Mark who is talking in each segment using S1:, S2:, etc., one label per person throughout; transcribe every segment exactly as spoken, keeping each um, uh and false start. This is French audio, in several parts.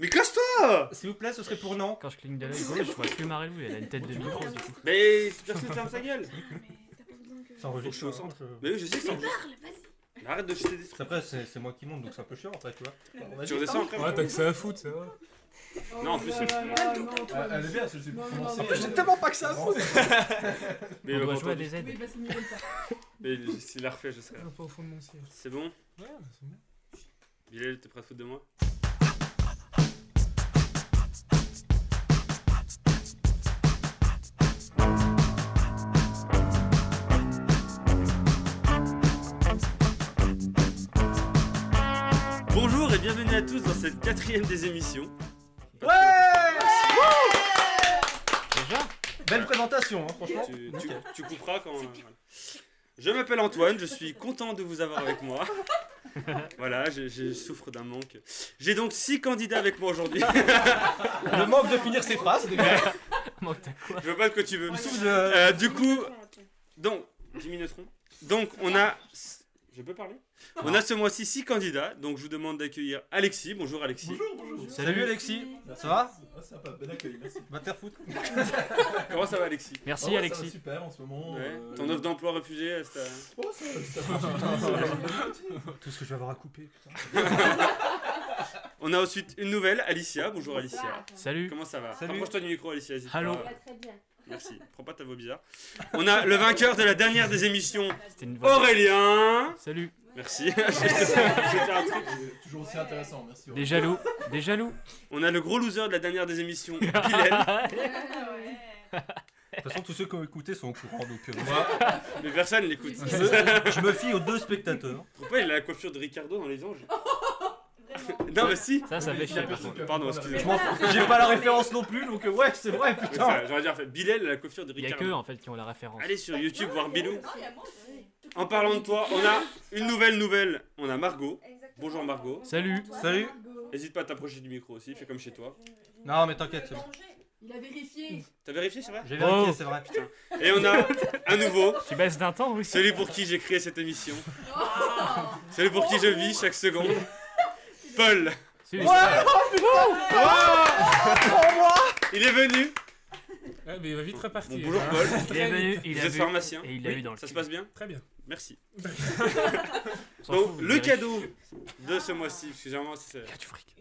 S1: Mais casse-toi!
S2: S'il vous plaît, ce serait pour non.
S3: Quand je cligne de l'œil gauche, je vois plus Marilou, elle a une tête de micro du coup.
S1: Mais personne ferme sa gueule!
S2: Ça enregistre.
S1: Faut que je sois au
S2: hein, je-
S1: Mais oui, je sais que ça enregistre.
S4: Parle, vas-y.
S1: Arrête de jeter des trucs.
S2: Après, c'est c'est moi qui monte, donc c'est un peu chiant après, tu vois. Bon, vas-y,
S1: Tu redescends après?
S5: Ouais, t'as que ça à foutre, ça va.
S1: Non, en plus, c'est-
S6: Ah, elle est bien, c'est pour commencer.
S2: J'ai tellement pas que ça à foutre.
S1: Mais
S3: On
S1: il va
S3: doit
S1: pas
S3: jouer à
S1: entendre.
S3: des aides.
S4: Oui, bah c'est mieux comme ça.
S1: Mais s'il l'a refait, je serai là.
S5: Non, pas au fond de mon siège.
S1: C'est bon?
S5: Ouais, c'est bon.
S1: Bilal, t'es prêt à te foutre de moi? Bonjour et bienvenue à tous dans cette quatrième des émissions.
S2: Ouais.
S3: Déjà
S2: Belle présentation, hein, franchement.
S1: Tu, tu, tu couperas quand... voilà. Je m'appelle Antoine, je suis content de vous avoir avec moi. Voilà, je, je souffre d'un manque. J'ai donc six candidats avec moi aujourd'hui.
S2: Le manque de finir ses phrases, déjà.
S3: Manque t'as quoi
S1: Je vois pas ce que tu veux.
S2: Il souffle de-
S1: Euh, du coup, donc, Jimmy Neutron. Donc, on a... Je peux parler? On a ce mois-ci six candidats, donc je vous demande d'accueillir Alexis. Bonjour Alexis.
S6: Bonjour, bonjour.
S2: Salut Alexis, ça va?
S6: Ah, sympa, bel accueil, merci.
S2: Va te faire foutre.
S1: Comment ça va Alexis?
S3: Merci
S6: Ah ouais, Ça
S3: Alexis.
S6: va super en ce moment.
S1: Ouais.
S6: euh,
S1: Ton offre d'emploi refusée, c'est à-
S6: Oh, ça, ça marche.
S2: Tout ce que je vais avoir à couper, putain.
S1: On a ensuite une nouvelle, Alicia. Bonjour Alicia.
S3: Salut.
S1: Comment ça va?
S2: Salut.
S1: Approche-toi du micro Alicia, n'hésite
S3: Allô.
S1: pas.
S4: Très bien.
S1: Merci. Prends pas ta voix bizarre. On a le vainqueur de la dernière des émissions,
S3: C'était une voix.
S1: Aurélien.
S3: Salut.
S1: Merci. C'était un truc.
S6: C'est toujours aussi intéressant, merci.
S3: Des jaloux. Des jaloux.
S1: On a le gros loser de la dernière des émissions, Bilal.
S2: De toute façon, tous ceux qui ont écouté sont au courant, donc euh, moi,
S1: Mais personne l'écoute.
S2: je me, je me fie aux deux spectateurs.
S1: Trouve pas, il a la coiffure de Ricardo dans Les Anges. Non, mais si.
S3: Ça, ça fait chier par contre.
S1: Pardon, excusez-moi.
S2: Je m'en fous. J'ai pas la référence non plus, donc euh, ouais, c'est vrai,
S1: Ouais,
S2: putain.
S1: ça, J'aurais dit en fait, Bilal a la coiffure de
S3: Il y a
S1: Ricardo.
S3: que en fait qui ont la référence.
S1: Allez sur YouTube voir Bilou. En parlant de toi, on a une nouvelle nouvelle. On a Margot. Bonjour Margot.
S3: Salut.
S2: Salut.
S1: N'hésite pas à t'approcher du micro aussi, fais comme chez toi.
S2: Non, mais t'inquiète, c'est bon.
S4: Il a vérifié.
S1: T'as vérifié, c'est vrai?
S2: J'ai vérifié,
S3: Oh.
S2: c'est vrai.
S1: Et on a un nouveau,
S3: Tu baisses d'un temps, oui.
S1: celui pour qui j'ai créé cette émission. Celui pour qui je vis chaque seconde. Paul.
S3: Salut.
S1: Il est venu.
S5: Ouais, mais il va vite
S1: Bon,
S5: repartir.
S1: bonjour
S5: hein.
S1: Paul.
S3: Il est venu, il
S1: Vous
S3: a
S1: êtes
S3: vu.
S1: pharmacien.
S3: Et il l'a
S1: Oui,
S3: eu dans le
S1: Ça se
S3: cul.
S1: passe bien?
S5: Très bien.
S1: Merci.
S3: On s'en
S1: Donc,
S3: fout,
S1: le
S3: vérifie.
S1: cadeau de ce mois-ci, parce que généralement c'est...
S3: Il y a du fric.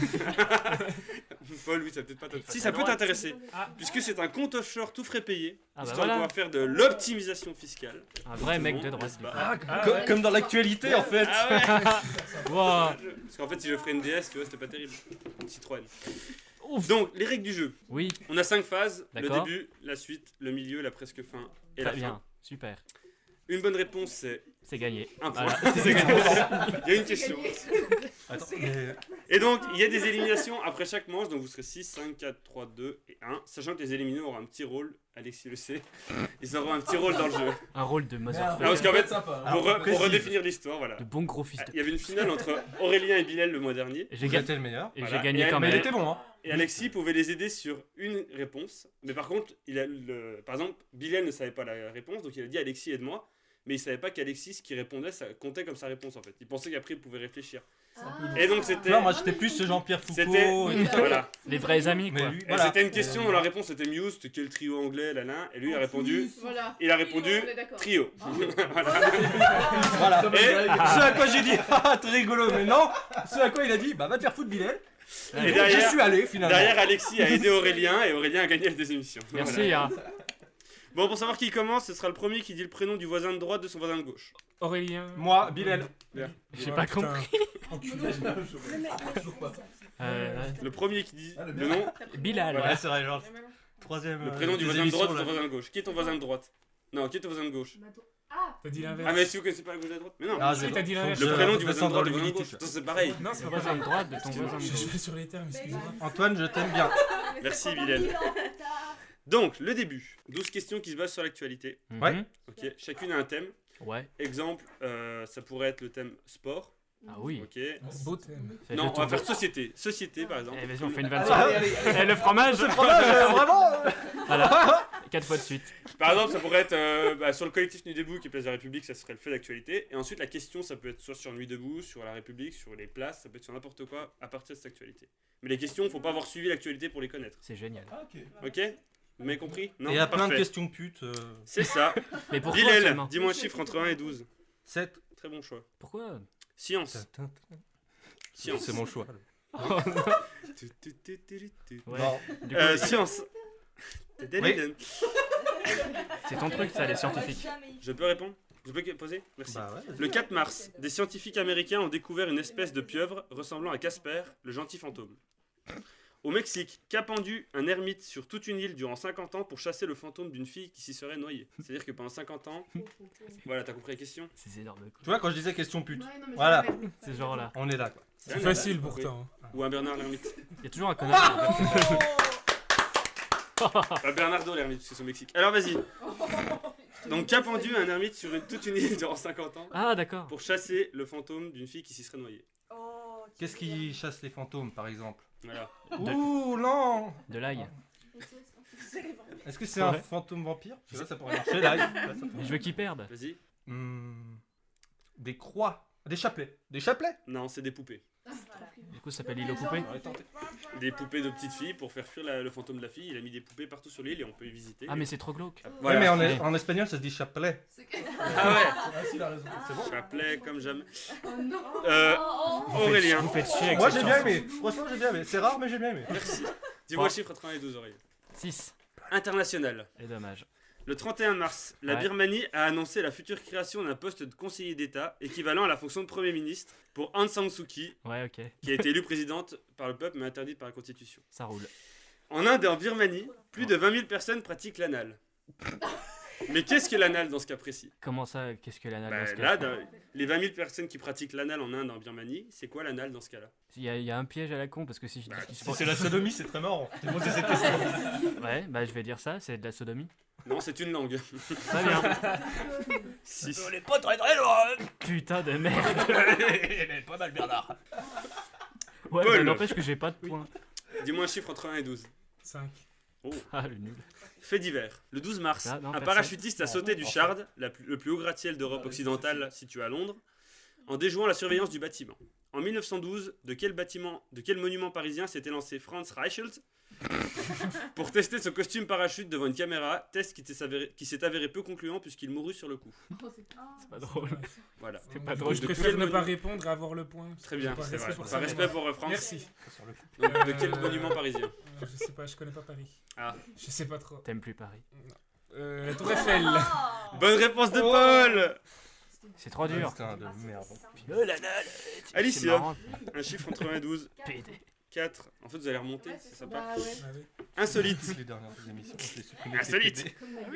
S1: Paul, oui, ça peut-être pas
S3: Il
S1: te...
S3: faut
S1: Si,
S3: sa
S1: ça peut
S3: droite.
S1: t'intéresser.
S5: Ah.
S1: Puisque c'est un compte offshore tout frais payé,
S3: Ah bah
S1: histoire
S3: voilà.
S1: de pouvoir faire de l'optimisation fiscale.
S3: Un vrai mec de
S1: N'est-ce
S3: droite.
S1: pas?
S3: du coup.
S5: Ah,
S2: Co-
S5: ouais.
S2: Comme dans l'actualité, en fait.
S1: Ah ouais.
S3: Wow.
S1: Parce qu'en fait, si je ferais une D S, tu vois, c'était pas terrible. Une Citroën.
S3: Ouf.
S1: Donc, les règles du jeu.
S3: Oui.
S1: On a cinq phases. Le
S3: D'accord.
S1: début, la suite, le milieu, la presque fin et
S3: Très
S1: la
S3: bien.
S1: fin.
S3: Super.
S1: Une bonne réponse, c'est
S3: C'est gagné.
S1: un point.
S3: Voilà.
S1: C'est gagné. Il y a une question.
S2: Attends, mais...
S1: Et donc, il y a des éliminations après chaque manche. Donc, vous serez six, cinq, quatre, trois, deux et un. Sachant que les éliminés auront un petit rôle. Alexis le sait. Ils auront un petit rôle dans le jeu.
S3: Un rôle de
S6: Merde.
S3: motherfucker.
S1: Ah, parce qu'en fait,
S6: sympa, hein.
S1: Pour, re- pour
S2: précise.
S1: redéfinir l'histoire, voilà.
S3: De bon gros fils
S1: Il
S3: de.
S1: y avait une finale entre Aurélien et Bilal le mois dernier.
S3: Et J'ai
S2: Vous
S3: ga-
S2: êtes le meilleur.
S3: et
S1: Voilà.
S3: j'ai gagné
S1: Et
S3: quand
S2: Mais il
S3: même.
S2: était bon, hein.
S1: Et Alexis pouvait les aider sur une réponse. Mais par contre, il a le... par exemple, Bilal ne savait pas la réponse. Donc il a dit Alexis, aide-moi. Mais il savait pas qu'Alexis, ce qui répondait, ça comptait comme sa réponse en fait. Il pensait qu'après, il pouvait réfléchir. Et donc
S2: Tu
S1: c'était.
S2: vois, moi j'étais plus ce Jean-Pierre
S1: C'était.
S2: Foucault. et tout ça.
S1: Voilà.
S3: Les vrais amis,
S2: Mais
S3: quoi.
S2: lui,
S1: Et
S2: voilà.
S1: c'était une question dont la réponse était Muse, c'était quel trio anglais, là, là. Et lui il a répondu.
S4: Voilà.
S1: Il a répondu
S4: On est d'accord.
S1: trio.
S2: Voilà.
S6: Ça va,
S1: Et-
S6: Greg.
S2: Ce à quoi j'ai dit, ah, t'es rigolo, mais non. Ce à quoi il a dit, bah va te faire foutre, Bilal.
S1: Et
S2: J'y
S1: derrière,
S2: suis allé finalement.
S1: derrière, Alexis a aidé Aurélien et Aurélien a gagné les émissions. Voilà.
S3: Merci, hein.
S1: Bon, pour savoir qui commence, ce sera le premier qui dit le prénom du voisin de droite de son voisin de gauche.
S5: Aurélien.
S2: Moi, Bilal.
S1: Bien.
S3: J'ai
S5: Ouais,
S3: pas
S5: putain.
S3: compris.
S6: Enculé, je- toujours pas.
S3: Euh,
S1: Le premier qui dit
S6: Ah, le
S1: le
S6: bien.
S1: nom,
S3: Bilal.
S2: Ouais, c'est vrai, genre troisième.
S1: le
S2: euh,
S1: prénom du
S2: des
S1: voisin de
S2: émissions,
S1: droite de
S2: là.
S1: ton voisin de gauche. Qui est ton voisin de droite? Non, qui est ton voisin de gauche?
S4: Ah,
S5: T'as dit l'inverse.
S1: Ah, mais si vous connaissez pas la gauche et la droite? Mais non.
S2: Ah,
S5: Si,
S2: j'ai-
S5: t'as dit
S2: faut
S5: l'inverse.
S2: que
S1: Le
S2: je
S1: prénom du voisin de
S2: descende
S1: droite
S2: dans
S1: du voisin de
S2: l'humilité,
S1: gauche. Ça, c'est pareil.
S5: Non, c'est
S3: Le
S5: pas
S3: voisin de droite de ton
S5: Excuse-moi,
S3: voisin de
S5: je
S3: gauche.
S5: vais sur les termes, excuse-moi.
S2: Antoine, je t'aime bien.
S1: Merci, Bilal. Donc, le début. douze questions qui se basent sur l'actualité.
S2: Ouais.
S3: Mhm.
S1: Ok. Chacune a un thème.
S3: Ouais.
S1: Exemple, euh, ça pourrait être le thème sport.
S3: Ah oui.
S1: Ok.
S5: Beau thème.
S3: Faites
S1: Non,
S3: le
S1: on va
S3: tour.
S1: faire société. Société, par exemple.
S3: Eh, vas-y, on fait une vanne
S6: Allez,
S3: sur
S6: allez, allez, allez.
S3: Eh, le fromage.
S2: Ce fromage, euh, vraiment euh,
S3: Voilà. Quatre fois de suite.
S1: Par exemple, ça pourrait être euh, bah, sur le collectif Nuit debout qui est Place de la République, ça serait le fait d'actualité. Et ensuite, la question, ça peut être soit sur Nuit debout, sur la République, sur les places, ça peut être sur n'importe quoi à partir de cette actualité. Mais les questions, faut pas avoir suivi l'actualité pour les connaître.
S3: C'est génial.
S6: Ah, ok.
S1: Ok? Vous m'avez compris? Non?
S2: Et il y a plein de
S1: Parfait.
S2: questions putes. euh,
S1: C'est ça.
S3: Mais pourquoi
S1: Bilal,
S3: seulement
S1: dis-moi un chiffre entre un et douze.
S2: sept.
S1: Très bon choix.
S3: Pourquoi
S1: Science. Science.
S2: C'est mon choix.
S1: Tu, tu, tu, tu, tu.
S3: Ouais.
S2: Non.
S3: Du coup,
S1: Euh, science.
S3: c'est ton truc, ça, les scientifiques.
S1: Je peux répondre? Je peux poser? Merci.
S2: Bah ouais, vas-y.
S1: Le quatre mars, des scientifiques américains ont découvert une espèce de pieuvre ressemblant à Casper, le gentil fantôme. Au Mexique, qu'a pendu un ermite sur toute une île durant cinquante ans pour chasser le fantôme d'une fille qui s'y serait noyée. C'est-à-dire que pendant cinquante ans... Voilà, t'as compris la question?
S3: C'est énorme.
S2: Tu vois, quand je disais question pute,
S4: Ouais, non, mais
S2: Voilà.
S4: je l'avais.
S3: C'est genre là.
S2: on est là quoi.
S5: C'est facile pourtant.
S1: Ou un Bernard l'ermite.
S3: Il y a toujours un connard.
S1: Bah, Bernardo l'ermite, parce que c'est au Mexique. Alors vas-y. Donc qu'a pendu un ermite sur une- toute une île durant cinquante ans
S3: Ah, d'accord.
S1: pour chasser le fantôme d'une fille qui s'y serait noyée.
S2: Qu'est-ce qui chasse les fantômes par exemple?
S1: Voilà.
S3: De-
S2: Ouh non.
S3: De l'ail.
S2: Est-ce que c'est un
S3: Ouais.
S2: fantôme vampire? Parce que là ça pourrait marcher là. là, ça pourrait-
S3: Je veux qu'ils perdent.
S1: Vas-y.
S2: Hmm, Des croix. Des chapelets. Des chapelets.
S1: Non, c'est des poupées.
S3: Du coup, ça s'appelle l'île aux poupées.
S1: Des poupées de petites filles pour faire fuir la- le fantôme de la fille. Il a mis des poupées partout sur l'île et on peut y visiter.
S3: Ah, mais c'est trop glauque.
S1: Voilà.
S2: Ouais, mais en,
S3: Ouais.
S2: en espagnol ça se dit chapelet.
S1: Ah ouais.
S6: Ah, si, il a raison.
S2: C'est bon.
S1: Chapelet comme jamais.
S4: Oh non.
S1: Euh,
S3: Vous faites-
S1: Aurélien,
S3: Vous faites chier avec
S2: Moi
S3: cette
S2: j'ai bien
S3: chanson.
S2: aimé. Franchement j'ai bien aimé. C'est rare mais j'ai bien aimé.
S1: merci. Dis-moi
S3: Ouais.
S1: le chiffre entre un et douze, Aurélien.
S3: six.
S1: International.
S3: Et dommage.
S1: Le trente et un mars, la
S3: Ouais.
S1: Birmanie a annoncé la future création d'un poste de conseiller d'État équivalent à la fonction de Premier ministre pour Aung San Suu Kyi,
S3: Ouais, ok.
S1: qui a été élue présidente par le peuple mais interdite par la Constitution.
S3: Ça roule.
S1: En Inde et en Birmanie, plus de vingt mille personnes pratiquent l'anal. Mais qu'est-ce que l'anal dans ce cas précis?
S3: Comment ça Qu'est-ce que l'anal
S1: Bah,
S3: dans ce
S1: là,
S3: cas
S1: dans- les vingt mille personnes qui pratiquent l'anal en Inde et en Birmanie, c'est quoi l'anal dans ce cas-là?
S3: Il y, a- il y a un piège à la con parce que si je dis
S1: Bah,
S3: qu'il se
S2: Si c'est la sodomie c'est très marrant. J'ai posé cette question.
S3: Ouais, bah je vais dire ça, c'est de la sodomie.
S1: Non, c'est une langue.
S3: Très bien.
S1: Si.
S2: est pas très très loin.
S3: Putain de merde.
S2: Elle est pas mal Bernard.
S3: Ouais,
S1: Paul.
S3: bah, n'empêche que j'ai pas de points.
S1: Dis-moi un chiffre entre un et douze.
S5: cinq.
S1: Oh.
S3: Ah, le nul.
S1: Fait divers. Le douze mars,
S3: Ah, non,
S1: un
S3: personne.
S1: parachutiste a
S2: Non,
S1: sauté du
S2: enfin.
S1: Shard, la plus- le plus haut gratte-ciel d'Europe
S6: Ah,
S1: occidentale situé à Londres, en déjouant la surveillance du bâtiment. En mille neuf cent douze, de quel bâtiment, de quel monument parisien s'était lancé Franz Reichelt pour tester son costume parachute devant une caméra, test qui s'est avéré, qui s'est avéré peu concluant puisqu'il mourut sur le coup.
S3: C'est pas drôle.
S1: Voilà.
S3: C'est pas
S5: Du
S3: drôle.
S5: coup, je
S1: De
S5: préfère
S1: quel
S5: ne pas
S1: monument-
S5: répondre et avoir le point.
S1: Très bien,
S5: Par
S1: c'est
S5: respect
S1: vrai.
S5: pour
S1: Par
S5: ça,
S1: respect pour euh, France.
S5: Merci.
S1: Donc, de quel
S5: Euh,
S1: monument parisien?
S5: Euh, Je sais pas, je connais pas Paris.
S1: Ah.
S5: Je sais pas trop.
S3: T'aimes plus Paris.
S5: Euh, la Tour Eiffel.
S1: Bonne réponse de
S5: Oh.
S1: Paul.
S3: C'est trop dur.
S2: Putain de merde.
S3: Oh l'anal. c'est-
S1: Alicia.
S3: c'est marrant.
S1: Un chiffre entre un et douze.
S3: P D.
S1: quatre. En fait, vous allez remonter, c'est sympa.
S4: Bah ouais.
S5: Ah oui.
S1: Insolite.
S2: Les dernières émissions, je l'ai supprimé.
S1: Insolite.
S4: Comme la-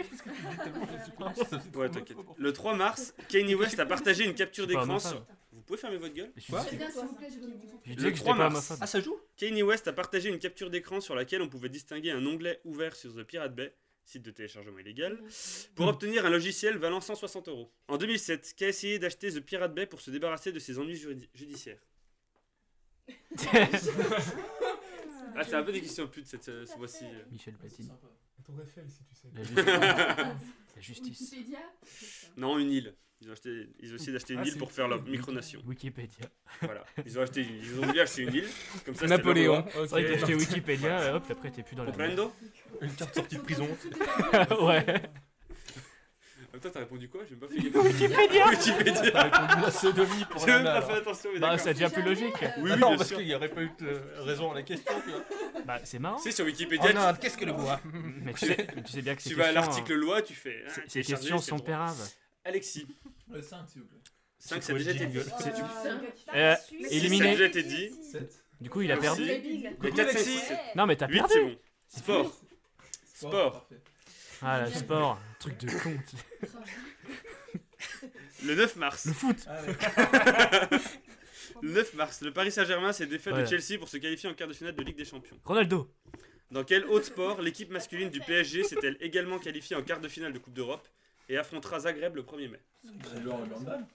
S1: Ouais, t'inquiète. Le trois mars, Kanye West a partagé une capture
S3: Je suis pas
S1: d'écran
S3: homophobe.
S1: sur... Vous pouvez fermer votre gueule?
S3: Je
S2: Quoi
S3: disais-
S4: C'est bien, s'il vous plaît, je veux me concentrer.
S3: je disais
S1: Le
S3: que
S1: trois
S3: j'étais pas
S1: mars.
S3: homophobe.
S2: Ah ça joue?
S1: Kanye West a partagé une capture d'écran sur laquelle on pouvait distinguer un onglet ouvert sur The Pirate Bay, site de téléchargement illégal, pour obtenir un logiciel valant cent soixante euros. En deux mille sept, qui a essayé d'acheter The Pirate Bay pour se débarrasser de ses ennuis judi- judiciaires. Ah, c'est un peu des questions putes cette, euh, ce mois-ci. euh.
S3: Michel
S6: C'est
S3: Platine.
S6: sympa.
S5: La Tour Eiffel, si tu sais.
S3: La justice. La justice.
S4: Wikipédia.
S1: Non, une île. Ils ont, acheté, ils ont essayé d'acheter une
S5: Ah,
S1: île
S5: c'est-
S1: pour faire leur micronation.
S3: Wikipédia.
S1: Voilà. Ils ont, acheté, ils ont voulu acheter une île. Comme ça, c'était
S5: Napoléon.
S1: leur loi.
S5: Ok.
S3: C'est vrai que t'as acheté Wikipédia, et hop, après t'es plus dans la
S1: Comprendo?
S2: Une carte sortie de prison.
S3: merde. Ouais.
S1: Ah, toi, t'as répondu quoi? J'ai même pas fait gaffe. Wikipédia. Wikipédia.
S2: T'as répondu la sodomie pour
S1: J'ai
S2: la
S1: même pas
S2: nana.
S1: fait attention, mais
S3: Bah,
S1: d'accord.
S3: ça devient plus logique.
S1: Oui, oui,
S2: non,
S1: bien
S2: parce
S1: sûr.
S2: qu'il n'y aurait pas eu de raison à la question. Tu vois.
S3: Bah, c'est marrant.
S1: C'est sur
S2: En
S1: Wikipédia, tu-
S2: Inde, qu'est-ce que le bois?
S3: Mais tu sais, tu sais bien que ces
S1: tu vas à
S3: questions,
S1: l'article
S3: hein,
S1: loi, tu fais. hein,
S3: ces- Ces
S1: télécharger,
S3: questions
S1: c'est
S3: sont
S1: droit.
S3: péraves.
S1: Alexis,
S6: Le cinq, s'il vous plaît.
S1: cinq,
S2: C'est
S1: ça a
S2: quoi
S1: déjà
S2: le
S1: été dit.
S2: jingle
S1: C'est-
S3: Euh,
S1: six, ça a
S3: éliminé.
S1: déjà été dit.
S6: sept.
S3: Du coup, il a
S1: Aussi.
S3: perdu.
S1: Il y a quatre, cinq, six, sept.
S3: Non, mais t'as
S1: huit,
S3: perdu.
S1: c'est bon. Sport. Sport.
S6: Parfait.
S3: Ah, le sport. Truc de con.
S1: Le neuf mars.
S3: Le foot.
S6: Ah ouais.
S1: Le neuf mars, le Paris Saint-Germain s'est défait
S3: Voilà.
S1: de Chelsea pour se qualifier en quart de finale de Ligue des Champions.
S3: Ronaldo.
S1: Dans quel autre sport l'équipe masculine du P S G s'est-elle également qualifiée en quart de finale de Coupe d'Europe et affrontera Zagreb le premier mai?
S6: C'est le handball.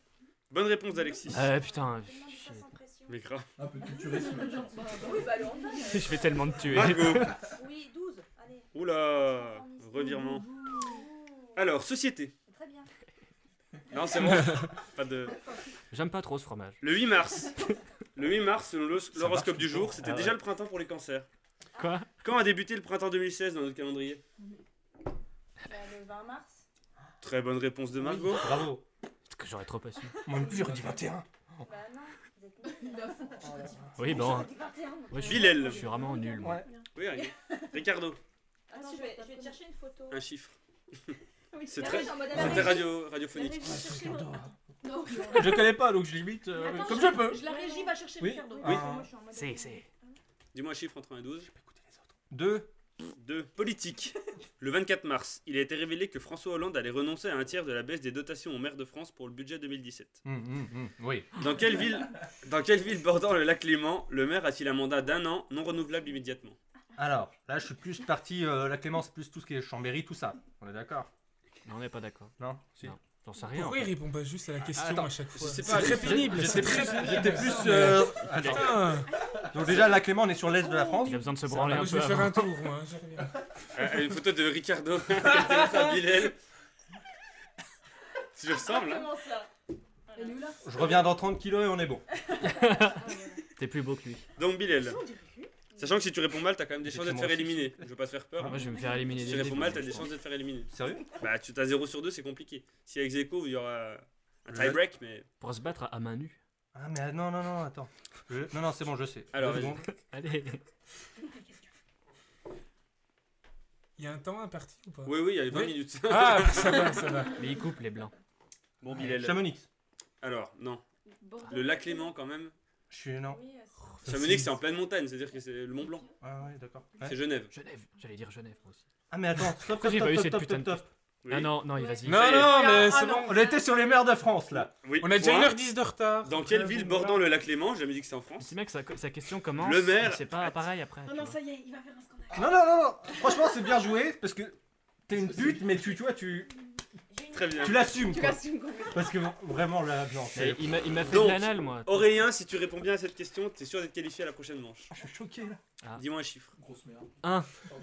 S1: Bonne réponse d'Alexis.
S3: Euh, putain,
S7: Tellement de
S3: shit.
S7: pas sans pression.
S1: Mais grave.
S6: Un peu de culturisme.
S4: Oui, bah le handball.
S3: je vais tellement te tuer.
S1: Margot.
S7: Oui, douze. Allez.
S1: Oula. Revirement. Alors, société.
S7: C'est très bien.
S1: Non, c'est bon. Pas de...
S3: J'aime pas trop ce fromage.
S1: Le huit mars. Le huit mars, selon l'hos-
S2: Ça
S1: l'horoscope
S2: marche
S1: du
S2: tout le
S1: jour,
S2: temps.
S1: c'était
S3: Ah
S1: déjà
S3: ouais.
S1: le printemps pour les cancers.
S3: Quoi?
S1: Quand a débuté le printemps deux mille seize dans notre calendrier?
S7: Bah, le vingt mars.
S1: Très bonne réponse de Margot.
S2: Bravo.
S3: Parce que j'aurais trop pas su.
S2: Moi non plus, j'aurais dit vingt et un.
S7: Bah non, vous êtes nuls.
S3: Oui, bon.
S7: J'ai dit vingt et un.
S3: Ouais, je, suis,
S1: Bilal.
S3: je suis vraiment nul. Moi.
S2: Ouais.
S1: Oui, regarde. Ricardo,
S7: Attends, je vais, je vais te chercher une photo.
S1: un chiffre.
S7: Oui,
S1: C'est
S7: la
S1: très-
S7: régie en mode à la
S1: C'était
S7: régie.
S1: radio,
S7: La
S1: radiophonique.
S7: régie va chercher le-
S4: Non,
S2: Je connais pas, donc je limite euh,
S4: Attends,
S2: comme je peux.
S4: La régie va chercher
S2: Oui.
S4: Ricardo.
S1: Oui.
S7: Parce que moi, je suis en mode-
S3: C'est, c'est.
S1: Dis-moi un chiffre entre un et douze.
S2: Deux.
S1: deux. Politique. Le vingt-quatre mars, il a été révélé que François Hollande allait renoncer à un tiers de la baisse des dotations aux maires de France pour le budget deux mille dix-sept.
S2: Hum, hum, hum, Oui.
S1: Dans quelle ville, dans quelle ville bordant le lac Léman, le maire a-t-il un mandat d'un an non renouvelable immédiatement?
S2: Alors, là, je suis plus parti. euh, la Clémence, c'est plus tout ce qui est Chambéry, tout ça. On est d'accord?
S3: Non, on n'est pas d'accord.
S2: Non? Si.
S3: Non. J'en sais rien.
S5: Pourquoi
S3: en
S5: il
S3: fait.
S5: répond pas juste à la question
S2: attends,
S5: à chaque fois?
S1: sais
S5: C'est
S1: pas,
S5: très
S1: j'ai-
S5: pénible.
S2: J'étais
S5: C'est
S2: plus.
S5: très pénible.
S2: J'étais plus. euh, attends.
S5: Putain.
S2: Donc, déjà, la Clément, on est sur l'est de la France.
S3: Il a besoin de se
S5: Ah,
S3: branler
S5: moi,
S3: un
S5: je
S3: peu
S5: vais faire
S3: avant.
S5: un tour, moi. hein, je reviens.
S1: Euh, une photo de Ricardo. à Bilal. Tu lui ressembles, hein?
S4: Comment ça Et nous là
S2: Je reviens dans trente kilos et on est bon.
S3: T'es plus beau que lui.
S1: Donc Bilal.
S4: On dirait que-
S1: Sachant que si tu réponds mal, t'as quand même des
S2: C'est
S1: chances de te
S2: moi
S1: faire
S2: aussi.
S1: éliminer. Je veux pas te faire peur.
S3: Moi, je vais me faire éliminer.
S1: Si
S3: dès
S1: tu
S3: le
S1: réponds
S3: début,
S1: mal, t'as
S3: je
S1: des
S3: pense.
S1: chances de te faire éliminer.
S2: Sérieux?
S1: Bah, tu as zéro sur deux, c'est compliqué. Si avec Zeko, il y aura un
S2: Je-
S1: tie-break, mais.
S3: Pour se battre à- à main nue.
S2: Ah, mais ah, non, non, non, attends. Je- Non, non, c'est bon, je sais.
S1: Alors,
S2: Deux
S1: vas-y.
S2: secondes.
S3: Allez.
S5: Il y a un temps imparti ou pas?
S1: Oui, oui, il y a vingt
S5: Oui.
S1: minutes.
S5: Ah, ça va, ça va.
S3: Mais il coupe les blancs.
S1: Bon, Bilal.
S2: Chamonix.
S1: Alors, non.
S4: Bordeaux.
S1: Le lac Léman, quand même.
S2: Je suis. Non.
S7: Oui, euh,
S5: Ça,
S1: Chamonix,
S5: c'est-
S1: c'est en pleine montagne, c'est-à-dire que c'est le Mont Blanc.
S2: Ah, ouais, d'accord. Ouais.
S1: C'est Genève.
S3: Genève. J'allais dire Genève, moi aussi.
S2: Ah, mais attends, stop,
S3: Pourquoi
S2: stop,
S3: j'ai pas eu
S2: stop,
S3: cette
S2: stop,
S3: putain de
S2: stop, stop.
S1: Oui.
S3: Ah non, non, il vas-y.
S5: Non,
S1: Ça y est.
S5: non, mais
S4: Ah,
S5: c'est
S4: non.
S5: bon.
S2: On était sur les mers de France, là.
S1: Oui.
S5: On a déjà
S1: Point.
S5: une heure dix de retard.
S1: Dans quelle ville bordant le lac Léman? J'ai jamais dit que c'est en France.
S3: Ce mec, sa, sa question commence.
S1: Le maire-
S3: C'est pas pareil après.
S4: Oh
S3: tu
S4: non,
S3: vois.
S4: ça y est, il va faire un scandale.
S2: Non, non, non, non. Franchement, c'est bien joué parce que t'es une pute, mais tu, tu vois, tu,
S7: j'ai une-
S1: Très bien.
S2: tu l'assumes,
S4: Tu
S2: quoi.
S4: l'assumes complètement.
S2: Parce que vraiment, là, non,
S3: Et
S2: c'est.
S3: il m'a il m'a fait
S1: Donc,
S3: de l'anal, moi.
S1: Aurélien, si tu réponds bien à cette question, t'es sûr d'être qualifié à la prochaine manche.
S2: Ah, je suis choqué, là.
S3: Ah.
S1: Dis-moi un chiffre.
S6: Grosse merde.
S3: Un.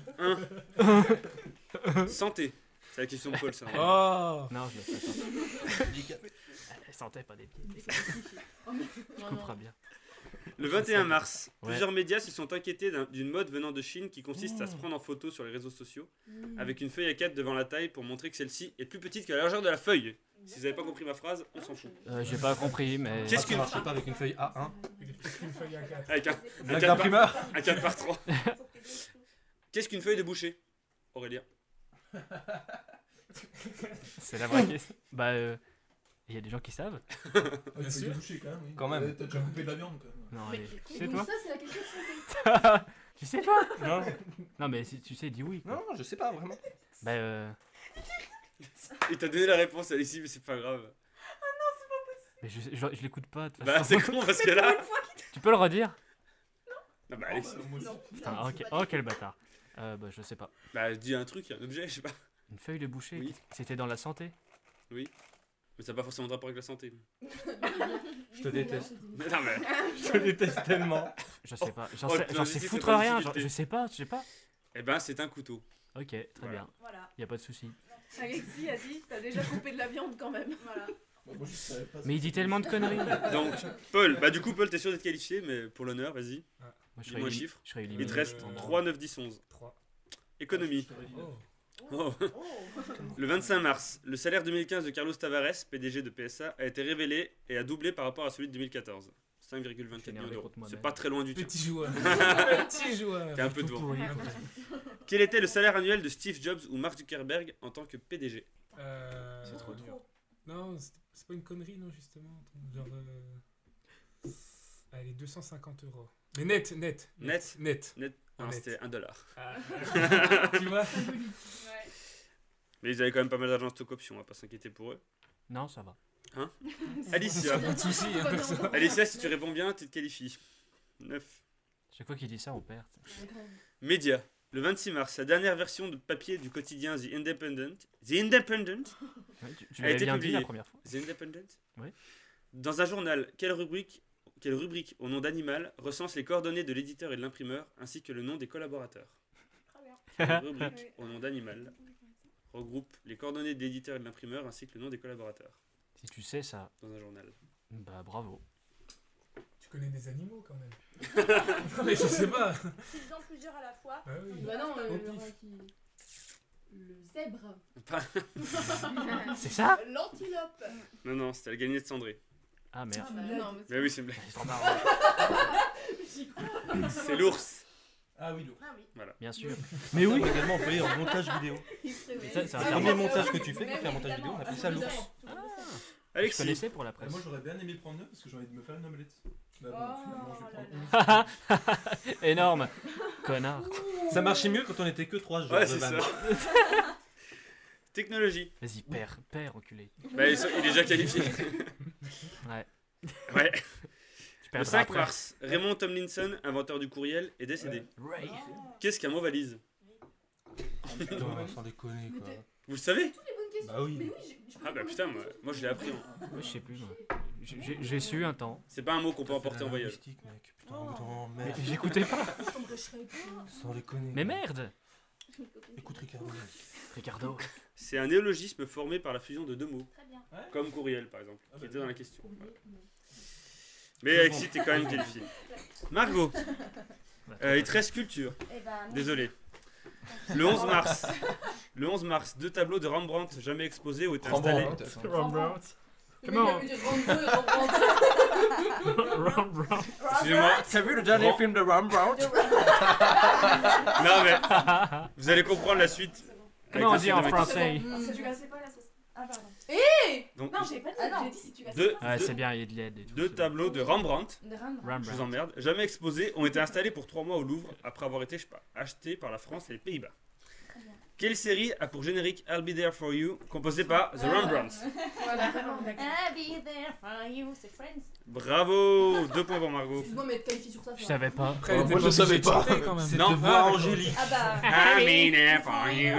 S1: Santé. C'est la question de Paul, ça.
S5: Oh.
S3: Non, je le fais pas. Elle sentait pas des pieds. Tu couperas bien.
S1: Le vingt et un mars,
S3: Ouais.
S1: plusieurs médias se sont inquiétés d'un- d'une mode venant de Chine qui consiste à se prendre en photo sur les réseaux sociaux avec une feuille A quatre devant la taille pour montrer que celle-ci est plus petite que la largeur de la feuille. Si vous n'avez pas compris ma phrase, on s'en fout.
S3: Euh, J'ai pas compris, mais.
S1: Qu'est-ce
S2: Ça
S1: qu'une-
S2: marche pas avec une feuille A un.
S5: Il est plus qu'une feuille à quatre.
S1: Avec un,
S2: Blague
S1: quatre
S2: d'imprimeur.
S1: un quatre par trois. Qu'est-ce qu'une feuille de boucher, Aurélien?
S3: C'est la vraie question. Bah, euh. Il y a des gens qui savent.
S6: Ouais,
S5: Bien
S6: tu
S5: sûr.
S6: peux boucher quand même. Oui.
S2: Quand même.
S6: Ouais, T'as déjà coupé de la viande quand même.
S3: Non,
S4: Mais-
S3: allez. Tu
S4: Et
S3: sais,
S4: donc
S3: toi
S4: ça, c'est la question de santé.
S3: Tu sais, toi
S2: Non,
S3: Non, mais si tu sais, dis oui. Quoi.
S2: non, je sais pas vraiment.
S3: Bah, euh.
S1: Il t'a donné la réponse, Alexis, mais c'est pas grave.
S3: Mais je, je, je l'écoute pas. de toute
S1: Bah,
S3: façon.
S1: c'est con parce que là.
S3: Tu peux le redire?
S1: Non, bah,
S6: Ah,
S1: Alexis.
S6: bah, moi aussi.
S3: Putain, ok. Oh, quel bâtard. Euh, bah, je sais pas.
S1: Bah, dis un truc, un objet, je sais pas.
S3: Une feuille de boucher.
S1: Oui.
S3: C'était dans la santé.
S1: Mais ça n'a pas forcément de rapport avec la santé.
S2: Je te déteste.
S1: Mais non, mais.
S2: Je te déteste tellement.
S3: Je sais pas. J'en
S1: Oh,
S3: sais,
S1: tu
S3: j'en
S1: m'as
S3: sais
S1: dit,
S3: foutre
S1: c'est pas
S3: rien.
S1: une
S3: genre,
S1: difficulté.
S3: je sais pas, je sais pas.
S1: Eh ben, c'est un couteau.
S3: Ok, très
S1: Voilà.
S3: bien.
S7: Voilà.
S3: Y a pas de souci.
S4: Alexis a dit, t'as déjà coupé de la viande quand même.
S7: Voilà.
S6: Bah, moi, je savais pas
S3: Mais il dit tellement de conneries. Moi,
S1: Donc, Paul, bah, du coup, Paul, t'es sûr d'être qualifié, mais pour l'honneur, vas-y.
S3: je serais
S1: Dis-moi un
S3: élim-
S1: chiffre.
S3: Je serais
S1: Il
S3: éliminé.
S1: te reste
S5: Euh,
S1: trois, neuf, dix, onze.
S5: trois.
S1: Économie.
S5: Oh.
S1: Oh. Le vingt-cinq mars, le salaire deux mille quinze de Carlos Tavares, P D G de P S A, a été révélé et a doublé par rapport à celui de deux mille quatorze. cinq virgule vingt-quatre millions
S3: énervé
S1: d'euros.
S3: contre moi-même.
S1: C'est pas très loin du tout.
S5: Petit joueur. Petit joueur.
S1: T'es un peu
S3: Tout
S1: devant.
S3: pourri,
S5: Un
S3: quoi.
S5: peu.
S1: Quel était le salaire annuel de Steve Jobs ou Mark Zuckerberg en tant que P D G?
S5: Euh,
S3: C'est trop dur.
S5: Non, c'est c'est pas une connerie, non, justement. Genre. euh, Allez, deux cent cinquante euros. Mais net, net.
S1: Net
S5: Net.
S1: Net. Non,
S5: Net.
S1: c'était un dollar.
S5: Ah. Tu vois
S7: Ouais.
S1: Mais ils avaient quand même pas mal d'argent en stock option, on va pas s'inquiéter pour eux.
S3: Non, ça va.
S1: Alicia.
S5: Pas de soucis, hein, perso.
S1: Alicia, si tu réponds bien, tu te qualifies. neuf.
S3: Chaque fois qu'il dit ça, on perd.
S1: Média. Le vingt-six mars, la dernière version de papier du quotidien The Independent, The Independent,
S3: Ouais, tu tu
S1: A
S3: l'avais
S1: été
S3: bien dit
S1: publié.
S3: la première fois.
S1: The Independent
S3: Oui.
S1: Dans un journal, quelle rubrique, quelle rubrique au nom d'animal recense les coordonnées de l'éditeur et de l'imprimeur ainsi que le nom des collaborateurs?
S7: Très bien.
S1: Quelle rubrique
S7: Oui.
S1: au nom d'animal regroupe les coordonnées de l'éditeur et de l'imprimeur ainsi que le nom des collaborateurs
S3: Si tu sais ça,
S1: dans un journal?
S3: bah bravo.
S5: Tu connais des animaux quand même. Non, mais je sais pas.
S7: S'ils ont plusieurs à la fois.
S5: Bah oui.
S4: Bah non,
S5: Au
S4: euh,
S5: pif.
S4: qui... Le zèbre.
S3: C'est ça?
S7: L'antilope.
S1: Non, non, c'était la galinette cendrée.
S3: Ah merde.
S4: Ah bah non, mais
S1: Mais oui, c'est une blague.
S3: C'est trop marrant.
S1: C'est l'ours.
S6: Ah oui, l'eau.
S7: Ah oui.
S3: Bien sûr. Mais oui.
S6: également employé en montage vidéo.
S4: il serait
S3: Mais ça, c'est un
S6: Le
S3: terme.
S6: premier montage que tu fais quand tu fais un montage vidéo, on appelle ça l'ours.
S3: Je
S1: Alexis.
S3: connaissais pour la
S6: Ah,
S3: presse.
S6: moi j'aurais bien aimé prendre neuf parce que j'ai envie de me faire une omelette. Bah bon,
S7: Oh
S6: finalement je vais
S7: là
S6: prendre onze.
S3: Énorme. Connard.
S2: Ça marchait mieux quand on était que trois.
S1: Ouais, c'est ça. Technologie.
S3: Vas-y, père, père, enculé.
S1: Bah, il il est déjà qualifié.
S3: Ouais.
S1: Ouais.
S3: Tu
S1: Le
S3: perdras
S1: cinq
S3: après.
S1: mars, Raymond Tomlinson, inventeur du courriel, est décédé.
S3: Ray.
S1: Qu'est-ce qu'un mot valise?
S2: Putain, sans déconner quoi.
S1: Vous le savez?
S4: les bonnes questions.
S2: Bah oui.
S4: Mais oui, je, je
S1: Ah bah putain, moi, moi je l'ai appris. hein.
S3: Ouais, je sais plus, moi. J'ai- J'ai j'ai su un temps.
S1: C'est pas un mot qu'on peut emporter en voyage.
S2: Linguistique, mec. Putain,
S4: Oh.
S2: putain,
S3: Mais
S2: merde.
S3: j'écoutais pas.
S4: je t'embêcherai pas.
S2: Sans déconner.
S3: Mais merde.
S2: Écoute, Ricardo.
S3: Ricardo.
S1: C'est un néologisme formé par la fusion de deux mots,
S7: Très bien.
S1: comme courriel par exemple,
S6: Ah
S1: qui
S6: bah
S1: était dans la question.
S4: Courrier,
S1: Voilà.
S4: non.
S1: Mais Alexis, t'es quand même qualifié. Margot, euh, il te reste culture.
S7: Eh ben, moi,
S1: Désolé. Le onze mars, le onze mars, deux tableaux de Rembrandt jamais exposés ont été installés.
S3: Rembrandt.
S4: Le
S3: Comment
S4: mec a vu des grands bruits, Rembrandt.
S3: Rembrandt.
S1: Excusez-moi.
S2: T'as vu le dernier
S1: Ren-
S2: film de Rembrandt?
S1: Non mais, vous allez comprendre la suite. avec
S3: Comment on
S1: la
S3: dit
S1: suite
S3: en
S1: de ma question.
S3: français?
S7: Si tu
S4: Mm.
S7: cassais pas la sauce. Ah, pardon.
S1: Donc,
S7: Non, j'ai pas dit.
S4: Ah non.
S7: J'ai dit si tu cassais
S1: Deux,
S7: pas.
S3: Ouais,
S1: deux-
S3: c'est bien, il y a de l'aide et tout.
S1: deux
S3: c'est
S1: tableaux de Rembrandt,
S7: De Rembrandt.
S3: bien.
S1: je vous
S3: Rembrandt.
S1: emmerde, jamais exposés, ont été installés pour trois mois au Louvre après avoir été je sais pas, achetés par la France et les Pays-Bas.
S7: Très bien.
S1: Quelle série a pour générique I'll Be There For You, composée par The Rembrandts?
S4: Voilà, vraiment, d'accord.
S7: I'll be there for you. C'est Friends.
S1: Bravo, deux points pour Margot.
S4: Excuse-moi, mais être qualifié sur ça.
S3: Je savais pas.
S5: Après,
S6: Ouais,
S5: elle était
S6: moi, je
S5: obligée
S6: savais
S5: de
S6: pas.
S5: chanter, quand même.
S2: C'est
S1: Non.
S2: de
S5: Ah,
S2: voix
S5: d'accord.
S2: angélique.
S7: Ah bah.
S1: I'll Be There For You.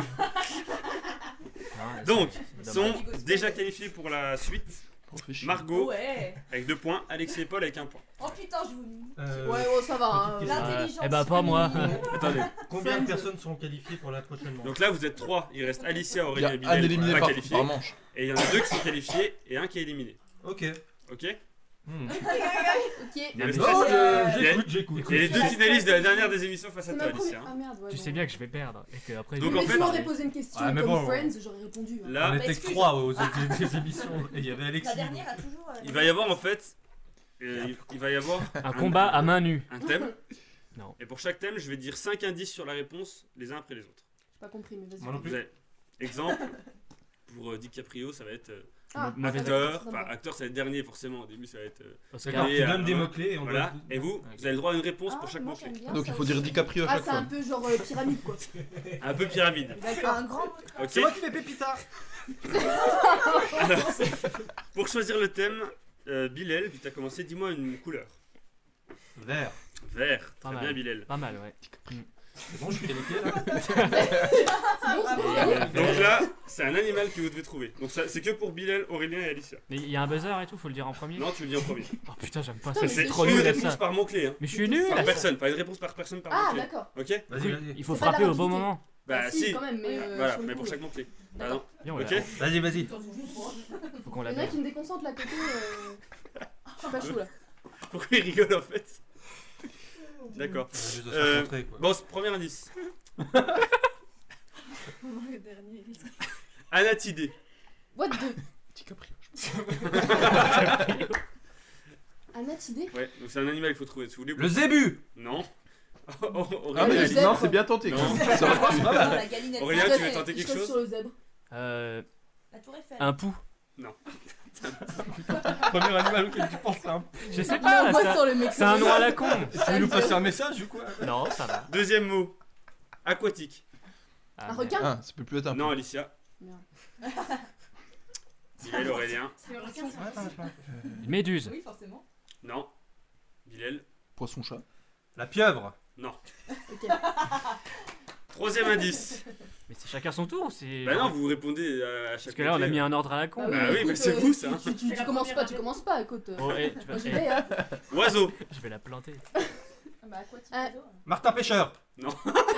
S3: Ouais,
S1: Donc,
S3: c'est
S1: sont
S3: dommage.
S1: déjà qualifiés pour la suite. Margot
S7: Ouais.
S1: avec deux points, Alexis et Paul avec un point.
S7: Oh putain, je vous.
S2: Euh,
S4: Ouais, oh, ça va. Hein.
S2: petite
S4: Là,
S2: question.
S7: L'intelligence.
S3: Eh bah, pas moi.
S7: féminine.
S1: Attendez,
S2: Combien de
S4: Friends.
S2: personnes sont qualifiées pour la prochaine manche?
S1: donc là vous êtes trois, il reste Alicia,
S6: Il y
S1: Aurélien
S6: a
S1: et
S6: un
S1: Bilal
S6: éliminé
S1: pas
S6: par,
S1: qualifiés.
S6: par manche.
S1: Et il y en a deux qui sont qualifiés et un qui est éliminé.
S2: Ok.
S1: Ok?
S2: Hmm.
S4: Ok.
S1: Il y a le
S3: Non,
S1: stress.
S2: Oh,
S1: Il y a-
S2: je- j'écoute, j'écoute.
S1: Il y a les deux finalistes de la dernière des émissions face à
S4: C'est
S1: toi,
S4: ma première.
S1: Alicia.
S4: Ah merde, ouais.
S3: Tu
S4: bon.
S3: sais bien que je vais perdre. Et que après.
S1: Donc,
S3: je-
S1: en
S4: Mais
S1: fait-
S4: tu m'aurais posé une question
S2: Ah, mais
S4: comme
S2: bon.
S4: Friends, j'aurais répondu. hein.
S1: Là,
S2: On était que
S7: excuse.
S2: trois aux autres des émissions. Et il y avait Alexis.
S7: La dernière a toujours. euh,
S1: il va y avoir en fait, euh, il- il va y avoir
S3: Un combat à main nue.
S1: un thème.
S3: Non.
S1: Et pour chaque thème, je vais dire cinq indices sur la réponse, les uns après les autres.
S4: J'ai pas compris, mais vas-y.
S2: Moi non plus.
S1: Vous avez- exemple, pour euh, DiCaprio, ça va être euh,
S4: Ah,
S3: Mauvais
S1: acteur.
S4: d'accord.
S1: Enfin, acteur, ça va être dernier forcément. Au début, ça va être. euh,
S3: Oscar.
S2: D'accord,
S1: Et,
S2: tu
S1: euh,
S2: donnes des
S1: voilà.
S2: mots-clés et on
S1: Voilà.
S2: doit.
S1: Et vous,
S2: Ok.
S1: vous avez le droit à une réponse
S7: Ah,
S1: pour chaque
S7: moi,
S1: manche.
S7: j'aime bien
S6: Donc
S7: ça
S6: il faut dire
S7: aussi.
S6: DiCaprio à
S4: Ah,
S6: chaque
S4: c'est un
S6: fois.
S4: peu genre euh, pyramide quoi.
S1: Un peu pyramide.
S4: D'accord.
S7: Un grand mot.
S1: Ok.
S2: C'est moi qui fais Pépita.
S1: Alors, pour choisir le thème, euh, Bilal, vu que tu as commencé, dis-moi une couleur.
S2: Vert.
S1: Vert.
S3: Pas
S1: Très
S3: mal.
S1: bien, Bilal.
S3: Pas mal, ouais.
S2: C'est bon, je suis qualifié là.
S1: Donc là, c'est un animal que vous devez trouver. Donc ça, c'est que pour Bilal, Aurélien et Alicia.
S3: Mais il y a un buzzer et tout, faut le dire en premier.
S1: Non, tu le dis en premier.
S3: Oh putain, j'aime pas
S4: Putain,
S3: ça.
S4: mais
S3: C'est
S4: c'est
S3: trop
S1: une
S3: nul à
S1: réponse
S3: ça.
S1: par mot-clé. Hein.
S3: Mais je suis nul
S1: Par
S3: à ça.
S1: personne, pas une réponse par personne par
S4: Ah,
S1: mot-clé.
S4: d'accord.
S1: Ok?
S2: Vas-y,
S3: Oui,
S2: vas-y.
S3: il faut
S4: C'est pas
S3: frapper
S4: la
S3: au bon
S4: rapidité.
S3: moment.
S1: Bah si.
S4: quand même, mais. euh,
S1: Voilà,
S4: sur le
S1: mais
S4: coup,
S1: pour
S4: ouais.
S1: chaque mot-clé. Bah
S4: D'accord.
S1: non.
S3: Viens, on
S1: Ok.
S3: verra.
S2: Vas-y, vas-y.
S3: Faut qu'on
S4: Il
S3: la
S4: y en a
S3: donne.
S4: qui me déconcentrent là côté. euh, Je suis pas chaud là.
S1: Pourquoi il rigole en fait? D'accord.
S2: On va juste se
S1: Euh,
S2: rencontrer, quoi.
S1: Bon, c'est- premier indice.
S4: Le dernier.
S1: Anatidé.
S4: What the.
S6: DiCaprio.
S4: Anatidé.
S1: Ouais, donc c'est un animal qu'il faut trouver. Si vous voulez.
S2: Le zébu.
S1: Non. Oh, oh,
S6: Ah
S1: Aurélien,
S6: mais
S4: le
S1: Alicia.
S4: zèbre.
S6: non, c'est bien tenté. quand
S1: Non.
S6: même. Ça va.
S2: C'est pas mal.
S7: La galinette.
S1: Aurélien,
S4: Je
S1: tu
S4: reste-
S1: veux tenter
S4: je
S1: quelque
S4: reste
S1: chose?
S4: sur le zèbre.
S3: Euh,
S7: La tour Eiffel.
S3: un pou.
S2: Premier animal auquel tu penses, c'est un.
S3: Je sais
S4: Il
S3: pas,
S4: envoie
S3: c'est un-
S4: sur le mec.
S3: c'est un nom à la con.
S2: Tu veux nous passer un message ou quoi?
S3: Non, ça va.
S1: Deuxième mot. Aquatique.
S3: Ah,
S4: Un
S3: merde.
S4: requin.
S6: Ah, ça peut plus être un.
S1: Non, Alicia.
S4: Merde.
S1: Bilal, Aurélien.
S7: C'est le requin, ça.
S3: Une méduse.
S4: Oui, forcément.
S1: Non. Bilal.
S6: Poisson chat.
S2: La pieuvre.
S1: Non.
S4: Ok.
S1: Troisième indice.
S3: Mais c'est Chacun son tour, c'est.
S1: Bah non, vous répondez à chaque
S3: Parce que là, on a
S1: côté.
S3: mis un ordre à la con.
S4: Bah
S1: Bah oui,
S4: écoute,
S1: mais c'est
S4: euh,
S1: vous, ça.
S4: Tu, tu, tu,
S7: C'est la
S4: commences
S7: première
S4: pas, tu
S7: année.
S4: commences pas, écoute. euh,
S3: Oh, eh, tu vas-
S4: Moi j'y
S3: eh,
S4: vais, hein.
S1: Oiseau.
S3: je vais la planter.
S7: Bah, quoi, tu
S4: Euh,
S7: fais
S2: Martin Pêcheur.
S7: C'est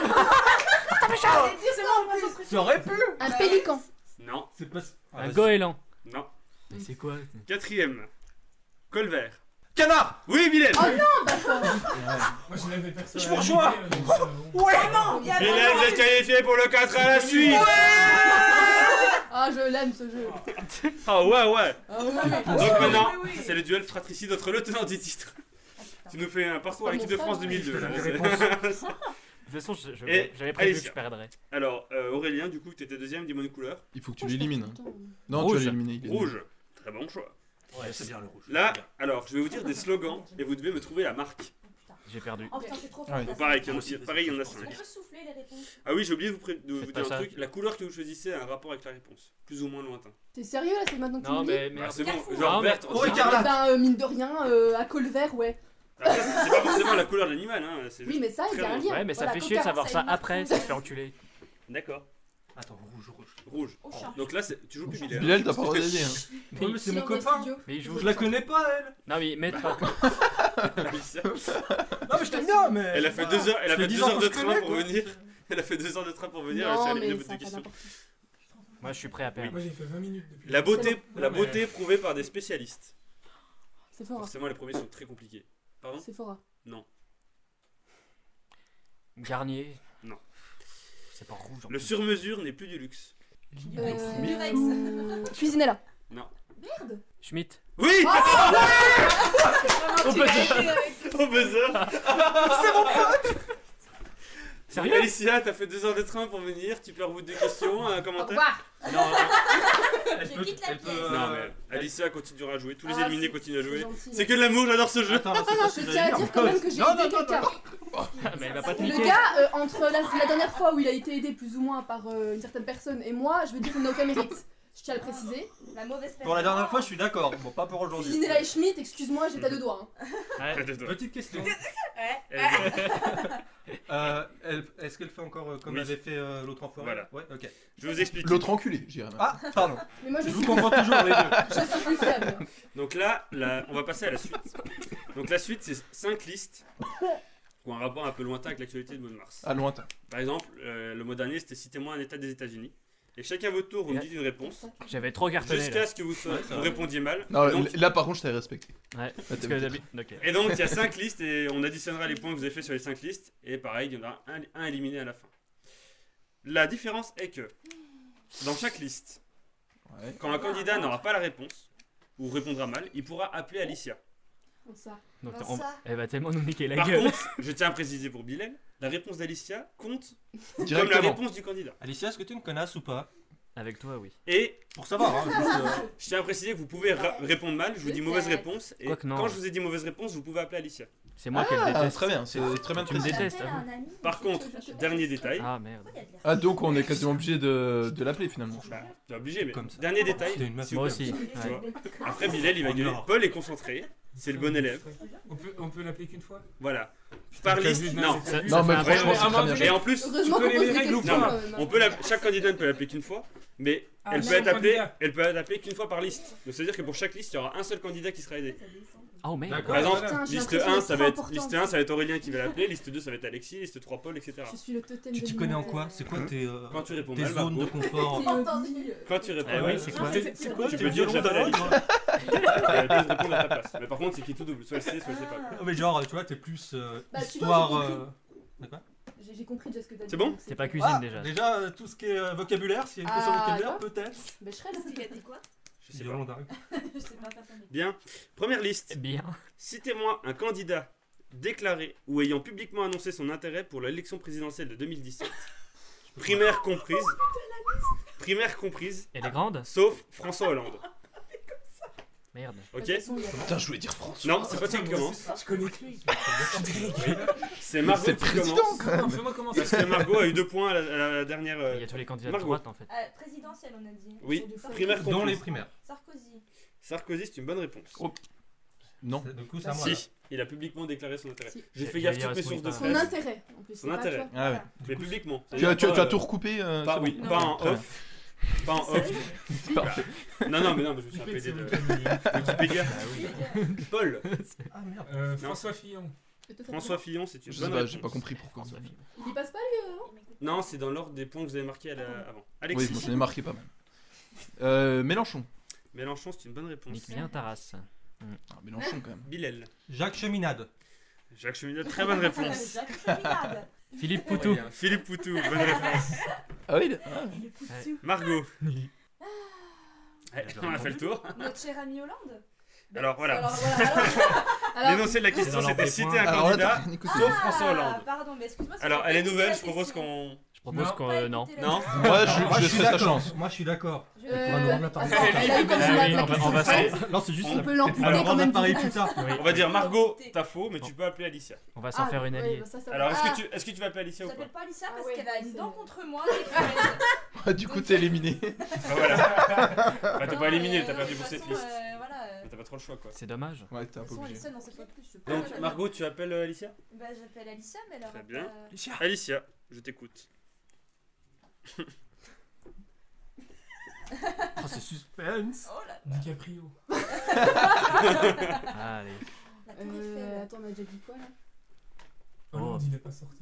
S7: bon, moi, ça serait-
S2: J'aurais pu.
S4: Un pélican.
S1: Non,
S2: C'est pas. Ah,
S3: Un
S2: vas-y.
S3: goéland.
S1: non.
S3: Mais c'est quoi?
S1: Quatrième. Colvert.
S2: Canard.
S1: Oui, Bilal.
S4: Oh non, d'accord.
S5: Moi, je l'avais perso.
S2: Je
S5: à
S2: vous
S5: la
S2: rejoins.
S5: limite, euh, donc, euh, bon.
S2: Ouais.
S7: Non, il y a
S1: Bilal, vous êtes qualifié pour le quatre à la suite.
S4: Ah, je l'aime ce jeu.
S1: Ah ouais, ouais.
S4: Ah oui.
S1: Donc maintenant,
S7: oui, oui.
S1: c'est le duel fratricide entre le tenant du titre. Tu nous fais un parcours à
S4: C'est
S1: l'équipe
S4: pas
S1: de
S4: mon
S1: France
S4: frère,
S1: deux mille deux.
S2: ouais.
S1: là.
S2: Je fais la
S3: De toute façon, je- je-
S1: Et
S3: j'avais prévu
S1: Alicia.
S3: que je perdrais.
S1: Alors, euh, Aurélien, du coup, tu étais deuxième, dis-moi une couleur.
S6: Il faut que tu
S4: Moi, je
S6: l'élimines.
S4: perds
S6: hein.
S4: tout le temps.
S6: Non,
S3: Rouge.
S6: tu vas l'éliminer. il est
S1: Rouge. Très bon choix.
S2: Ouais, c'est bien le rouge.
S1: Là, alors, je vais vous dire des slogans et vous devez me trouver la marque.
S3: J'ai perdu.
S7: Oh putain, c'est trop
S6: Ah oui.
S7: fort.
S1: Donc, pareil, il y en a aussi- pareil, il y en a
S7: On
S1: cinq.
S7: peut souffler les réponses.
S1: Ah oui, j'ai oublié de vous, pré- de vous
S3: Faites
S1: dire
S3: pas
S1: un
S3: ça.
S1: truc. La couleur que vous choisissez a un rapport avec la réponse. Plus ou moins lointain.
S4: T'es sérieux là, c'est maintenant que tu
S3: Non,
S4: me dis
S3: mais
S1: Bah,
S3: merde.
S1: c'est bon,
S7: Carrefour.
S1: genre
S3: Non, mais-
S1: verte.
S2: Oh,
S1: c'est-
S2: écarlate.
S4: Ben, euh, mine de rien, euh, à col vert, ouais.
S1: Après, c'est c'est pas forcément la couleur de l'animal, hein. c'est
S4: Oui,
S1: juste
S4: mais ça, il y a
S1: très
S4: un
S1: loin.
S4: lien.
S3: Ouais, mais ça
S4: Voilà,
S3: fait chier de
S4: Coca,
S3: savoir
S4: ça
S3: ça
S4: a une
S3: après,
S4: marque
S3: ça
S4: rouge.
S3: se fait enculer.
S1: D'accord.
S2: Attends, rouge, rouge.
S1: Rouge.
S7: Au chat.
S1: Donc là, c'est- tu joues plus Bilal.
S6: Bilal, t'as pas le droit d'aider. Hein.
S3: Mais,
S2: Ouais, mais c'est
S4: Si,
S2: mon
S4: on va au
S2: copain.
S4: studio.
S3: mais il joue.
S2: Je la connais pas, elle.
S3: Non, mais mettre pas.
S1: Alicia.
S2: Non, mais je t'aime bien, mais.
S1: Elle a fait
S2: voilà.
S1: deux heures, elle a
S2: Ça
S1: fait
S2: fait
S1: deux
S2: dix ans
S1: heures
S2: qu'on
S1: de
S2: se
S1: train
S2: connaît,
S1: pour
S2: quoi.
S1: venir. Elle a fait deux heures de train pour venir. Elle s'est
S4: Non,
S1: éliminée
S4: mais
S1: au bout
S4: ça
S1: de
S4: a
S1: deux
S4: pas
S1: questions.
S4: d'importance.
S3: Moi, je suis prêt à perdre.
S5: Moi, j'ai fait vingt minutes depuis.
S1: La beauté,
S4: C'est
S1: la
S5: bon.
S1: beauté prouvée par des spécialistes.
S4: C'est fort.
S1: Forcément, les premiers sont très compliqués. Pardon
S4: C'est fort.
S3: Garnier.
S1: Non.
S3: C'est pas rouge. en
S1: Le
S3: plus.
S1: sur-mesure n'est plus du luxe.
S4: Euh,
S7: Durex.
S4: Cuisinella.
S7: Merde.
S3: Schmitt.
S1: Oui
S3: Au buzzer.
S1: Au buzzer.
S3: Sérieux?
S1: Alicia, t'as fait deux heures de train pour venir. Tu perds au bout de deux questions. Un
S4: Au
S1: commentaire
S4: revoir.
S3: Non,
S2: Elle
S7: Je
S2: peut-
S7: quitte la
S2: elle peut,
S7: pièce.
S2: euh,
S1: Non, mais Alicia continuera à jouer. Tous les
S4: Ah,
S1: éliminés
S4: c'est-
S1: continuent à jouer.
S4: gentil.
S1: C'est que de l'amour, j'adore ce jeu.
S2: Attends, là, c'est pas ce
S4: Je
S2: que
S4: tiens à
S2: j'allais
S4: dire quand même que j'ai
S2: Non,
S4: aidé
S2: non, non,
S4: quelqu'un.
S3: mais elle va pas te
S4: Le
S3: niquer.
S4: gars, euh, entre la, la dernière fois où il a été aidé plus ou moins par euh, une certaine personne et moi, je veux dire qu'il n'a aucun mérite. Je tiens à le préciser.
S7: La mauvaise personne.
S2: Pour la dernière fois, je suis d'accord. Bon, pas pour aujourd'hui.
S4: Cuisinella et Schmitt, excuse-moi, j'étais à deux doigts. hein.
S3: Ouais.
S2: Petite question.
S7: Ouais.
S2: Euh, elle- Est-ce qu'elle fait encore euh, comme
S1: Oui.
S2: avait fait euh, l'autre enfoiré?
S1: Voilà.
S2: Ouais, ok.
S1: Je vais vous explique.
S6: L'autre enculé, j'irais même.
S2: Ah, pardon.
S4: Mais moi, je
S2: Je
S4: suis,
S2: vous comprends toujours les deux.
S4: je suis plus fiable.
S1: Donc là, là, on va passer à la suite. Donc la suite, c'est cinq listes qui ont un rapport un peu lointain avec l'actualité du mois de mars.
S6: À lointain.
S1: Par exemple, euh, le mois dernier, c'était citez-moi un état des États-Unis. Et chacun à votre tour, vous me dites une réponse
S3: J'avais trop cartonné.
S1: jusqu'à
S3: Là.
S1: ce que vous, so-
S2: Ouais, ça
S1: vous
S2: va.
S1: répondiez mal.
S6: Non,
S1: et, donc,
S6: là par contre, je t'avais respecté.
S3: Ouais.
S6: Là,
S3: Parce
S6: t'avais
S3: que
S6: été-
S3: d'habitude. Ok.
S1: et donc, il y a cinq listes et on additionnera les points que vous avez fait sur les cinq listes. Et pareil, il y en aura un, un éliminé à la fin. La différence est que dans chaque liste,
S6: Ouais.
S1: quand un candidat n'aura pas la réponse ou répondra mal, il pourra appeler Alicia.
S4: Comme ça.
S3: Donc,
S7: Comment
S3: on-
S7: ça
S3: elle va tellement nous niquer la
S1: Par
S3: gueule.
S1: contre, je tiens à préciser pour Bilal, la réponse d'Alicia compte comme la
S6: Directement.
S1: réponse du candidat.
S2: Alicia, est-ce que tu es une connasse ou pas?
S3: Avec toi, oui.
S1: Et
S2: Pour savoir, hein. juste, euh,
S1: je tiens à préciser que vous pouvez ra- répondre mal, je vous dis mauvaise réponse. Et
S3: Quoique non.
S1: quand je vous ai dit mauvaise réponse, vous pouvez appeler Alicia.
S3: C'est moi qui le
S6: Ah,
S3: déteste.
S6: très bien, c'est très bien de
S3: Tu me
S6: préciser.
S3: détestes,
S7: J'appelle
S3: avoue.
S7: un ami.
S1: Par contre, dernier détail.
S3: Ah merde.
S7: Pourquoi il y a de l'air
S6: Ah, donc on est quasiment obligé de, de l'appeler finalement.
S1: Bah, t'es obligé, mais
S2: Comme ça.
S1: dernier détail.
S2: T'es une meuf.
S1: s'il vous
S3: Moi
S1: plaît.
S3: aussi.
S1: Tu
S3: Ouais.
S1: vois. Après, Bilal, il va
S2: Oh
S1: gueuler.
S2: non.
S1: Paul est concentré, c'est le bon élève.
S5: On peut, on peut l'appeler qu'une fois.
S1: Voilà. Par
S5: T'as
S1: liste,
S5: vu,
S1: non.
S3: Ça-
S6: Non,
S3: ça
S6: mais
S3: fait un
S6: franchement,
S3: peu-
S6: c'est très bien.
S1: Et en plus,
S4: Heureusement qu'on
S5: connais
S4: pose
S5: les
S4: des
S5: règles ou
S4: questions.
S1: pas
S4: quand même.
S1: on peut l'app- chaque candidat ne peut l'appeler qu'une fois, mais
S5: Ah,
S1: elle
S5: même
S1: peut être appelée,
S5: candidat.
S1: elle peut être appelée qu'une fois par liste. Donc c'est à dire que pour chaque liste, il y aura un seul candidat qui sera aidé.
S3: Oh merde.
S5: D'accord.
S1: Par exemple,
S5: voilà.
S4: Putain, j'ai
S1: liste
S4: l'impression
S1: un,
S4: d'être
S1: ça
S4: trop
S1: va être
S4: importante.
S1: liste un, ça va être Aurélien qui va l'appeler, liste deux, ça va être Alexis, liste trois, Paul, et cetera.
S4: Je suis le totem
S2: Tu
S4: de
S2: t'y connais en
S4: l'humanité.
S2: quoi? C'est quoi tes, euh,
S1: Quand tu réponds
S2: tes
S1: mal,
S2: zones de
S1: Marco,
S2: confort?
S4: Théorie.
S1: quand tu réponds
S3: Eh
S1: mal,
S3: oui, c'est quoi?
S4: C'est-
S5: C'est quoi
S1: Tu
S5: tes
S1: peux dire
S5: violons
S1: j'appelle
S5: d'avant,
S1: Alice.
S5: toi
S1: elle peut répondre à ta place. Mais par contre, c'est qui est tout double, soit elle sait, soit elle sait pas.
S2: Non, mais genre, tu vois, t'es plus euh,
S4: Bah, tu vois,
S2: histoire.
S4: j'ai
S2: euh, d'accord.
S4: J'ai j'ai compris déjà ce que t'as dit.
S1: C'est bon
S4: donc
S3: C'est pas cuisine
S2: Ah,
S3: déjà.
S2: déjà, euh, tout ce qui est euh, vocabulaire, s'il y a une question
S4: Ah,
S2: vocabulaire,
S4: d'accord.
S2: peut-être.
S4: Bah, je serais là.
S7: Il a dit quoi?
S1: Je sais
S2: Violon
S1: pas.
S2: d'arc.
S7: Je sais pas faire ça. mais-
S1: Bien. Première liste.
S3: Bien.
S1: Citez-moi un candidat déclaré ou ayant publiquement annoncé son intérêt pour l'élection présidentielle de deux mille dix-sept. Primaire comprise. Primaire comprise,
S3: Elle est grande?
S1: sauf François Hollande.
S3: Merde.
S1: Ok?
S6: Putain, je voulais dire France.
S1: Non, c'est pas toi qui commence.
S5: Je connais que lui.
S1: C'est Margot
S6: C'est le
S1: qui
S6: président
S1: commence.
S6: quand même.
S5: Fais-moi commencer.
S1: Parce que Margot a eu deux points à la, à la dernière.
S3: Il
S1: euh,
S3: y a tous les candidats de
S1: Margot.
S3: droite en fait.
S7: Euh, présidentielle, on a dit.
S1: Oui,
S7: Sur du fort.
S1: primaire
S2: Dans les
S1: comprise.
S2: primaires.
S7: Sarkozy.
S1: Sarkozy, c'est une bonne réponse.
S6: Oh. Non.
S2: Du coup, c'est à moi. là.
S1: Si, il a publiquement déclaré son intérêt.
S4: Si.
S1: J'ai
S3: J'ai-
S1: fait gaffe
S3: j'allais
S1: toutes mes
S3: dire,
S1: sources de
S3: oui,
S4: Son
S1: presse.
S4: intérêt, en plus.
S1: Son
S4: c'est pas
S1: intérêt.
S4: toi.
S6: Ah ouais.
S1: Mais publiquement.
S6: Tu as, tu as, tu as
S1: Euh,
S6: tout recoupé euh,
S1: Pas,
S6: c'est
S1: oui,
S6: bon.
S1: pas en
S6: Très bien.
S1: off. Pas en off. Non, non, mais non, mais je me suis un P D de Wikipédia. Paul.
S2: Ah merde.
S5: Euh, François Fillon.
S4: Et toi, ça
S1: François
S4: fait
S1: Fillon, c'est une
S6: Je sais
S1: bonne
S6: pas, j'ai pas
S1: réponse.
S6: compris pourquoi.
S3: François Fillon.
S4: quoi Il y passe pas lui euh, non
S1: Non, c'est dans l'ordre des points que vous avez marqués à la- avant.
S6: Oui,
S1: Alexis.
S6: bon, j'en ai marqué pas mal. Euh, Mélenchon.
S1: Mélenchon, c'est une bonne réponse.
S3: Nique bien ta race.
S6: Ah, Mélenchon quand même.
S1: Bilel.
S2: Jacques Cheminade.
S1: Jacques Cheminade, très bonne réponse.
S7: Jacques Cheminade.
S3: Philippe Poutou.
S1: Aurélien. Philippe Poutou, bonne réponse.
S6: Ah oui, il- ah.
S7: Et le coup de sou.
S1: Margot. Ouais, on a fait le tour.
S7: Notre cher ami Hollande.
S1: Alors voilà.
S4: Alors voilà, alors. alors
S1: L'énoncé de la question,
S3: C'est dans
S1: c'était
S3: l'ordre
S1: citer
S3: des
S1: un
S3: points.
S6: Alors là, t'as
S1: candidat.
S6: rien écouté.
S1: Sauf François Hollande.
S7: Ah, pardon, mais excuse-moi. c'est
S1: Alors,
S7: pas
S1: elle est
S7: écouté
S1: nouvelle,
S7: la
S1: je propose
S7: question.
S1: qu'on.
S3: Je propose
S5: Non.
S3: qu'on.
S7: Pas
S3: euh, non.
S7: écouté la
S1: Non
S7: question.
S6: Moi, je,
S2: Moi,
S6: je
S2: je suis
S6: laisserai sa
S2: d'accord.
S6: chance.
S2: Moi, je suis d'accord.
S7: Je-
S2: On va nous rendre
S4: Attends,
S2: l'appareil.
S4: elle a eu comme
S3: Ah
S4: la
S3: oui,
S4: la
S3: on va-
S4: question
S3: on va
S4: faite.
S3: s'en-
S2: Non, c'est juste.
S4: On
S2: la-
S4: peut
S2: On
S4: l'amputer
S2: va
S4: quand
S2: rendre
S4: même.
S2: l'appareil
S4: du
S2: plus
S4: coup.
S2: tard.
S3: Oui.
S1: On va dire Margot, t'as faux, mais tu peux appeler Alicia.
S3: On va s'en
S4: Ah,
S3: faire une
S4: ouais,
S3: alliée.
S4: bah ça, ça va.
S1: Alors, est-ce
S4: Ah,
S1: que, tu, est-ce que tu vas appeler Alicia ou
S7: Je
S1: pas
S7: l'appelle pas Alicia
S4: Ah
S7: parce
S4: ouais,
S7: qu'elle a une
S4: c'est-
S7: dent contre moi. et que-
S6: Ah, du coup, t'es éliminé.
S1: Bah voilà. Bah, t'es
S7: Non,
S1: pas éliminé,
S7: mais
S1: t'as
S7: non,
S1: perdu
S7: de
S1: pour
S7: toute
S1: cette
S7: façon,
S1: list.
S7: euh, Voilà. euh,
S1: Mais t'as pas trop le choix quoi.
S3: C'est dommage.
S6: Ouais, t'es
S7: De
S6: un
S7: toute
S6: peu
S7: façon,
S6: obligé.
S7: Alicia, non, c'est pas plus. Je peux
S1: Donc,
S7: pas-
S1: Margot, tu appelles euh, Alicia
S7: Bah, j'appelle Alicia, mais elle aura
S1: Très bien.
S7: pas-
S2: Alicia.
S1: Alicia, je t'écoute.
S2: Oh, c'est suspense.
S7: Oh là,
S5: DiCaprio.
S3: Allez.
S7: la tour
S4: Euh,
S7: Eiffel.
S4: attends, on a déjà dit quoi là
S5: Hollande, il est pas sorti.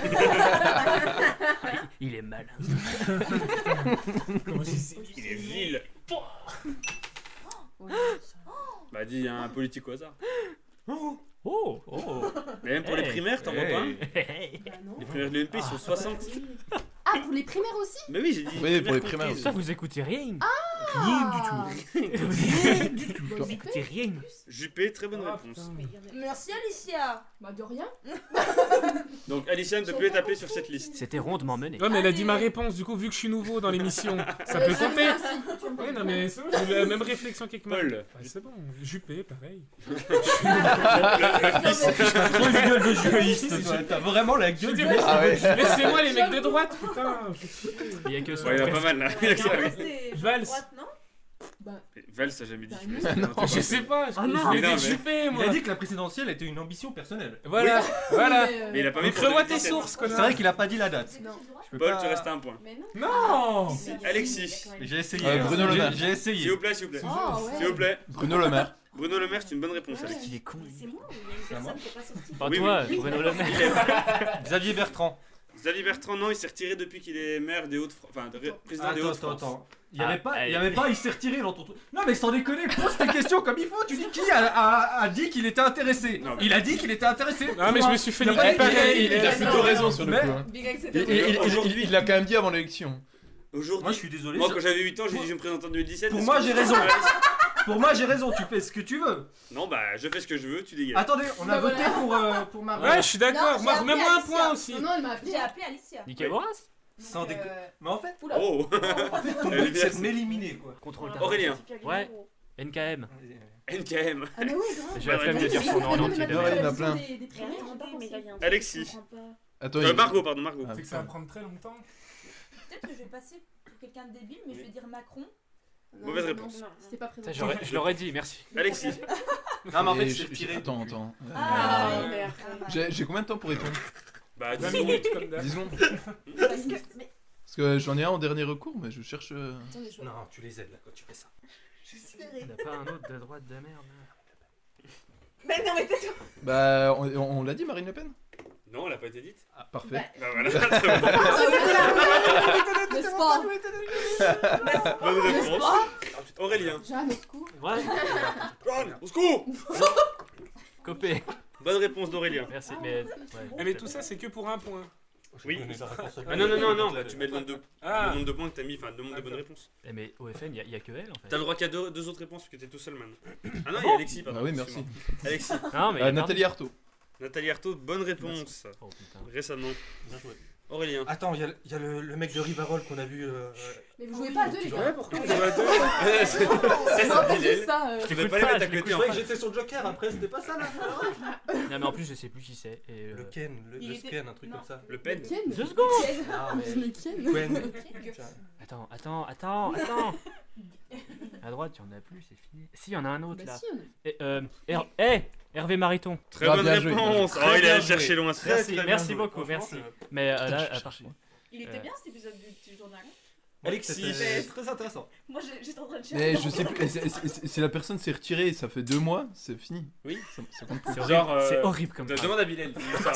S3: Il est mal.
S5: Comment j'ai sais
S1: Il est vil.
S4: Ouais,
S1: Bah, dis un politique au hasard.
S3: Oh Oh
S1: Mais même pour les
S3: Hey.
S1: primaires, t'en vois pas hein
S3: Hey.
S4: bah non.
S1: Les primaires de l'U M P, ils sont soixante.
S4: Ah, pour les primaires aussi
S1: Mais oui, j'ai dit.
S6: Oui, pour les primaires
S1: comprises.
S3: Ça, vous écoutez rien.
S4: Rien
S3: du tout. Rien du tout.
S4: Bah,
S3: Vous
S4: Juppé.
S3: écoutez rien.
S1: Juppé, très bonne
S5: Ah,
S1: réponse.
S5: putain.
S7: Merci Alicia.
S4: Bah de rien.
S1: Donc, Alicia ne peut plus être appelée sur cette liste.
S3: C'était rondement mené.
S5: Ouais, mais elle a dit ma réponse, du coup, vu que je suis nouveau dans l'émission, ça
S4: Euh,
S5: peut
S4: ça
S5: compter.
S4: me fait aussi, tu me
S5: Oui,
S4: fais
S5: non, mais c'est bon, j'ai eu la même réflexion qu'avec Marc.
S1: Paul.
S5: Ouais, c'est bon, Juppé, pareil.
S2: Trop une gueule de juriste, toi. T'as vraiment la gueule du mec.
S6: Ah ouais.
S5: Laissez-moi les mecs de droite, putain.
S3: Il y a que ça.
S1: Ouais, il y en a pas mal là. Il y a que ça, oui.
S7: C'était
S5: Valls.
S7: droite, non
S4: Bah,
S1: Mais Valls, ça a jamais dit.
S4: Bah,
S1: je
S4: non.
S1: sais pas.
S5: Je sais pas, je
S3: Ah non.
S5: je voulais
S1: Mais non,
S5: dire
S1: mais-
S5: Juppé,
S2: Il
S5: moi.
S2: a dit que la présidentielle était une ambition personnelle.
S5: Voilà, voilà.
S4: mais, euh,
S1: Mais il a pas mis
S5: Donc
S1: pour
S5: revois tes
S1: deux mille dix-sept.
S5: sources,
S2: C'est
S5: connard.
S2: vrai qu'il a pas dit la date.
S4: Non.
S2: Je peux
S1: Paul,
S2: pas-
S1: tu restes à un point.
S7: Mais non.
S5: Non.
S1: Alexis.
S2: J'ai essayé.
S6: Euh,
S2: hein.
S6: Bruno Le
S2: J'ai-
S6: Maire.
S2: J'ai
S1: S'il
S2: essayé.
S1: vous plaît, s'il vous plaît.
S4: Ah ouais.
S1: S'il vous plaît.
S6: Bruno Le Maire.
S1: Bruno Le Maire, c'est une bonne réponse,
S4: Ouais.
S1: Alexis.
S3: Il est con.
S7: Mais c'est moi, il y a une
S2: C'est à moi.
S7: personne qui est pas sortie.
S3: Pas
S1: Oui,
S3: toi,
S1: oui.
S3: Bruno Le Maire.
S2: Xavier Bertrand.
S1: Xavier Bertrand, non, il s'est retiré depuis qu'il est maire des Hauts-de-France. Enfin, de ré- président des
S2: Attends,
S1: Hauts-de-France.
S2: attends, attends. Il y
S3: Ah,
S2: avait pas, il y
S3: allez.
S2: avait pas, il s'est retiré dans ton truc. Non mais sans déconner, pose tes questions comme il faut. Tu dis qui a, a- a dit qu'il était intéressé.
S1: Non, mais-
S2: Il a dit qu'il était intéressé.
S5: Non, mais je me suis fait
S2: Il a
S5: niquer
S2: pas dit-
S5: pareil.
S6: Il a plutôt raison sur le
S2: Mais-
S6: coup. hein.
S4: Big X,
S6: Il,
S4: c'était
S6: il- il-
S1: Aujourd'hui-
S6: il- il l'a quand même dit avant l'élection.
S1: Aujourd'hui,
S2: Moi je suis désolé.
S1: moi
S2: je-
S1: quand j'avais huit ans, j'ai dit je me présente en deux mille dix-sept.
S2: Pour
S1: Est-ce
S2: moi,
S1: que-
S2: j'ai raison. Pour moi j'ai raison. Tu fais ce que tu veux.
S1: Non, bah, je fais ce que je veux, tu dégages.
S2: Attendez, on a
S4: Bah,
S2: voté
S4: voilà.
S2: pour euh, pour Marie.
S5: Ouais, je suis d'accord.
S7: Non,
S5: Moi,
S7: j'ai
S5: remets-moi
S7: appelé
S5: un point
S7: Alicia.
S5: aussi.
S4: Non, non, elle m'a appelé.
S7: J'ai appelé Alicia.
S3: Nickel Boras.
S2: Sans
S7: Donc,
S2: déconner.
S7: euh,
S2: Mais en fait,
S4: Oula.
S1: Oh.
S2: en fait, ton
S1: Elle est
S2: but
S1: bien,
S2: c'est de
S1: ça.
S2: m'éliminer quoi.
S3: Contrôle ta
S1: Aurélien.
S3: Ouais. N K M.
S1: N K M.
S4: Ah mais oui, grave.
S3: J'ai la flemme de dire son nom en entier.
S6: Ouais, il y en a plein.
S4: Des, des primaires, on parle aussi.
S1: Alexis.
S6: Attends,
S1: Euh,
S6: il-
S1: Margot, pardon, Margot.
S6: Ah,
S5: C'est que ça va prendre très longtemps.
S7: Peut-être que je vais passer pour quelqu'un de débile, mais je vais dire Macron.
S4: Non,
S1: Mauvaise
S4: non,
S1: réponse.
S4: non, C'était pas
S3: Ça,
S4: présent.
S3: j'aurais- Je l'aurais dit, merci.
S1: Alexis.
S2: Non mais en fait
S6: Et
S2: c'est
S6: je-
S2: tiré.
S6: Attends, attends. Euh,
S7: Ah,
S4: Ah,
S7: oui.
S4: merde.
S7: Ah, bah.
S6: J'ai j'ai combien de temps pour répondre
S1: Bah,
S5: vingt
S1: dix secondes.
S5: minutes comme d'hab.
S6: dix secondes.
S7: Parce que- mais-
S6: Parce que j'en ai un en dernier recours, mais je cherche. euh,
S4: Attendez, je
S2: Non, tu les aides là quand tu fais ça.
S3: Il n'y a pas un autre de droite de merde.
S7: Mais non, mais tais-toi.
S6: Bah, on, on l'a dit, Marine Le Pen.
S1: Non, elle a pas été dite.
S6: Ah, parfait.
S1: Bah voilà, très bon.
S4: N'est-ce pas
S1: Bonne réponse. Aurélien.
S4: Jeanne, au secours.
S3: Ouais.
S1: Jeanne, au secours.
S3: Copé.
S1: Bonne réponse d'Aurélien.
S3: Merci, mais. Ouais.
S5: Eh, mais tout ça, c'est que pour un point.
S1: Oui.
S2: Je connais la réponse.
S1: Ah non, non, non, non, là tu mets le nombre de,
S5: Ah.
S1: le nombre de points que t'as mis, enfin le nombre de bonnes réponses.
S3: Eh, mais au F N, il n'y a, que elle en fait.
S1: T'as le droit qu'il y a deux, deux autres réponses parce que t'es tout seul maintenant. Ah non, il y a Alexis, pardon.
S6: Bah oui, merci.
S1: excuse-moi. Alexis.
S3: Non, mais.
S6: Euh, Nathalie Arthaud.
S1: Nathalie Arthaud, bonne réponse.
S3: Oh putain.
S1: Récemment.
S2: Bien joué.
S1: Aurélien.
S2: Attends, il y a, il y a le, le mec de Rivarol qu'on a vu. euh,
S4: Mais vous jouez pas à deux, les
S5: Ouais,
S4: gars.
S5: pourquoi
S1: Ouais, c'est-
S4: C'est
S1: c'est
S4: un peu
S1: Bilal.
S4: juste ça. euh.
S1: Tu peux
S3: J'écoute
S1: pas les
S3: pas,
S1: mettre à
S3: je
S1: côté
S3: l'écoute
S2: Je
S1: en
S2: croyais que
S1: fait.
S2: j'étais sur Joker après, c'était pas ça là.
S3: Non, mais en plus, je sais plus qui c'est. Et, euh,
S2: Le Ken, le,
S7: Il
S2: le
S7: était-
S2: Sken, un truc
S7: non.
S2: comme ça.
S1: Le pen.
S4: Ken.
S3: Deux secondes.
S2: Ah,
S4: Le Ken.
S2: Gwen.
S7: Ok.
S2: Tiens.
S3: Attends, attends, attends, attends. À droite, il y en a plus, c'est fini. Si, il y en a un autre
S4: Bah
S3: là.
S4: si, on a-
S3: Eh, euh, Her- hey, Hervé Mariton.
S1: Très
S6: Ah,
S1: bonne
S6: bien joué.
S1: réponse.
S8: Très
S1: Oh, il
S8: bien
S1: a
S8: joué.
S1: cherché loin. ce
S3: Merci,
S8: très bien
S3: merci
S8: joué.
S3: beaucoup,
S8: Franchement,
S3: merci. Mais euh, là,
S6: je
S3: à part-
S7: Il était
S3: Euh.
S7: bien cet épisode du petit journal.
S8: Alexis.
S7: C'était-
S8: Très intéressant.
S7: Moi j'ai- j'étais en train de
S6: Mais
S7: chercher.
S6: je sais plus, c'est- c'est- c'est- si la personne s'est retirée et ça fait deux mois, c'est fini.
S1: Oui.
S6: Ça, ça compte plus.
S3: c'est
S1: Genre,
S3: horrible,
S1: euh,
S3: c'est horrible comme ça.
S1: Demande à Bilal.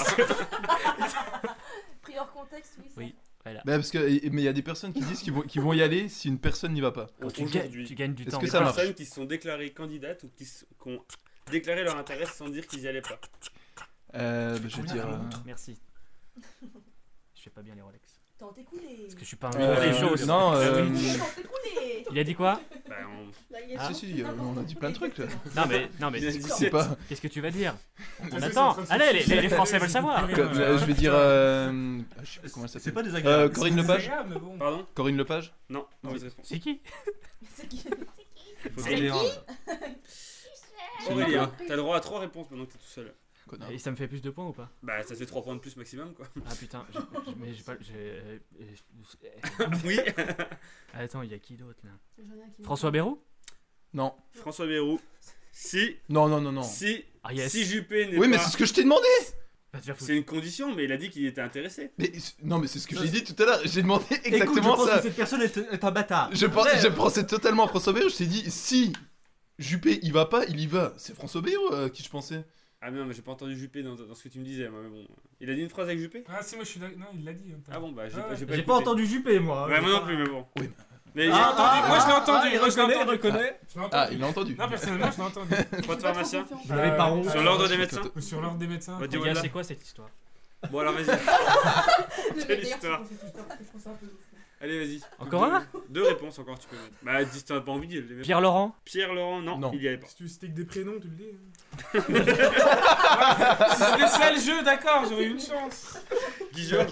S7: Pris hors contexte, oui. ça.
S3: Oui. Voilà.
S6: Bah parce que et- mais il y a des personnes qui disent qu'ils vont, qu'ils vont y aller si une personne n'y va pas.
S3: Quand tu, gagnes,
S1: Aujourd'hui.
S3: tu gagnes du
S6: Est-ce
S3: temps.
S6: que
S1: Des
S6: ça marche?
S1: personnes qui se sont déclarées candidates ou qui, s- qui ont déclaré leur intérêt sans dire qu'ils y allaient pas.
S6: Euh, bah, je vais dire. euh,
S3: Merci. Je fais pas bien les Rolex.
S7: T'en t'es coulé.
S3: Parce que je suis pas un
S6: euh,
S3: vieux des choses.
S6: Non, euh,
S7: T'en t'es coulé.
S3: Il a dit quoi?
S1: Bah, on...
S4: Là, il y a-
S3: Ah.
S6: si si, euh, on a dit plein de trucs là.
S3: Non mais, non mais,
S1: Il a dit
S6: C'est
S1: sept.
S6: pas.
S3: qu'est-ce que tu vas dire? On
S5: Ils sont en
S3: attend.
S5: train de se
S3: Allez, les, les- les
S5: suicider,
S3: Français
S5: ils
S3: veulent
S5: ont
S3: savoir.
S5: plus
S6: Que-
S5: rien,
S6: euh,
S5: là.
S6: je vais dire. Euh, ah, je sais plus comment elle
S8: C'est
S6: s'appelle.
S8: pas
S6: Euh,
S8: désagréable.
S6: Corinne
S5: C'est
S6: Lepage.
S5: désagréable, mais bon.
S1: Pardon
S6: Corinne Lepage.
S1: Non, mauvaise réponse.
S3: C'est qui?
S7: C'est qui
S1: Faut
S8: C'est
S1: gagner.
S8: qui
S1: Aurélien, t'as le droit à trois réponses pendant que t'es tout seul.
S6: Connard.
S3: Et ça me fait plus de points ou pas?
S1: Bah, ça fait trois points de plus maximum, quoi.
S3: Ah putain, j'ai- j'ai- mais j'ai pas. j'ai- euh, euh,
S1: Oui.
S3: Attends, il y a qui d'autre là?
S4: J'en ai un qui-
S3: François Bayrou?
S6: Non.
S1: François Bayrou. Si,
S6: Non non non non.
S1: si,
S3: Ah yes.
S1: si Juppé n'est
S6: Oui mais
S1: pas...
S6: c'est ce que je t'ai demandé.
S3: Va te faire foutre.
S1: C'est une condition, mais il a dit qu'il était intéressé.
S6: Mais non mais c'est ce que j'ai dit tout à l'heure. J'ai demandé
S8: Écoute, je
S6: exactement
S8: pense
S6: ça.
S8: que cette personne est, est un bâtard.
S6: Je, pense,
S8: Ouais.
S6: je pensais totalement à François Bayrou. Je t'ai dit si Juppé il va pas, il y va. C'est François Bayrou à qui je pensais.
S1: Ah mais non, mais j'ai pas entendu Juppé dans, dans ce que tu me disais, moi, mais bon. Il a dit une phrase avec Juppé?
S5: Ah si, moi je suis d'accord. Non, il l'a dit. hein,
S1: Ah bon, bah j'ai
S5: Ah
S1: pas,
S5: ouais.
S1: j'ai pas
S8: J'ai
S1: écouté.
S8: pas entendu Juppé, moi.
S1: Ouais, moi non plus, mais bon.
S6: Oui.
S1: Mais j'ai
S5: Ah,
S1: entendu,
S5: ah,
S1: moi je l'ai
S5: ah,
S1: entendu,
S8: il
S1: moi je l'ai
S8: reconnaît, il
S1: entendu.
S8: reconnaît.
S5: Je l'ai
S6: Ah
S5: entendu.
S6: il a entendu.
S5: Non, personnellement, je l'ai entendu.
S1: Pas de pharmacien.
S4: Confiance.
S8: Vous l'avez pas rond.
S1: Sur l'ordre des médecins.
S5: Ou sur l'ordre des médecins.
S1: Ouais,
S3: Les
S1: dis-moi
S3: gars,
S1: là.
S3: c'est quoi cette histoire?
S1: Bon alors vas-y,
S4: Le
S1: Quelle
S4: mec, d'ailleurs,
S1: histoire.
S4: c'est pour cette histoire, parce que je trouve ça un peu ouf.
S1: allez vas-y.
S3: Encore
S1: Deux-
S3: un?
S1: Deux réponses encore, tu peux mettre. Bah dis si t'en as pas envie, les
S3: Pierre Laurent?
S1: Pierre Laurent, non,
S6: Non.
S1: il y allait pas.
S5: Si tu stick des prénoms, tu le dis. hein. Voilà. Si c'était ça le jeu, d'accord, j'aurais eu une chance.
S1: Guy Georges.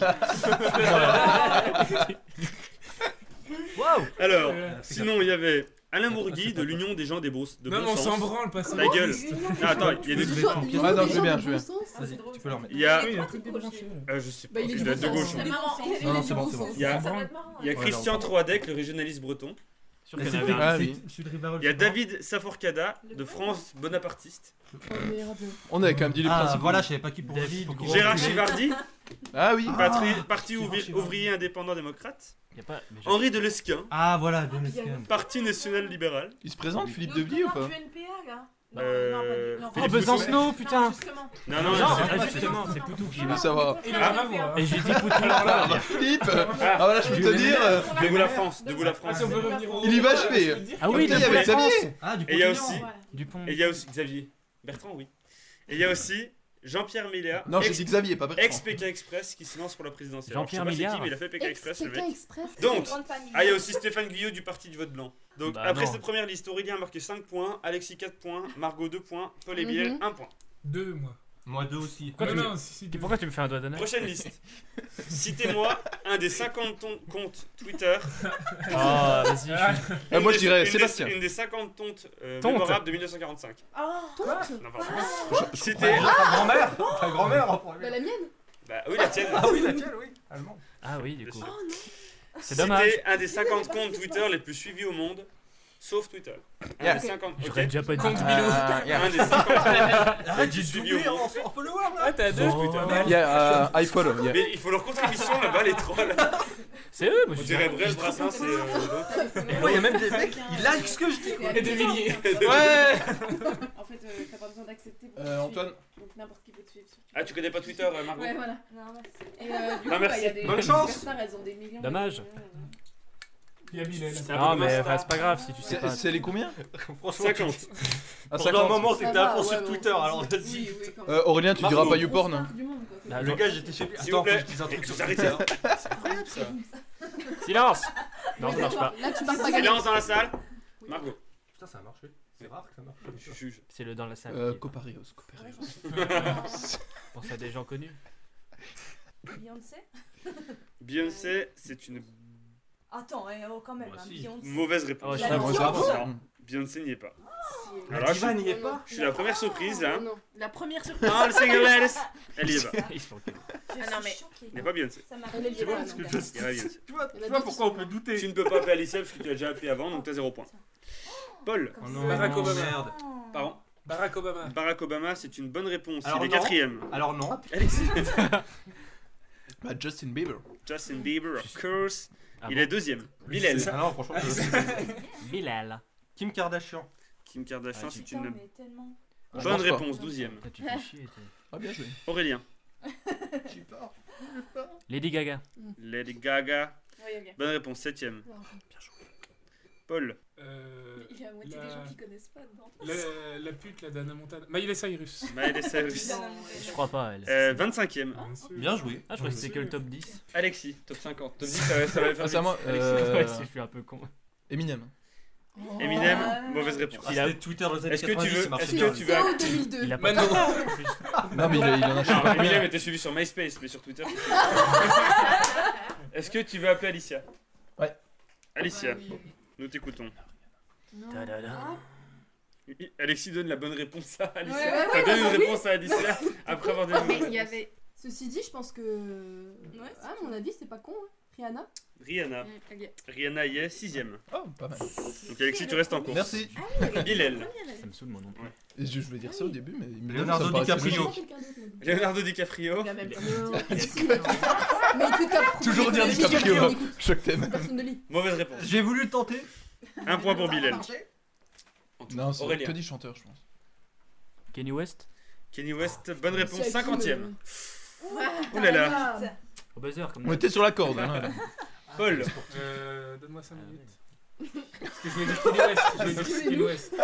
S3: Waouh!
S1: Alors,
S5: Euh,
S1: sinon il y avait Alain Mourgui de l'Union des gens des beaux de
S5: Non, mais
S1: bon
S5: on s'en
S1: sens.
S5: branle, pas ça.
S1: Ta gueule. Ah, attends, il y a des
S4: Les
S1: trucs.
S4: gens- les gens-
S6: Ah, non,
S4: les
S6: je
S4: gens
S6: veux bien,
S4: de
S6: je veux
S4: bon sens,
S7: Ah, c'est drôle.
S8: Tu peux leur mettre.
S1: Il y a,
S5: Oui, il y a un truc débranché.
S1: euh, je sais pas,
S4: Bah, il est
S1: il
S4: du
S1: doit
S4: bon
S1: être de
S4: sens.
S1: gauche. hein.
S7: C'est marrant.
S6: Non, non, c'est bon, c'est bon.
S1: Il y a-
S7: Ça va être marrant.
S1: Il y a
S7: hein.
S6: Ouais,
S1: Christian
S6: non.
S1: Troadec, le régionaliste breton.
S3: Sûr
S8: Mais
S3: qu'il y en
S8: c'est
S3: avait
S8: lui,
S3: un.
S6: Ah,
S8: c'est-
S6: oui.
S8: je suis de Rivarol,
S1: Il y a
S8: je sais pas.
S1: David Saforcada de France bonapartiste.
S4: Oh, le meilleur adieu.
S6: On avait quand même dit les
S8: Ah
S6: principaux.
S8: voilà, je savais pas qui pour
S3: David,
S8: pour-
S3: gros.
S1: Gérard
S3: enculé.
S1: Chivardi,
S6: Ah oui.
S1: patri-
S8: Ah,
S1: parti
S8: Gérard
S1: ouvri-
S8: Chivardi.
S1: ouvrier indépendant démocrate.
S3: Y a pas. mais je-
S1: Henri de Lesquin,
S8: Ah voilà, Denis Kemp.
S1: parti national libéral.
S6: Il se présente Philippe
S7: Le
S6: Devilliers ou
S7: prénom
S6: pas
S7: du N P A, là. Non,
S1: Euh,
S7: non, pas du- non,
S3: Oh,
S1: Philippe
S3: Besancenot,
S7: Non,
S3: putain!
S7: justement.
S1: Non, non,
S3: Non,
S1: non,
S3: ah,
S1: c'est-
S3: justement, c'est Poutou qui
S6: Je veux
S3: va.
S6: savoir.
S5: Il a rien à voir.
S3: Et j'ai dit Poutou.
S6: Ah, bah, Philippe Ah voilà, je peux te dire. euh,
S1: Debout la France, debout la
S5: Ah,
S1: France.
S5: si on veut revenir au.
S6: Il y va, je fais.
S5: Je peux te dire
S3: Ah oui,
S6: Ok,
S3: de
S6: il y avait
S3: la France.
S6: Xavier.
S8: Ah, du
S1: Et il y a
S8: continent.
S1: aussi,
S7: Voilà.
S3: Dupont.
S1: et il y a aussi Xavier Bertrand, oui. Et il y a aussi Jean-Pierre Milléa,
S6: Non, j'ai
S1: ex-
S6: dit Xavier, pas Bertrand.
S1: ex-P K Express qui se lance pour la présidentielle. Alors, je sais
S3: Jean-Pierre
S1: pas c'est qui,
S3: Milliard.
S1: mais il a fait P K Express, le mec.
S4: Ex-P K Express.
S7: C'est une
S1: Donc,
S7: grande famille.
S1: ah, il y a aussi Stéphane Guillot du parti du vote blanc. Donc,
S3: Bah
S1: après
S3: non.
S1: cette première liste, Aurélien a marqué cinq points, Alexis quatre points, Margot deux points, Paul et Biel
S4: Mhm.
S1: un point.
S5: Deux, moi.
S8: Moi deux aussi.
S3: Pourquoi
S5: Non,
S3: tu-
S5: non, si, si, deux.
S3: Pourquoi tu me fais un doigt d'honneur?
S1: Prochaine liste. Citez-moi un des cinquante ton- comptes Twitter.
S3: Ah, vas-y, je suis-
S6: Ah, moi, je
S1: Une des-
S6: dirais
S1: une des-
S6: Sébastien.
S1: Une des cinquante tontes euh,
S3: Tontes.
S1: mémorables de mille neuf cent quarante-cinq.
S7: Ah,
S4: Tonte.
S1: Non, pardon. Citez.
S8: Ta grand-mère Ta grand-mère en
S4: Bah,
S8: premier.
S4: la mienne.
S1: Bah oui, la tienne.
S8: Ah oui, laquelle, oui. Allemand.
S3: Ah oui, du coup.
S1: Bien sûr.
S4: Oh non.
S3: C'est dommage.
S1: C'était un des cinquante comptes Twitter les plus suivis au monde, sauf Twitter. Un
S6: Yeah.
S1: des cinquante. ok.
S3: J'aurais déjà pas dit.
S5: Compte
S3: tout.
S5: Bilou.
S6: Euh, yeah.
S1: Un des cinquante
S8: Arrête,
S1: plus
S8: j'ai
S1: suivis au
S8: doublé en,
S1: monde.
S8: en follower là.
S5: Ah, t'as deux.
S3: Oh,
S1: Twitter.
S3: ouais.
S6: Il y a euh, iFollow. yeah.
S1: Mais il faut leur compter l'émission là-bas, les trois là.
S3: C'est eux, moi
S1: On
S3: je
S1: dirait
S3: dirais.
S1: Brel, Brassin, c'est. Euh,
S8: Ouais, il y a même des mecs, ils like ce que je dis.
S5: Et des milliers.
S8: Ouais.
S4: En fait, euh, t'as pas besoin d'accepter. pour
S6: Euh,
S4: te suivre.
S6: Antoine.
S4: Donc n'importe qui peut te suivre. sur Twitter.
S1: Ah, tu connais pas Twitter, euh, Margot?
S4: Ouais, voilà.
S7: non, merci.
S4: Et euh, du
S1: Ah,
S4: coup,
S1: merci.
S4: bah, il y a des
S8: Bonne
S4: des
S8: chance.
S4: superstars, elles ont des millions.
S3: Dommage.
S4: de millions, euh.
S5: Il y a Bilal.
S1: C'est un
S3: Non,
S1: peu
S3: mais
S1: comme
S3: enfin, c'est pas grave si tu sais
S6: C'est
S3: pas.
S6: c'est les combien
S8: Franchement,
S1: cinquante.
S6: Ah,
S8: pendant un moment,
S4: Ça
S8: t'étais
S4: va,
S8: à fond
S4: ouais,
S8: sur
S4: bon,
S8: Twitter,
S4: vas-y.
S8: alors
S4: Oui,
S8: vas-y.
S4: oui, quand même.
S6: Euh, Aurélien, tu
S1: Margot.
S6: diras pas
S4: Grosse
S6: YouPorn.
S4: star du monde, quoi.
S3: Bah,
S8: Le gars, j'étais chez lui.
S1: S'il vous
S8: Attends, faut que
S1: plaît.
S8: je dise un truc
S1: Faut
S8: sur
S1: s'arrêter.
S8: Twitter.
S1: C'est incroyable ça.
S3: Silence! Non,
S4: Ouais,
S3: ça marche pas.
S4: Là, tu parles pas gagner.
S1: Silence dans la salle. Margot.
S8: Putain, ça a marché. C'est rare que ça marche.
S1: Je juge.
S3: C'est le dans la salle.
S6: Euh,
S3: qui-
S6: Coparios. Coparios.
S3: Pense à des gens connus.
S7: Beyoncé.
S1: Beyoncé, c'est une
S7: Attends, eh, oh, quand même.
S8: Moi
S7: hein,
S8: aussi.
S7: Beyoncé.
S1: mauvaise
S3: Oh,
S1: réponse.
S3: je
S7: La
S3: sais
S6: Moi,
S7: Beyoncé.
S6: ça va.
S1: Non, Beyoncé n'y est pas. Alors,
S8: La
S1: je,
S8: diva n'y est pas.
S1: je suis la première surprise là.
S4: Non, non.
S7: La première surprise.
S1: Ah, le single ladies. Elle y est pas.
S3: Ils sont ok.
S7: Ah non, mais.
S1: Il n'est pas Beyoncé.
S7: Ça m'a
S4: Elle est
S7: fait
S4: libre,
S7: mal.
S4: non,
S1: Il y a pas Beyoncé.
S2: Tu vois,
S4: Il y en a
S2: tu vois
S4: d'autres
S2: pourquoi
S4: qui
S2: on peut douter.
S1: Tu ne peux pas appeler Alicia parce que tu as déjà appelé avant, donc tu as zéro point. Paul,
S8: Oh non,
S5: Barack Obama.
S8: merde.
S1: pardon.
S5: Barack Obama.
S1: Barack Obama, c'est une bonne réponse.
S8: Alors
S1: Il est
S8: non.
S1: quatrième.
S8: Alors non.
S1: Alexis.
S6: Bah, Justin Bieber.
S1: Justin Bieber, of course.
S3: Ah
S1: Il
S3: bon
S1: est deuxième. Bilal.
S8: Ah non, franchement. je-
S3: Bilal.
S8: Kim Kardashian.
S1: Kim Kardashian,
S3: Ah,
S1: c'est
S7: Putain,
S1: une
S7: mais tellement.
S6: Ah, je
S1: bonne
S6: pense pas.
S1: réponse, douzième.
S3: Putain, tu fais chier. toi.
S6: Ah, bien joué.
S1: Aurélien.
S6: J'y pars.
S3: Lady Gaga.
S1: Lady Gaga,
S7: Oui, ok.
S1: bonne réponse, septième.
S4: Non.
S1: Paul.
S5: Euh,
S7: Il y a à moitié
S5: La-
S7: des gens qui connaissent pas dedans.
S5: la, la pute, la Dana Montana. Miley Cyrus.
S1: Miley Cyrus.
S7: Non,
S3: Je crois pas, elle.
S1: Euh, vingt-cinquième.
S5: Bien sûr.
S8: Bien joué.
S3: Ah, je crois que c'était que le top dix.
S1: Alexis, top cinquante. Top dix, ça va, ça va faire
S6: Ah, c'est à
S1: vite.
S6: moi.
S1: Alexis.
S6: Euh,
S3: Ouais, si je suis un peu con.
S6: Eminem.
S1: Eminem,
S7: Ah.
S1: mauvaise réponse.
S8: Ah, c'était Twitter aux années
S1: Est-ce que tu
S8: quatre-vingt-dix,
S1: veux-
S8: ça marchait
S1: est-ce
S8: bien.
S1: que tu veux-
S4: Fiasco deux mille deux.
S3: Il a pas
S5: Manon.
S3: en plus.
S6: Non, mais il, a- il en a je sais
S1: Non,
S6: pas
S1: Eminem
S6: combien.
S1: était suivi sur MySpace, mais sur Twitter. Est-ce que tu veux appeler Alicia?
S6: Ouais.
S1: Alicia, nous t'écoutons.
S4: Non.
S3: Ta-da-da.
S1: Alexis donne la bonne réponse à Alicia.
S4: Ouais, ouais,
S1: Enfin,
S4: ouais,
S1: donne une
S4: oui.
S1: réponse à Alicia après avoir donné une
S7: Mais
S1: bonne
S7: il y
S1: réponse.
S7: avait.
S4: Ceci dit, je pense que.
S7: Ouais,
S4: Ah, à mon avis, c'est pas con. Hein. Rihanna.
S1: Rihanna.
S7: Mm, ok.
S1: Rihanna y est, sixième.
S6: Oh, pas mal.
S1: Donc Alexis, tu restes en cours.
S6: Merci.
S1: Bilal.
S3: Ça me saoule, moi non plus.
S6: Et je, je vais dire ça au début, mais il me
S8: Leonardo
S6: ça me paraissait
S8: DiCaprio.
S6: logique.
S4: Quelqu'un d'autre, moi.
S1: Leonardo DiCaprio.
S7: Il a même pas.
S4: Non, mais si, mais mais écoute, t'as-
S6: Toujours dire
S4: écoute,
S6: DiCaprio.
S4: écoute,
S6: Je que t'aime.
S4: Personne ne lit.
S1: Mauvaise réponse.
S8: J'ai voulu le tenter.
S1: Un point pour Bilal.
S6: Non, c'est
S1: Aurélien.
S6: que des chanteurs, je pense.
S3: Kenny West.
S1: Kenny West, bonne réponse,
S4: C'est à qui,
S1: cinquantième.
S4: mais-
S1: Oh là là.
S7: Vite.
S3: Au buzzer, comme
S6: On était sur la corde. Hein, là.
S1: Paul.
S5: Euh, Donne-moi cinq
S3: Ah,
S5: minutes. Parce que je voulais dire Kenny West. Je voulais dire Kenny West.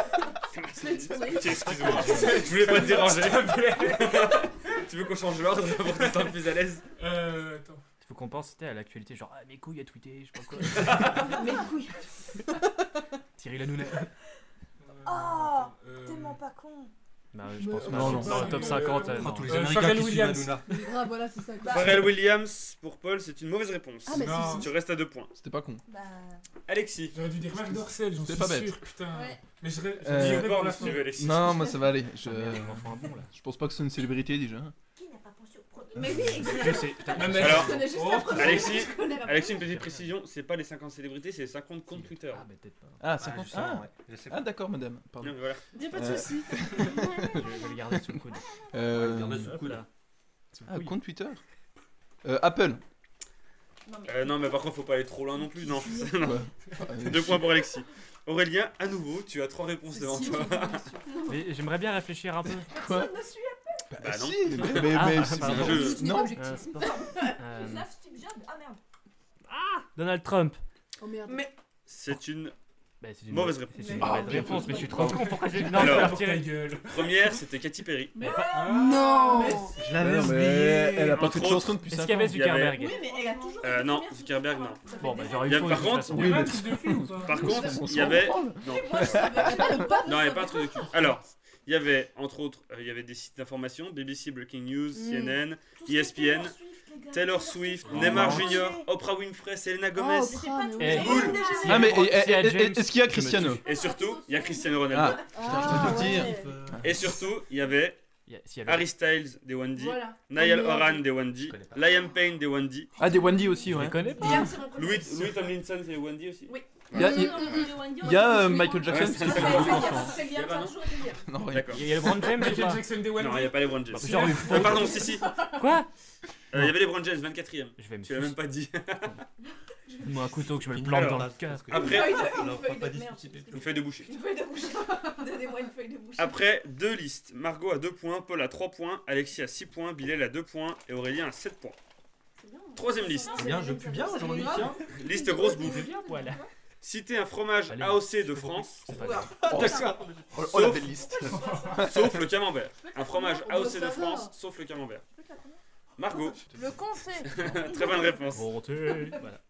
S1: Excuse-moi, je voulais pas te déranger. Tu veux qu'on change l'ordre pour que tu te sentes plus à l'aise?
S5: Euh, attends.
S3: Il faut qu'on pense c'était à l'actualité, genre ah, mes couilles a tweeté, je sais pas quoi.
S7: Mais couilles.
S3: Thierry Lanounet.
S5: Euh,
S7: Oh,
S5: attends, euh,
S7: Tellement pas con.
S3: Bah, je pense
S4: Mais-
S3: pas.
S6: Non, non.
S3: Dans le top cinquante. euh,
S8: Oh,
S3: non.
S8: tous les
S5: Euh,
S8: Américains
S5: Pharrell
S8: qui suivent
S5: Williams.
S8: Hanouna.
S4: Ah, voilà, c'est ça. quoi.
S1: Pharrell Williams pour Paul, c'est une mauvaise réponse.
S4: Ah, mais
S5: Non.
S4: si, si.
S1: Tu restes à deux points.
S6: C'était pas con.
S7: Bah.
S1: Alexis.
S5: J'aurais dû dire Marc Dorcel, j'en
S6: C'est
S5: suis
S6: pas bête.
S5: sûr, putain.
S7: Ouais.
S5: Mais je ré- je
S6: Euh,
S5: dirais pour
S1: Borne,
S5: la
S1: si
S5: fin.
S1: tu veux, Alexis.
S6: Non, moi ça va aller. Je,
S3: Ah, merde, on en fait un bon là.
S6: je pense pas que c'est une célébrité déjà.
S7: Qui n'a pas pensé au premier Mais oui,
S3: Je sais, putain,
S5: Ah, mais-
S1: Alors,
S4: Je connais juste
S5: Oh,
S4: la première.
S1: Alexis,
S7: je connais la
S1: Alexis, une petite précision, c'est pas les cinquante célébrités, c'est les cinquante comptes Twitter.
S3: Ah, bah peut-être pas.
S6: Ah,
S8: Ah,
S6: cinquante.
S8: justement,
S6: Ah,
S8: ouais. Je sais
S6: ah, d'accord, madame. Pardon.
S1: Bien, voilà.
S7: Y a pas de
S6: Euh,
S7: soucis.
S3: Je je vais le garder sous le coude.
S6: Euh,
S8: Regarde sous le
S3: Hop
S8: coude.
S3: là. Sous le
S6: Ah,
S3: couille.
S6: compte Twitter. Euh, Apple.
S7: Non, mais.
S1: Euh, non, mais par contre, faut pas aller trop loin non plus. Non, non.
S6: Ouais. Euh,
S1: Deux points pour Alexis. Aurélien, à nouveau, tu as trois réponses devant
S4: Si,
S1: toi.
S3: Mais j'aimerais bien réfléchir un peu.
S6: Quoi
S7: Personne ne suit.
S6: Bah,
S1: Bah, non.
S6: si, mais, mais,
S3: Ah,
S6: mais c'est
S3: pardon.
S6: bien.
S1: Je-
S4: Ce n'est
S6: Non.
S4: pas
S3: Euh,
S4: objectif.
S3: sport. Euh,
S7: Ils savent Steve Jobs. Ah merde.
S3: Donald Trump.
S4: Oh merde.
S7: Mais.
S1: C'est une
S3: Bah, c'est une
S1: Mauvaise réponse.
S3: C'est une
S7: Ah,
S3: mauvaise
S6: oui.
S3: réponse, mais je suis trop con. Pourquoi j'ai. Non,
S1: Alors,
S3: je vais la
S5: Pour ta
S3: retirer.
S5: gueule.
S1: première, c'était Katy Perry.
S3: Mais pas-
S5: Ah.
S4: Non.
S8: Je
S6: Mais
S8: l'avais
S6: non, mais
S8: oublié.
S6: elle a pas
S1: Entre
S6: fait de
S1: autres,
S6: chanson depuis
S3: Est-ce
S6: cinq
S3: qu'il y avait
S6: ans.
S1: Il y avait-
S3: Zuckerberg
S7: Oui, mais elle a toujours.
S1: Euh,
S7: été
S1: non,
S7: première sur
S1: Zuckerberg,
S7: Twitter.
S1: non.
S7: Ça fait
S3: Bon, bah
S7: des
S3: j'aurais
S1: Il y a-
S3: eu faux.
S1: par
S3: de toute
S1: contre,
S3: façon.
S5: Il y
S6: Oui,
S5: a pas un
S6: mais-
S5: truc de cul ou pas
S1: Par contre,
S6: On
S1: il
S6: s'en
S1: y avait.
S6: branle.
S1: Non,
S7: Moi, je savais pas.
S4: Le pape,
S1: non, il n'y a
S4: ça
S1: pas un
S4: va.
S1: truc de cul. Alors, il y avait, entre autres, euh, il y avait des sites d'information B B C, Breaking News, C N N,
S7: Tout ce
S1: E S P N,
S7: qui est Taylor Swift, les gars.
S1: Taylor Swift,
S3: Oh.
S1: Neymar
S3: Oh.
S1: Junior, Oprah Winfrey, Selena Gomez.
S4: Oh,
S7: C'est
S4: Oprah,
S7: pas
S4: mais
S7: tout.
S3: Eh,
S7: c'est
S3: Boule.
S7: une déjà.
S3: Si
S6: Ah, mais
S3: elle-
S6: et- et-
S3: si elle
S6: et-
S3: James,
S6: est-ce qu'il y a
S3: je me
S6: Cristiano
S3: tue.
S1: Et surtout, il y a Cristiano Ronaldo.
S6: Ah,
S4: Ah,
S6: je te le dire.
S4: ouais.
S1: Et surtout, il y avait
S3: Il y a- si elle avait-
S1: Harry Styles des One D,
S7: Voilà.
S1: Niall
S4: Oh, merde.
S1: Horan des One D,
S8: Je connais pas.
S1: Liam Payne des One D,
S6: Ah, des Wendy aussi,
S3: Je les
S6: ouais.
S3: connais pas.
S7: Liam, c'est mon
S1: Louis,
S7: préféré.
S1: Louis Tomlinson c'est des One D aussi.
S7: Oui.
S6: Il y a-
S7: Non,
S6: il-
S7: non, non, non, Wendy,
S6: Il y a
S7: on
S6: euh,
S7: sait
S6: Michael
S7: tous
S6: Jackson
S1: Ouais,
S6: qui
S1: c'est
S6: fait
S7: les
S6: des
S7: noms.
S6: chansons.
S7: C'est Liam, ça a toujours été Liam.
S6: Non, rien.
S1: D'accord.
S3: Il y a LeBron James ou
S5: Michael
S3: pas
S5: Jackson des One
S1: Non, il n'y a pas les Brown James.
S3: Genre une
S1: Euh,
S3: faute.
S1: pardon, si, si. Euh,
S3: Quoi
S1: Il y avait les Brown James, vingt-quatrième.
S3: Je vais me
S1: Tu l'as même pas dit.
S3: Donne-moi un couteau que je me le
S8: Une
S3: plante
S1: Alors,
S3: dans le cœur.
S1: Après-
S7: Une feuille de-
S8: On
S7: une
S8: leur
S7: feuille
S8: fera pas
S7: de- merde.
S8: discuter.
S1: Une feuille de boucher.
S7: Une feuille de bouche. Donnez-moi une feuille de bouche.
S1: Après, deux listes. Margot a deux points, Paul a trois points, Alexis a six points, Bilal a deux points et Aurélien a sept points. Troisième liste.
S8: C'est bien, je pue bien aujourd'hui, tiens.
S1: Liste grosse bouffe.
S3: bien, voilà.
S1: Citez un fromage
S3: Allez.
S1: A O C de France,
S3: C'est pas grave.
S6: Oh, oh, oh, la belle liste.
S1: sauf le camembert. Un fromage
S4: On
S1: A O
S4: doit
S1: C de
S4: savoir.
S1: France, sauf le camembert. Margot,
S7: Le comté.
S1: très bonne réponse.
S3: Bonté. Voilà.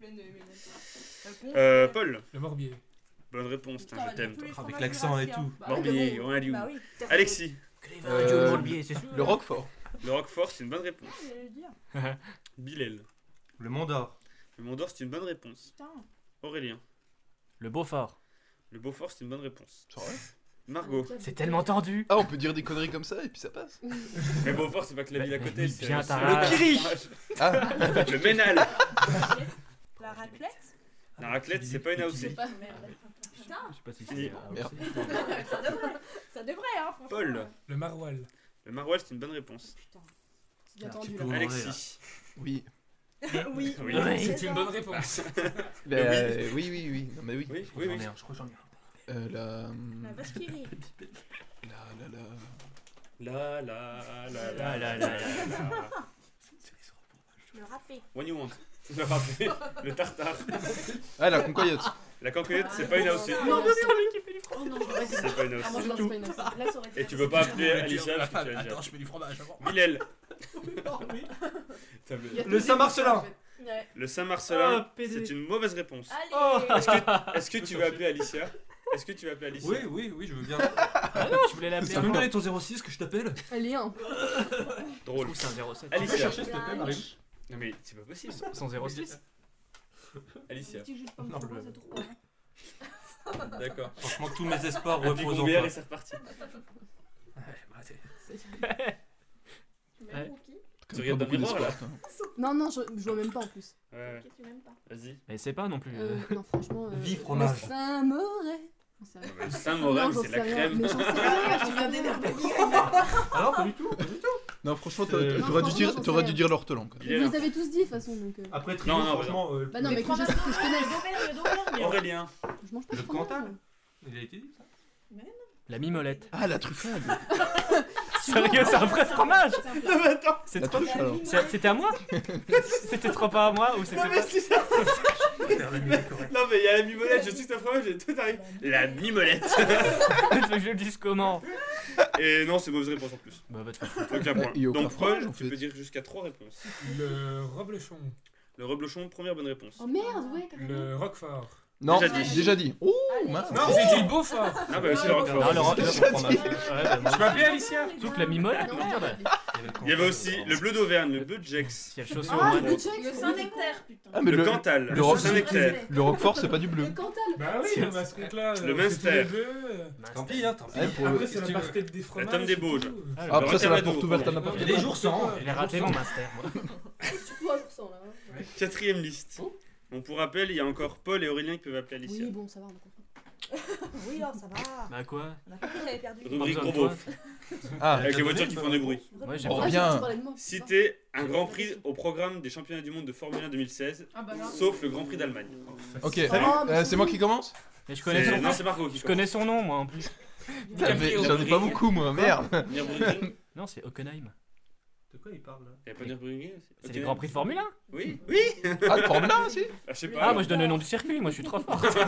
S1: Euh, Paul,
S5: Le Morbier.
S1: bonne réponse, putain, je t'aime toi.
S8: Avec l'accent et tout.
S1: Morbier, on a dit où
S7: Bah oui.
S1: Alexis,
S6: Euh,
S3: Morbier, c'est sûr.
S6: Le Roquefort.
S1: le Roquefort, c'est une bonne réponse.
S7: J'allais le dire.
S1: Bilal,
S8: Le Mont d'Or.
S1: le Mont d'Or, c'est une bonne réponse.
S7: Putain.
S1: Aurélien,
S3: Le Beaufort.
S1: le Beaufort, c'est une bonne réponse.
S6: C'est vrai.
S1: Margot.
S3: C'est tellement tordu.
S6: Ah, on peut dire des conneries comme ça et puis ça passe.
S1: Mais Beaufort, c'est pas que la ville à côté,
S3: Mais
S1: c'est
S3: bien
S1: c'est
S3: ta
S1: le
S3: race.
S1: Kiri.
S6: Ah,
S1: Le Ménal.
S7: La raclette.
S1: La raclette, c'est pas une
S4: Je
S1: A O
S4: sais
S1: C.
S4: pas.
S7: Putain,
S3: Je sais pas si
S1: Fini.
S3: c'est.
S6: Merde.
S7: ça devrait. Ça devrait, hein, franchement.
S1: Paul.
S5: Le maroilles.
S1: Le Maroilles, c'est une bonne réponse.
S7: Putain.
S4: C'est bien
S8: Ah, tu
S4: tendu
S8: peux
S4: là.
S8: vous-
S1: Alexis.
S6: oui.
S7: Oui.
S1: Oui.
S5: C'est une bonne réponse.
S6: Bah, euh, oui, oui, oui. Non, mais oui.
S1: Oui,
S8: Je
S1: oui,
S8: crois que j'en
S1: oui.
S8: ai un, je crois que j'en ai un.
S6: Euh, la.
S7: La vache qui rit.
S6: La, la, la.
S1: La la la
S3: La,
S1: la
S3: la, la, la.
S7: Le râpé.
S1: What you want? Le râpé, le tartare.
S6: Ah, la concoyote.
S1: La cancoyote, c'est pas une A O C.
S4: Non,
S7: Oh non, j'aurais dit.
S1: C'est pas une A O
S4: Ah, moi,
S1: C.
S4: je pense que c'est pas une A O C.
S7: Là, ça aurait été.
S1: Et tu peux pas appeler Alicia parce que tu as déjà.
S8: Attends, je mets du fromage avant.
S1: Bilal.
S4: Il y a
S2: Le
S4: que des
S2: Saint-Marcelin.
S4: en fait.
S7: Ouais.
S1: Le Saint-Marcelin,
S3: Oh, P D.
S1: c'est une mauvaise réponse.
S7: Allez.
S3: Oh.
S1: Est-ce que, est-ce que tu veux appeler Alicia? Est-ce que tu veux appeler Alicia?
S8: Oui, oui, oui, je veux bien.
S3: Ah non, je voulais l'appeler.
S8: Tu peux me
S3: avant.
S8: donner ton zéro six que je t'appelle?
S4: Allez, un.
S3: Je
S1: Drôle.
S3: trouve que c'est un zéro sept.
S1: Alicia.
S8: chercher s'il te plaît, Marie.
S1: Non mais c'est pas possible.
S3: Son zéro six.
S1: Alicia.
S7: Tu juste pas me
S8: Non,
S7: faire
S8: le-
S7: ça tourne pas.
S1: D'accord.
S8: Franchement, tous mes espoirs
S1: Un petit
S8: reposent en
S1: bière
S8: toi.
S1: et c'est reparti.
S8: Ouais, bah, c'est-
S7: Tu
S3: Ouais.
S7: m'aimes pour qui?
S1: Tu regardes dans le miroir là?
S4: Non, non, je, je vois même pas en plus.
S1: Ouais,
S7: Qui tu m'aimes pas?
S1: vas-y.
S3: Mais c'est pas non plus.
S4: Euh, non, franchement. Euh,
S8: Vive fromage.
S4: Le Saint-Moret. J'en sais rien.
S1: Le Saint-Morin,
S4: Non, j'en
S1: c'est
S4: sais
S1: la
S4: rien,
S1: crème.
S4: Mais j'en sais rien,
S7: Tu viens d'énerver.
S8: Ah non, pas du tout. Pas du tout.
S6: Non, franchement, t'a-
S3: Euh,
S6: t'aurais
S4: non,
S6: dû
S4: franchement,
S6: dire,
S4: j'en
S6: t'aurais
S4: sais
S6: dû
S4: rien.
S6: dire l'ortolan. quoi.
S1: Il est
S4: Vous
S1: là.
S4: les avez tous dit de toute façon, donc. euh,
S8: Après,
S1: Non,
S8: Trio,
S1: non,
S8: franchement, euh,
S4: Bah non,
S7: Les
S4: mais que je,
S7: fromages.
S4: que je
S7: Le
S4: connaisse.
S7: Dauphin, le Dauphin.
S1: Aurélien.
S4: Je mange pas
S8: Le
S4: de fromage.
S8: Cantal. il a été dit ça.
S3: La mimolette.
S6: Ah, la truffade.
S3: Sérieux, c'est un vrai fromage.
S1: Non mais attends.
S3: C'est
S6: La
S3: trop.
S6: truffe alors.
S3: C'est- C'était à moi? C'était trop pas à moi ou c'était
S1: Non mais
S3: pas.
S1: c'est ça.
S8: Faire la musique correcte.
S1: Non mais il y a la mimolette, je sais que c'est un fromage et tout arrive. La mimolette.
S3: Tu veux que je le dise comment?
S1: Et non, c'est mauvaise réponse en plus.
S3: Bah, va te faire foutre.
S1: Aucun point.
S6: Il y a aucun
S1: Donc
S6: fromage,
S1: Paul,
S6: en
S1: tu
S6: fait.
S1: peux dire jusqu'à trois réponses.
S5: Le reblochon.
S1: Le reblochon, première bonne réponse.
S4: Oh merde, ouais, carrément.
S5: Le roquefort.
S6: Non,
S1: Déjà dit.
S6: déjà dit. Oh,
S7: Allez.
S6: mince.
S5: Non, j'ai dit le Beaufort.
S1: Non bah aussi le
S3: Non,
S1: roquefort.
S3: le ro- le fromage. Ouais, bah, moi,
S5: Je m'appelais Alicia.
S3: Surtout que la mimolette,
S4: Non,
S3: merde.
S1: Il y avait aussi le bleu d'Auvergne, le bleu de Gex,
S3: Si elle chaussure
S4: Ah,
S3: au
S4: le
S3: moins.
S4: budget,
S7: Le Saint-Nectaire, putain.
S6: Ah, mais
S1: le
S6: le,
S1: Cantal,
S6: le
S1: le
S6: ro-
S1: Saint-Nectaire,
S6: le Roquefort, c'est pas du bleu.
S4: Le Cantal.
S5: Bah oui, le mascotte-là.
S1: Le Munster.
S8: Tant pis, hein, tant pis.
S6: Ouais, pour-
S5: Après, c'est
S8: Qu'est-ce que
S5: la
S8: tu
S5: partie des fromages.
S1: Tome des Bauges.
S5: et tout.
S3: Ah, le-
S6: Après, c'est la
S1: Rotterdam,
S6: porte ouverte à
S1: pardon.
S6: n'importe
S8: Il y a
S6: qui.
S8: des jours sans.
S3: J'ai raté mon master, moi.
S4: Surtout à pour cent là. hein.
S1: Quatrième liste. Bon, pour rappel, il y a encore Paul et Aurélien qui peuvent appeler Alicia.
S4: Oui, bon, ça va, on a compris.
S7: Oui, oh, ça va.
S3: Bah quoi?
S7: On a compris que j'avais perdu.
S1: Rubrique
S3: Pas besoin de
S1: gros
S3: toi.
S1: beauf.
S6: Ah,
S1: Avec les voitures qui font du bruit.
S3: Ouais, j'ai
S6: Oh,
S3: pas.
S6: bien.
S4: Ah, tu parlais de moi.
S1: Citer un grand prix au programme des championnats du monde de Formule un deux mille seize,
S4: Ah bah là.
S1: sauf le Grand Prix d'Allemagne.
S6: ok.
S4: Oh, mais
S6: Euh,
S4: c'est
S6: c'est moi
S4: bon.
S6: qui commence.
S3: Mais je connais
S1: C'est-
S3: son
S1: Non, c'est Margot qui
S3: Je connais son nom, moi, en plus.
S6: J'en ai- J'en ai pas beaucoup, moi, merde.
S1: commence. Nürburgring.
S3: Non, c'est Hockenheim.
S8: De quoi il parle là?
S1: Il y a pas Nürburgring aussi?
S3: C'est
S1: Ok.
S3: les Grands Prix de Formule un.
S1: Oui, oui.
S6: Ah, le Formule un aussi.
S1: Ah, je sais pas.
S3: Ah, moi je donne le nom du circuit, moi je suis trop fort.
S1: Je,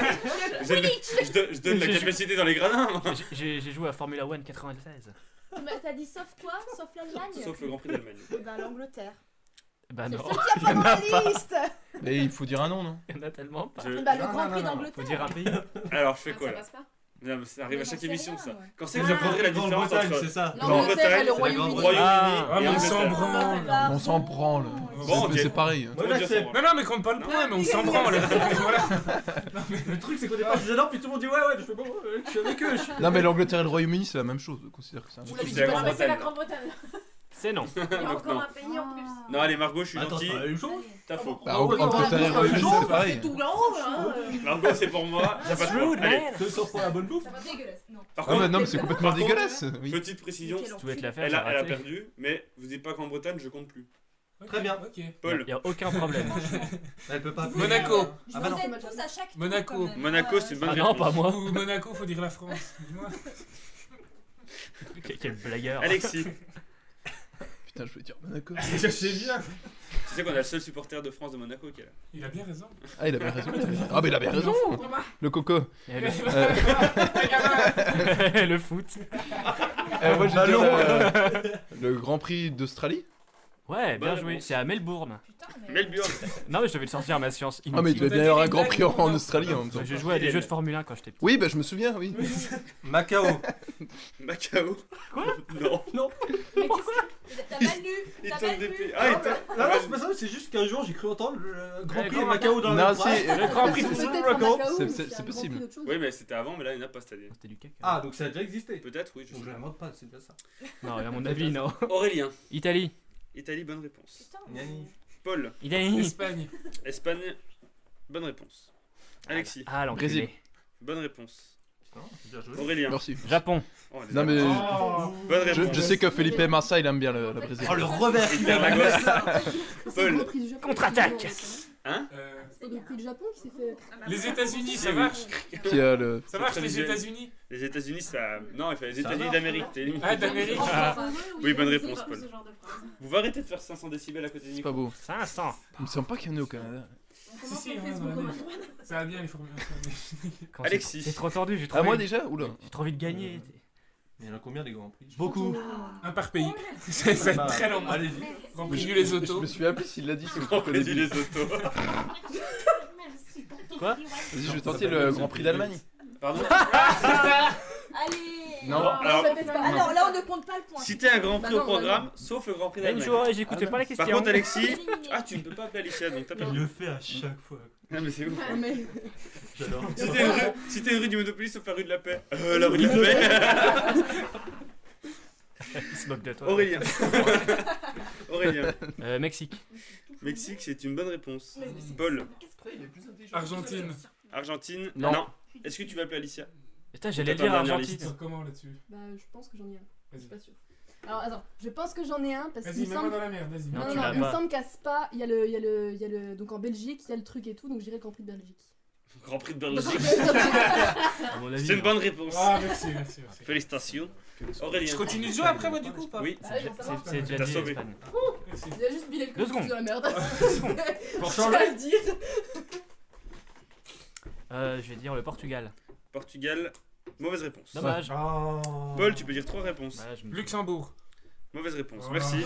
S1: je donne- je donne la
S3: J'ai-
S1: capacité dans les gradins. moi.
S3: J'ai- J'ai j'ai joué à Formula One quatre-vingt-seize.
S7: Mais t'as dit sauf quoi? Sauf l'Allemagne?
S1: Sauf le Grand Prix d'Allemagne.
S7: Eh ben l'Angleterre.
S3: Bah
S7: C'est
S3: non,
S7: le seul qui a pas dans la liste.
S6: Mais il faut dire un nom, non?
S3: il y en a tellement pas.
S1: Je-
S7: Eh ben le
S8: Non,
S7: Grand
S8: non,
S7: Prix
S8: non, non.
S3: Faut
S7: d'Angleterre.
S3: dire un pays.
S1: Alors, je fais
S4: Ah,
S1: quoi
S4: ça
S1: là?
S4: passe pas.
S1: Non, mais ça arrive à
S7: Mais
S1: chaque
S7: j'en sais
S1: émission
S7: rien,
S1: ça.
S7: moi.
S1: Quand c'est que vous apprendrez la différence entre
S8: c'est ça.
S4: L'Angleterre et le Royaume-Uni.
S1: Royaume-Uni
S3: Ah,
S1: et
S5: mais on s'en
S1: Angleterre.
S5: branle.
S6: On s'en branle.
S1: Bon, ok.
S6: C'est- C'est pareil.
S8: Moi,
S1: Comment dire
S8: j'accepte.
S1: ça,
S5: Non, non, mais compte pas le point, mais on s'en branle. Voilà.
S8: Le truc, c'est qu'au départ, je disais non, puis tout le monde dit ouais, ouais, je fais bon, ouais, je suis avec eux. je-
S6: Non, mais l'Angleterre et le Royaume-Uni, c'est la même chose. Je considère que c'est un
S4: Vous
S6: truc.
S4: l'avez
S1: C'est
S4: dit
S1: la
S4: pas,
S1: Grande-Bretagne.
S7: C'est la Grande-Bretagne.
S3: C'est non.
S7: Il y a
S1: Donc,
S7: encore
S1: non.
S7: un pays en plus.
S1: Non, allez, Margot, je suis
S8: Attends,
S1: gentil.
S8: c'est pas la même chose.
S1: T'as faux.
S6: Bah, Ang- Angleterre et le Royaume-Uni, c'est pareil.
S7: Tout là-haut, hein.
S1: Margot, c'est pour moi. Y a pas de
S3: Rude,
S1: point. Allez.
S3: man.
S8: Ce sort pour la bonne bouffe.
S7: Ça va dégueulasse. Non.
S1: Par
S6: Ah, mais
S1: contre,
S6: non, mais c'est complètement
S1: Par contre,
S6: dégueulasse. Oui.
S1: petite précision.
S7: Quel
S3: Tu veux te la faire,
S1: Elle
S3: j'ai
S1: a, elle a
S3: raté.
S1: perdu, mais vous dites pas qu'en Bretagne, je compte plus.
S8: Très bien.
S5: Ok.
S1: Paul,
S3: Y a aucun problème.
S8: Elle peut pas.
S5: Monaco.
S7: Je
S8: Ah bah
S7: vous
S8: non.
S7: aide tous à chaque tour,
S5: Monaco.
S7: quand même.
S1: Monaco, c'est une bonne
S3: Ah
S1: réponse.
S3: non, pas moi.
S5: Ou Monaco, faut dire la France. Dis-moi.
S3: Quel blagueur.
S1: Alexis,
S6: Putain, je voulais dire Monaco.
S5: Je sais bien.
S1: tu sais qu'on a le seul supporter de France de Monaco qui est là.
S5: Il a bien raison.
S6: Ah, il a bien raison. Ah, mais il a bien raison. Le coco.
S3: Et le...
S6: Euh,
S3: le foot.
S6: euh, moi, je vais dire euh, le Grand Prix d'Australie.
S3: Ouais, bien
S1: Bonne
S3: joué.
S1: réponse.
S3: C'est à Melbourne.
S7: Putain, mais.
S1: Melbourne.
S3: Non, mais je devais le sortir ma science.
S6: Ah, mais il devait bien y avoir un Grand Prix en, en Australie en même temps.
S3: Je jouais à des jeux de Formule un quand j'étais petit.
S6: Oui, bah je me souviens, oui.
S2: Macao.
S1: Macao.
S3: Quoi?
S1: Non.
S7: Mais qu'est-ce que- T'as mal lu.
S1: Il
S7: T'as
S1: tente
S7: mal
S1: des
S7: lu.
S1: P. Ah, il tente.
S2: Non, non, c'est pas ça, c'est juste qu'un jour j'ai cru entendre le Grand
S3: Ouais,
S2: Prix de
S3: Grand-
S2: Macao dans
S6: Non,
S2: le
S6: si,
S2: phrase.
S6: euh,
S2: Le Grand Prix
S6: c'est-
S2: de
S6: c'est-
S4: Peut-être à
S2: Macao.
S4: Macao,
S6: c'est-
S4: mais
S6: c'est-
S4: un
S6: c'est
S4: grand
S6: possible.
S4: prix d'autre chose.
S1: Oui, mais c'était avant, mais là, il n'y en a pas cette année.
S3: C'était du caca.
S2: Ah, donc ça a déjà existé.
S1: Peut-être, oui, je
S2: Donc
S1: sais
S2: je
S1: pas.
S2: l'invente pas, c'est bien ça.
S3: Non, à mon avis, non.
S1: Aurélien.
S3: Italie.
S1: Italie, bonne réponse.
S7: Putain,
S2: Nani.
S7: mais.
S1: Paul.
S3: Italie.
S5: Espagne.
S1: Espagne, bonne réponse. Alexis,
S3: Ah, l'enculé.
S6: Brésil.
S1: bonne réponse.
S2: Bien joué.
S1: Aurélien.
S6: Merci.
S3: Japon.
S1: Oh, les
S6: Non, mais
S2: Oh,
S1: Bonne
S6: je,
S1: réponse.
S6: je sais que Felipe Massa, il aime bien le, le Brésil.
S2: Oh, le revers qui
S1: Hyper
S2: vient.
S1: Lagos.
S4: C'est
S1: Paul.
S4: le Grand Prix du Japon.
S3: Contre-attaque.
S5: Euh,
S4: C'est le Grand Prix du Japon qui s'est fait.
S5: les États-Unis, ça
S1: Oui, oui.
S5: marche
S6: Qui a le...
S5: Ça marche
S1: très
S5: les
S1: visuel.
S5: États-Unis
S1: Les États-Unis, ça. Non, il fait les
S2: Ça
S1: États-Unis
S2: marche.
S1: d'Amérique. t'es limite.
S5: Ah, d'Amérique.
S3: Ah.
S1: Oui, bonne réponse,
S7: Ce
S1: Paul.
S7: genre de phrase.
S1: Vous pouvez arrêter de faire cinq cents décibels à côté du
S6: C'est
S1: micro.
S6: pas beau.
S3: cinq cents.
S6: Il me semble pas qu'il y en ait au Canada.
S7: On
S5: Si,
S7: commence
S5: si,
S7: sur
S5: ouais,
S7: Facebook,
S5: ouais,
S7: on
S5: ouais.
S7: va-
S5: Ça va bien les formules.
S3: Comment
S1: Alexis.
S3: c'est- C'est trop tordu, j'ai trop
S6: Ah, moi
S3: envie-
S6: déjà Oula.
S3: J'ai trop envie de gagner.
S2: Il y en a combien des Grands Prix
S6: Beaucoup.
S5: Un par pays. Ça va être très long.
S2: Allez-y.
S5: Grand Prix les
S6: Je
S5: autos.
S6: me suis appelé s'il l'a dit, c'est
S1: Grand
S6: au
S1: Prix
S6: début.
S1: les autos.
S7: Merci pour ton
S3: Quoi
S7: prix, ouais.
S6: Vas-y, je vais tenter le Grand Prix d'Allemagne.
S1: Pardon.
S7: Allez.
S6: Non.
S1: Alors,
S4: ça fait pas.
S7: Ah non, là on ne compte pas le point.
S1: citez un Grand Prix
S4: Bah
S1: au
S4: non,
S1: programme, sauf le Grand Prix d'Allemagne.
S3: Bonjour, j'écoutais pas la question.
S1: Par contre, Alexis.
S7: Éliminé.
S1: Ah, tu ne peux pas appeler Alicia, donc t'as
S2: Il
S1: perdu.
S2: le fait à chaque fois.
S1: Ah, mais c'est ouf.
S4: Ah, mais.
S2: J'adore.
S1: Citez une, rue, citez une rue du Monopoly sauf la rue de la Paix. Euh, la rue de la Paix.
S3: Il se moque de toi.
S1: Aurélien. Aurélien.
S3: Euh, Mexique.
S1: Mexique, c'est une bonne réponse.
S7: Mais c'est-
S1: Paul.
S5: Argentine.
S1: Argentine.
S6: Non.
S1: Est-ce que tu vas appeler Alicia?
S3: Putain, j'allais
S1: T'as
S3: dire
S1: ta dernière
S3: Argentine.
S5: Sur comment là-dessus
S4: Bah, je pense que j'en ai un. Je suis
S5: Vas-y.
S4: pas sûre. Alors, attends, je pense que j'en ai un parce qu'il
S5: Vas-y,
S4: me
S5: mets-moi
S4: semble.
S5: dans la merde, vas-y.
S3: Non,
S4: Non,
S3: tu
S4: non,
S3: l'as
S4: il me
S3: pas.
S4: semble qu'à Spa, il y a le. Il y a le, il y a le donc en Belgique, il y a le truc et tout, donc j'irai le Grand Prix de Belgique.
S1: Grand Prix de Belgique.
S3: À mon avis.
S1: C'est une bonne réponse.
S5: Ah, merci, merci, merci.
S1: Félicitations. Aurélien.
S5: Je continue de jouer après moi du coup ou pas
S3: Oui,
S4: Ah,
S3: c'est
S4: oui, ça va.
S3: c'est- c'est déjà
S1: T'as
S3: dit
S1: sauvé.
S3: Espagne.
S5: Merci.
S4: Il y a juste Bilal
S3: Deux
S4: le
S3: secondes.
S4: de la merde.
S2: Pour
S4: Je
S2: changer.
S4: tiens à le dire.
S3: Euh, je vais dire le Portugal.
S1: Portugal. Mauvaise réponse.
S3: Dommage.
S2: Oh.
S1: Paul, tu peux dire trois réponses.
S3: Ouais, je me-
S5: Luxembourg.
S1: Mauvaise réponse.
S5: Oh.
S1: Merci.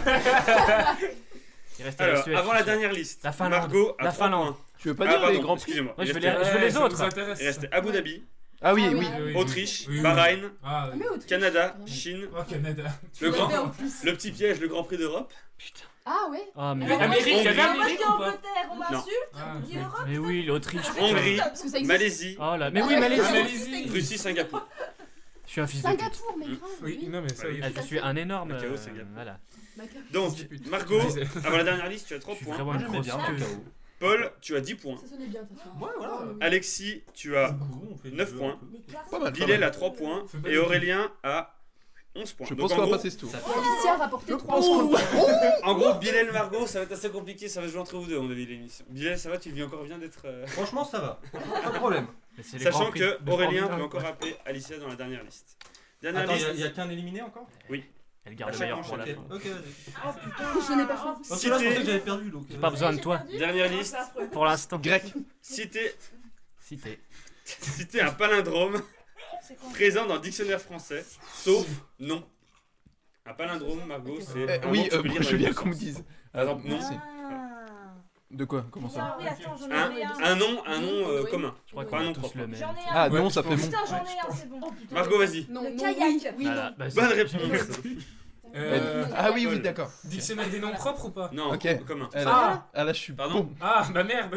S3: Il restait la
S1: Alors,
S3: Suède,
S1: avant
S3: je
S1: la
S3: suis sûr.
S1: dernière liste,
S3: La Finlande.
S1: Margot a
S3: La
S1: trois
S3: Finlande.
S1: points.
S6: Tu veux pas
S1: Ah,
S6: dire les
S1: pardon,
S6: Grands Prix
S1: excusez-moi.
S3: Moi, je
S1: Il
S3: veux
S1: restait-
S3: les- je veux les
S5: ça
S3: autres.
S5: nous intéresse.
S1: Il restait Abu Dhabi,
S6: Ah oui,
S4: Ah
S6: oui.
S4: oui.
S5: Oui, oui.
S1: Autriche,
S5: Oui, oui.
S1: Bahreïn,
S5: Ah,
S4: Ah, mais Autriche.
S1: Canada,
S4: Non.
S1: Chine,
S5: oh, Canada.
S1: le
S4: Tu
S1: grand,
S4: l'avais en plus.
S1: le petit piège, le Grand Prix d'Europe.
S3: Putain.
S4: Ah ouais.
S3: Ah, mais.
S5: Mais Amérique, il y avait
S1: Hongrie.
S7: Moi je
S5: Amérique
S7: dis
S5: ou pas
S7: Angleterre, on m'insulte.
S5: Ah,
S7: Dis
S5: ok.
S7: Europe.
S3: Mais oui, l'Autriche. putain.
S1: Hongrie,
S4: Parce que ça existe.
S1: Malaisie,
S3: Oh là, mais oui,
S4: Ah,
S3: Malaisie.
S5: Ah, Malaisie.
S1: Russie, Singapour.
S3: Je suis un fils de pute.
S4: Singapour, mais grave.
S5: Oui, non mais ça oui.
S3: Ah, je suis un énorme.
S1: Macao,
S3: euh,
S1: c'est Singapour.
S3: Voilà.
S4: Macao.
S1: Donc, Margot,
S5: Disais-
S1: avant la dernière liste, tu as
S3: Je
S1: trois
S3: suis
S1: points.
S3: vraiment une grosse
S2: bien.
S3: queue.
S1: Paul, tu as dix points.
S4: Ça sonnait bien, de toute façon.
S2: Ouais, voilà.
S4: Oui, oui.
S1: Alexis, tu as
S2: On fait
S1: neuf
S2: du jeu
S1: points.
S2: un peu.
S7: Mais classe.
S6: Pas mal. pas
S1: Bilal
S6: mal.
S1: a trois points.
S5: Fais pas
S1: Et
S5: les
S1: Aurélien a onze points.
S6: Je
S1: Donc,
S6: pense
S1: en
S6: qu'on va
S1: gros,
S6: passer ce tour.
S7: Ça
S4: Alicia a rapporté
S6: Je
S4: trois
S6: pense qu'on
S4: points.
S1: En gros, Bilal Margot, ça va être assez compliqué, ça va se jouer entre vous deux, on avait l'émission. Bilal, ça va, tu vis encore bien d'être. euh,
S2: Franchement, ça va. Pas de problème.
S3: Mais c'est les
S1: Sachant
S3: Grands Prix
S1: que
S3: de
S1: Aurélien
S3: Formule un,
S1: peut encore
S3: quoi.
S1: appeler Alicia dans la dernière liste. Dernière
S2: Attends,
S1: liste.
S2: il y a qu'un éliminé encore
S3: Elle garde
S1: À
S3: le
S1: chaque
S3: meilleur
S1: manche,
S3: pour la
S2: Ok,
S3: fin.
S2: ok, vas-y.
S7: Oh putain.
S4: Je n'ai pas fait.
S2: Parce que là, je
S1: Cité-
S2: pensais que j'avais perdu donc.
S3: J'ai
S2: euh,
S3: pas besoin de toi.
S1: Dernière liste.
S3: Pour l'instant.
S1: Grec. Citer,
S3: Cité.
S1: citer un palindrome
S7: C'est con.
S1: présent dans le dictionnaire français, sauf non. Un palindrome, Margot, c'est.
S6: Eh,
S1: un mot
S6: oui,
S1: que tu
S6: euh,
S1: peux
S6: moi,
S1: lire
S6: je
S1: dans
S6: veux
S1: les
S6: bien
S1: deux
S6: qu'on me
S1: sens.
S6: dise.
S1: Par exemple, non.
S6: Merci.
S7: Ah.
S6: De quoi Comment ça
S7: Ah oui, attends, j'en
S1: Un,
S7: ai un.
S1: un nom, un nom euh,
S4: Oui.
S1: commun.
S3: Je crois
S1: Pas
S3: qu'on
S1: un
S3: a
S1: nom
S3: tous
S1: propre.
S3: le même.
S7: J'en ai un.
S6: Ah
S5: Ouais,
S6: non,
S5: je
S6: ça fait
S5: pense.
S6: mon.
S7: Putain, j'en
S3: Ouais,
S7: ai
S3: je
S7: un,
S3: pense.
S7: c'est bon.
S1: Margot, vas-y.
S4: Non,
S7: Le
S4: non,
S7: kayak.
S4: oui, oui,
S3: Voilà,
S4: non.
S3: bah,
S1: Bonne
S3: c'est-
S1: réponse.
S5: Euh,
S6: Ah oui, oui,
S1: Paul.
S6: d'accord.
S5: Dictionnaire des noms propres ou pas
S1: Non,
S6: Ok.
S1: commun.
S6: Ah,
S5: Ah.
S6: ah là, je suis.
S1: Pardon
S6: bon.
S5: Ah, bah merde.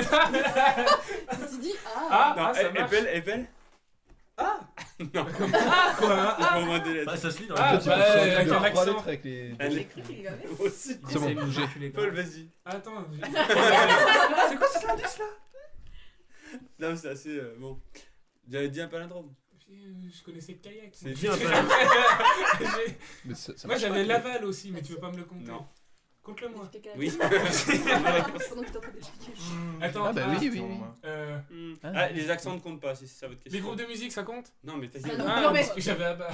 S4: Ceci dit, ah.
S5: Ah,
S1: Non,
S5: ah, ça
S1: elle
S5: marche.
S1: elle elle
S5: Ah
S1: Non.
S5: Ah, quoi hein
S1: Il faut au moins des lettres.
S2: Bah, ça se lit dans
S5: Ah,
S2: la
S6: Tu
S5: bah,
S6: peux sortir
S5: avec
S6: deux,
S5: un
S6: trois
S5: accent.
S6: lettres avec les.
S1: Allez. Aussi.
S6: C'est bon, bougez.
S1: Paul, vas-y.
S5: Attends.
S2: C'est quoi cet indice là
S1: Non, mais c'est assez. euh, bon. J'avais dit un palindrome.
S5: Je connaissais le kayak.
S1: C'est
S5: moi.
S1: bien,
S5: J'ai-
S6: Mais ça- ça
S5: Moi
S6: marche
S5: j'avais
S6: pas.
S5: Laval aussi, mais tu veux pas me le compter.
S1: Non.
S5: Compte-le moi.
S1: Oui.
S4: Pendant que t'es en train d'expliquer.
S5: Attends,
S6: Ah bah
S5: ah,
S6: oui, oui, oui.
S5: euh,
S1: Hmm.
S6: Ah.
S1: Ah, les accents ne comptent pas, si c'est ça votre question.
S5: les groupes de musique ça compte
S1: Non, mais t'as
S4: Ça
S1: dit.
S4: non.
S5: Ah,
S4: Non, mais-
S5: parce que j'avais Abba.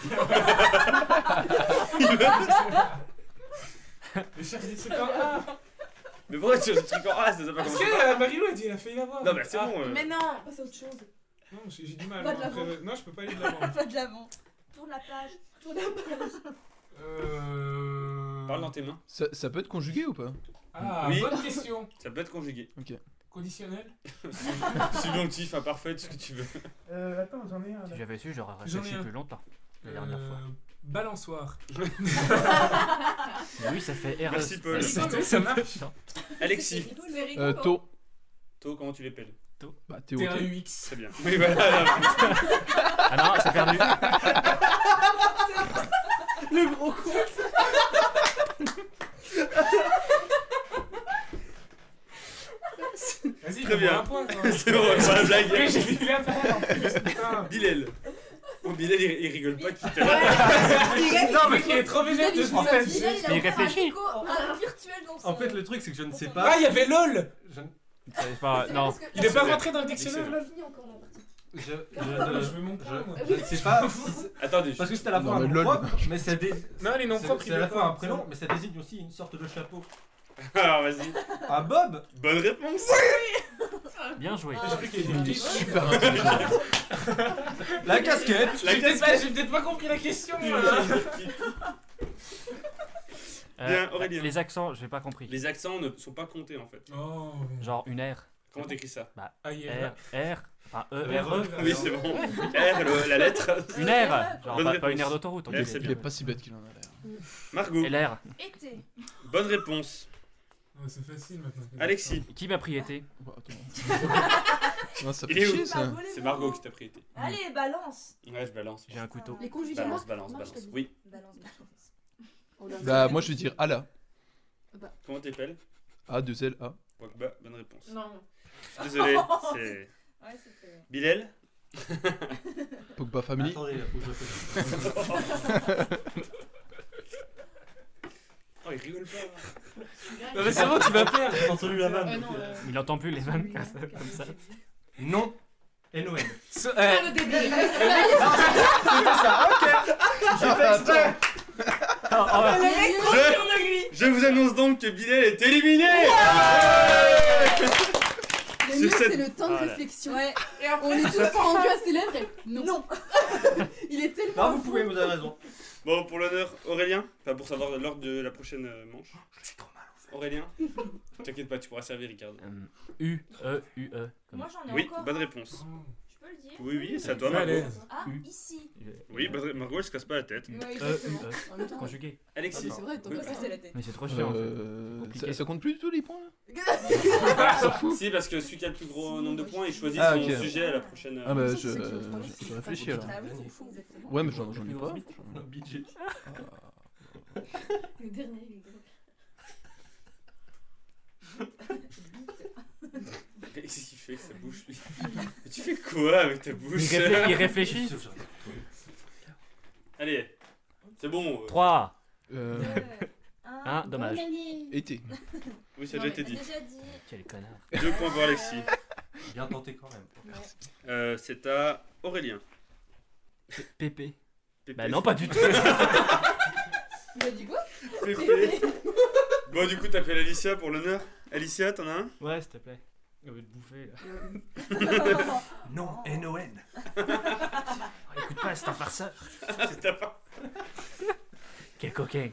S5: Mais cherche des trucs en A.
S1: Mais pourquoi tu as ce truc en A, ça doit pas
S5: Parce
S1: commencer
S5: que
S1: par
S5: euh, Marie-Lou a dit, elle a failli l'avoir.
S1: Non, mais c'est
S5: Ah,
S1: bon. euh.
S7: Mais non,
S4: Passe à autre chose.
S5: Non, j'ai j'ai du mal.
S4: Va de
S5: moi,
S4: l'avant.
S5: après, Non, je peux pas aller de l'avant.
S7: pas de l'avant. Tourne la plage. Tourne la plage.
S5: Euh.
S7: Tourne la plage.
S5: Euh. Euh,
S1: Parle dans tes mains.
S6: Ça, ça peut être conjugué ou pas?
S5: Ah,
S1: Oui.
S5: bonne question.
S1: Ça peut être conjugué.
S5: Conditionnel.
S1: Subjonctif, imparfait, tout ce que tu veux.
S5: Euh, attends, j'en ai un.
S3: Si j'avais su, j'aurais
S5: J'en ai
S3: réfléchi
S5: un.
S3: plus longtemps. La dernière
S5: Euh,
S3: fois.
S5: Balançoire.
S3: Mais oui, ça fait R.
S1: Merci, Paul.
S5: Ça, ça marche.
S1: Alexis.
S7: C'est rigolo.
S6: Euh, Tau.
S1: Tau, comment tu l'appelles?
S6: Bah, Théo.
S5: T un U X.
S1: Très bien. Oui, voilà.
S3: Ah non, c'est perdu.
S4: Le gros con.
S5: Vas-y,
S1: Très
S5: donne-moi
S1: bien.
S5: un point. quoi.
S1: C'est bon, pas la blague.
S5: Mais j'ai dit la balle en plus, putain.
S1: Bilal. Bon, Bilal, il, il rigole pas depuis tout à l'heure.
S5: Non, mais il est trop vénère de
S4: Il
S5: se faire.
S4: fait-
S7: Bilal, il a
S3: Il
S7: ouvert un
S3: réfléchit.
S7: déco, un virtuel dans son.
S8: En fait, le truc, c'est que je ne sais
S5: Ah,
S8: pas.
S5: il y avait LOL.
S8: Je,
S3: C'est pas. Non.
S5: Il est pas
S1: Excellent.
S5: rentré dans le dictionnaire là.
S4: Fini encore la partie.
S8: je, je,
S5: Je
S8: je,
S5: veux mon point, moi.
S8: je ne sais pas. si c'est-
S1: Attendez,
S8: Parce que c'est à la
S6: Non,
S8: fois
S6: mais
S8: un nom
S6: lol.
S8: propre, mais ça dé-
S5: Non, les noms
S8: c'est-
S5: propres,
S8: c'est
S5: il
S8: à la
S5: veut
S8: fois
S5: pas.
S8: un prénom, mais ça désigne aussi une sorte de chapeau.
S1: alors vas-y.
S8: Ah, Bob.
S1: Bonne réponse.
S3: Bien joué.
S5: J'ai cru qu'il y avait des petits-
S6: Super intelligent.
S8: La casquette.
S5: J'ai peut-être pas, j'ai peut-être pas compris la question. Là.
S1: Bien, Aurélien.
S3: Les accents, j'ai pas compris.
S1: Les accents ne sont pas comptés en fait.
S5: Oh.
S3: Genre une R.
S1: Comment t'écris ça?
S5: Ah, il y a-
S3: R. R. Enfin, E. R. E.
S1: Oui, c'est bon. R, le- la lettre.
S3: Une R. Genre
S1: Bonne
S3: pas, pas une
S1: réponse.
S3: aire d'autoroute. on
S1: R,
S3: dit.
S1: c'est
S6: Il
S1: bien.
S6: est pas si bête qu'il en a l'air.
S1: Margot.
S3: Et l'air.
S7: Été.
S1: Bonne réponse.
S5: Ouais, c'est facile maintenant.
S1: Alexis.
S3: Qui m'a pris été?
S6: Bah, attends. Non, ça
S1: Il
S6: fait
S1: est où
S6: chier ça.
S1: C'est Margot qui t'a pris été.
S7: Allez, balance.
S1: Ouais, je balance.
S3: J'ai un couteau.
S4: Les conjugués
S1: Balance,
S4: marquent-
S1: balance,
S4: marchent,
S1: balance.
S4: t'as dit.
S1: Oui.
S7: Balance, balance.
S4: Oh là,
S6: Bah,
S4: c'est-
S6: moi je vais dire Allah.
S1: Comment t'appelles?
S6: A, deux L, A.
S1: Pogba, bonne réponse.
S7: Non.
S1: Désolé, c'est.
S7: Ouais, c'était.
S1: Bilal.
S6: Pogba Family.
S8: Attendez, là, faut que je réfléchisse.
S1: Oh, il rigole pas.
S5: Non, mais c'est bon, tu vas perdre.
S8: J'ai entendu la
S4: Euh,
S8: vanne.
S4: non,
S8: donc, euh,
S4: euh,
S3: Il entend plus les vannes
S4: oui,
S3: comme ça.
S4: ok,
S3: comme ça.
S8: Non. N O N.
S5: Ce- euh,
S4: Ah, le débile.
S6: J'ai fait exprès.
S3: Oh, oh,
S7: Le mec trop
S1: Je-
S7: sûr de lui.
S1: Je vous annonce donc que Bilal est éliminé.
S4: Le
S1: Sur
S4: mieux,
S1: cette-
S4: c'est le temps de
S1: Voilà.
S4: réflexion.
S7: Ouais. Et
S4: On
S7: après,
S4: est tous rendus à célèbre et non.
S7: non.
S4: Il est tellement.
S8: Non, vous pouvez, vous avez raison.
S1: Bon, pour l'honneur, Aurélien. Enfin, pour savoir l'ordre de la prochaine euh, manche. Aurélien. T'inquiète pas, tu pourras servir Ricardo.
S3: Euh, U. E. U. E. Comme-
S7: Moi j'en ai
S1: Oui,
S7: encore.
S1: bonne
S7: un.
S1: réponse.
S7: Je peux le dire.
S1: Oui, oui, c'est à toi,
S5: Fais à
S1: Margot.
S5: l'aise.
S7: Ah,
S3: U.
S7: ici.
S1: Oui, bonne ré- Margot, elle se casse pas la tête.
S4: Ouais,
S3: E.
S4: exactement.
S3: U. E.
S4: En même temps,
S3: Conjugué.
S4: ah,
S1: Alexis.
S4: mais c'est vrai, t'en
S1: Oui.
S4: peux
S7: Ça, c'est la tête.
S3: Mais c'est trop chiant en fait.
S6: Euh,
S3: Compliqué.
S6: ça, ça compte plus du tout les points là?
S1: Ah,
S6: s'en fout.
S1: Si, parce que celui qui a le plus gros nombre de points, il choisit
S6: Ah,
S1: son
S6: ok.
S1: sujet à la prochaine. euh,
S6: Ah bah
S4: Ça,
S6: je,
S4: c'est ça qui est
S6: je,
S4: trop
S6: je
S4: bien.
S6: réfléchis alors.
S7: Ah oui, c'est fou, exactement.
S6: Ouais mais j'en j'en ai pas.
S8: Le budget.
S4: Le dernier, il est drôle.
S1: Qu'est-ce qu'il fait avec sa bouche, lui? Mais tu fais quoi avec ta
S3: Il,
S1: bouche?
S3: réfléchit, il réfléchit.
S1: Allez, c'est bon. euh,
S3: trois.
S6: Euh,
S3: Un, dommage.
S6: été.
S1: Oui, ça a
S4: Non,
S1: déjà été
S7: J'ai
S1: dit.
S7: déjà dit.
S3: Quel connard.
S1: Deux points pour Alexis.
S8: Bien tenté quand même.
S1: Euh, c'est à Aurélien.
S3: Pépé.
S1: Pépé.
S3: Bah non, pas du tout.
S4: Il a dit quoi?
S1: Pépé. Bon, du coup, t'appelles Alicia pour l'honneur. Alicia, t'en as un?
S3: Ouais, s'il te plaît. On veut te bouffer là.
S8: Non, N O N.
S3: Oh, écoute pas, c'est un farceur.
S1: T'as pas.
S3: Quel coquin.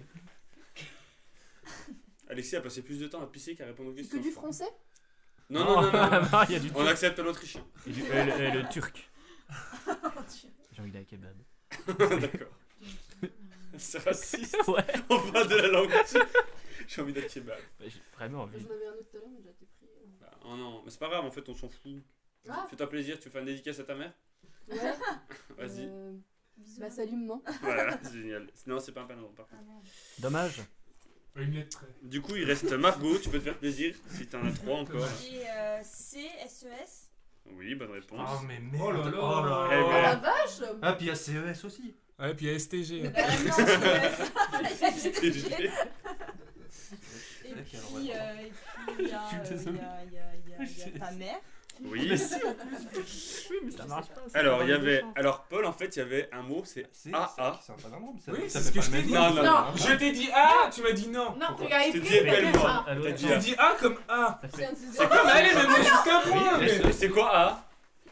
S1: Alexis a passé plus de temps à pisser qu'à répondre aux
S4: C'est
S1: questions.
S4: que du français?
S1: Non, non, non, non. non.
S3: Il y a du
S1: On accepte l'autrichien.
S3: Et du- euh, le, euh, le turc.
S7: Oh, Dieu.
S3: J'ai envie d'aller kebab.
S1: D'accord. C'est raciste.
S3: Ouais.
S1: On parle de la langue. J'ai envie d'être kebab.
S3: Bah, j'ai vraiment envie.
S4: J'en avais un autre tout à l'heure, mais j'ai été pris. euh.
S1: Bah, oh non, mais c'est pas grave, en fait, on s'en fout.
S4: Ah.
S1: Fais-toi plaisir, tu fais une dédicace à ta mère?
S4: Ouais.
S1: Vas-y.
S4: Euh,
S7: Bisous.
S4: Bah, salut maman.
S1: Voilà, c'est génial. Non, c'est pas un palindrome par contre.
S7: Ah, merde.
S3: Dommage.
S5: Une lettre.
S1: Du coup, il reste Margot, tu peux te faire plaisir si t'en as trois encore.
S7: J'ai euh, C, S E S.
S1: Oui, bonne réponse.
S8: Oh mais merde.
S5: Oh là là.
S8: Oh là
S1: Eh
S8: là.
S4: Oh
S1: ben.
S4: la vache!
S8: Ah puis il y a C E S aussi.
S5: Ouais, puis il y a S T G. hein.
S7: Ah, non, C E S.
S1: C'est génial.
S7: Et puis, euh, et puis, il y a,
S8: Je suis
S7: euh, il y
S8: désolé.
S7: a, il y a, il y a, il y a ta mère.
S1: Oui.
S3: Oui, mais ça marche pas. ça
S1: Alors,
S3: va
S1: il y
S3: pas
S1: avait.
S3: mal
S1: Alors, Paul, en fait, il y a avait un mot, c'est
S8: C'est
S1: A A.
S8: c'est un palindrome. Ça,
S5: Oui,
S8: ça
S5: c'est
S8: fait
S5: ce
S8: pas
S5: que
S8: le
S5: je t'ai
S8: même
S5: dit.
S1: Non,
S8: nom.
S1: non, non.
S5: Je t'ai dit A, tu m'as dit non.
S7: Non,
S8: Pourquoi
S7: regarde,
S1: Je te
S7: écris,
S1: dis appelle
S7: regarde.
S1: moi.
S3: Ah,
S1: T'as
S3: ouais.
S1: dit
S5: Tu m'as
S1: A.
S5: dit A comme A.
S3: Ça
S4: Je viens
S3: fait...
S4: de se dire-
S1: C'est quoi,
S5: Mais allez, même moi jusqu'à
S3: Oui,
S5: point.
S3: mais
S5: mais-
S1: C'est quoi A?